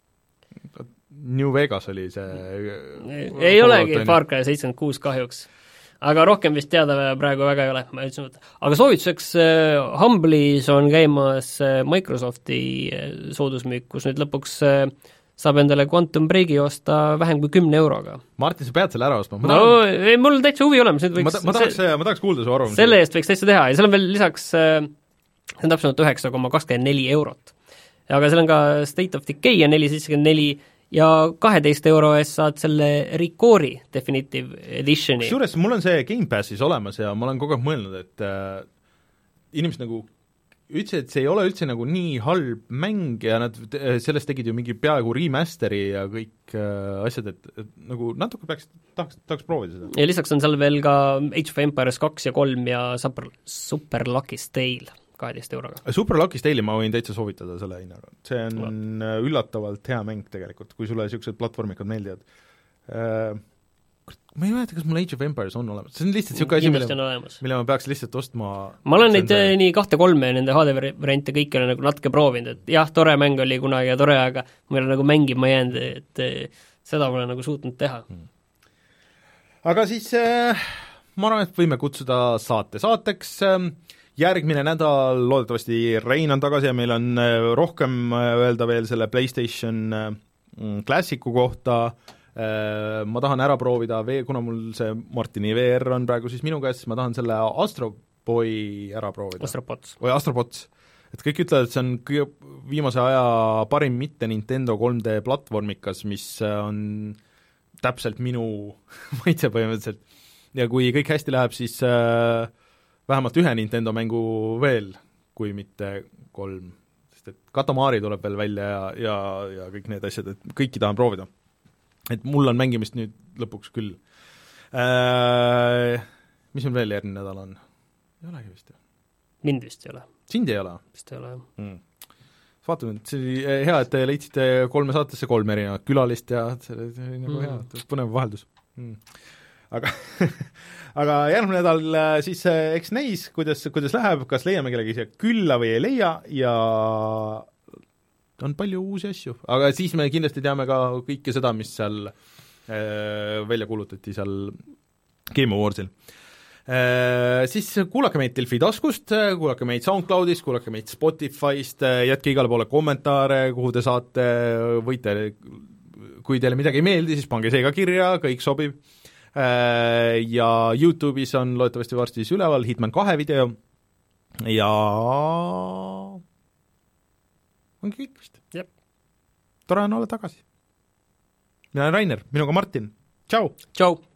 New Vegas oli see ei, ei olegi Far Cry seitsekümmend kuus kahjuks. Aga rohkem vist teada praegu väga ei ole. Ma ütlesin, aga soovituseks äh, Humble'is on käimas äh, Microsofti äh, soodusmüük, kus nüüd lõpuks äh, saab endale Quantum Breaki osta vähem kui kümne euroga. Martin, sa pead selle ära ostma? No, tahan... ei, mul täitsa huvi olemas. Võiks, ma, ta, ma, tahaks, see, ma tahaks kuulda su arvamusi. Selle eest võiks täitsa teha ja seal on veel lisaks, see on täpselt üheksa koma kakskümmend neli eurot. Aga seal on ka State of Decay ja neli seitsekümmend neli ja kaheteist euro eest saad selle Recore Definitive Editioni. Kusjuures mul on see Game Passis olemas ja ma olen kogu aeg mõelnud, et äh, inimesed nagu ütlesid, et see ei ole üldse nagu nii halb mäng ja nad sellest tegid ju mingi peaaegu remasteri ja kõik äh, asjad, et, et nagu natuke peaks, tahaks, tahaks proovida seda. Ja lisaks on seal veel ka Age of Empires kaks ja kolm ja Super, Super Lucky's Tale kaheteist euroga. Super Lucky's Tale'i ma võin täitsa soovitada selle hinnaga. See on no. üllatavalt hea mäng tegelikult, kui sulle niisugused platvormikud meeldivad äh, ma ei mäleta, kas mul Age of Empires on olemas, see on lihtsalt niisugune asi, mille, mille ma peaks lihtsalt ostma. Ma olen neid see... nii kahte-kolme nende H D variante kõik olen nagu natuke proovinud, et jah, tore mäng oli kunagi ja tore, aga ma ei ole nagu mängima jäänud, et seda ma olen nagu suutnud teha. Aga siis äh, ma arvan, et võime kutsuda saate saateks. Järgmine nädal loodetavasti Rein on tagasi ja meil on rohkem öelda veel selle PlayStation Classicu kohta. Ma tahan ära proovida, kuna mul see Martini V R on praegu siis minu käes, ma tahan selle Astro Boy ära proovida. Astrobots. Või Astrobots. Et kõik ütlevad, et see on kõige viimase aja parim mitte Nintendo kolm D platvormikas, mis on täpselt minu maitse põhimõtteliselt. Ja kui kõik hästi läheb, siis äh, vähemalt ühe Nintendo mängu veel, kui mitte kolm. Sest et Katamari tuleb veel välja ja, ja, ja kõik need asjad, et kõiki tahan proovida. Et mul on mängimist nüüd lõpuks küll. Äh, mis meil veel järgmine nädal on? Ei olegi vist ju. Mind vist ei ole. Sind ei ole? Vist ei ole, jah. Mm. Vaatame, see oli hea, et te leidsite kolme saatesse kolm erinevat külalist ja see oli nagu mm. hea, põnev vaheldus. Mm. Aga, aga järgmine nädal siis eks näis, kuidas, kuidas läheb, kas leiame kellegi siia külla või ei leia ja on palju uusi asju, aga siis me kindlasti teame ka kõike seda, mis seal äh, välja kuulutati seal Game Awardsil. Äh, siis kuulake meid Delfi taskust, kuulake meid SoundCloudist, kuulake meid Spotify'st, jätke igale poole kommentaare, kuhu te saate, võite, kui teile midagi ei meeldi, siis pange see ka kirja, kõik sobib. Äh, ja YouTube'is on loodetavasti varsti siis üleval Hitman kahe video ja ongi kõik vist. Jep. Tore on olla tagasi. Mina olen Rainer, minuga Martin. Tšau! Tšau!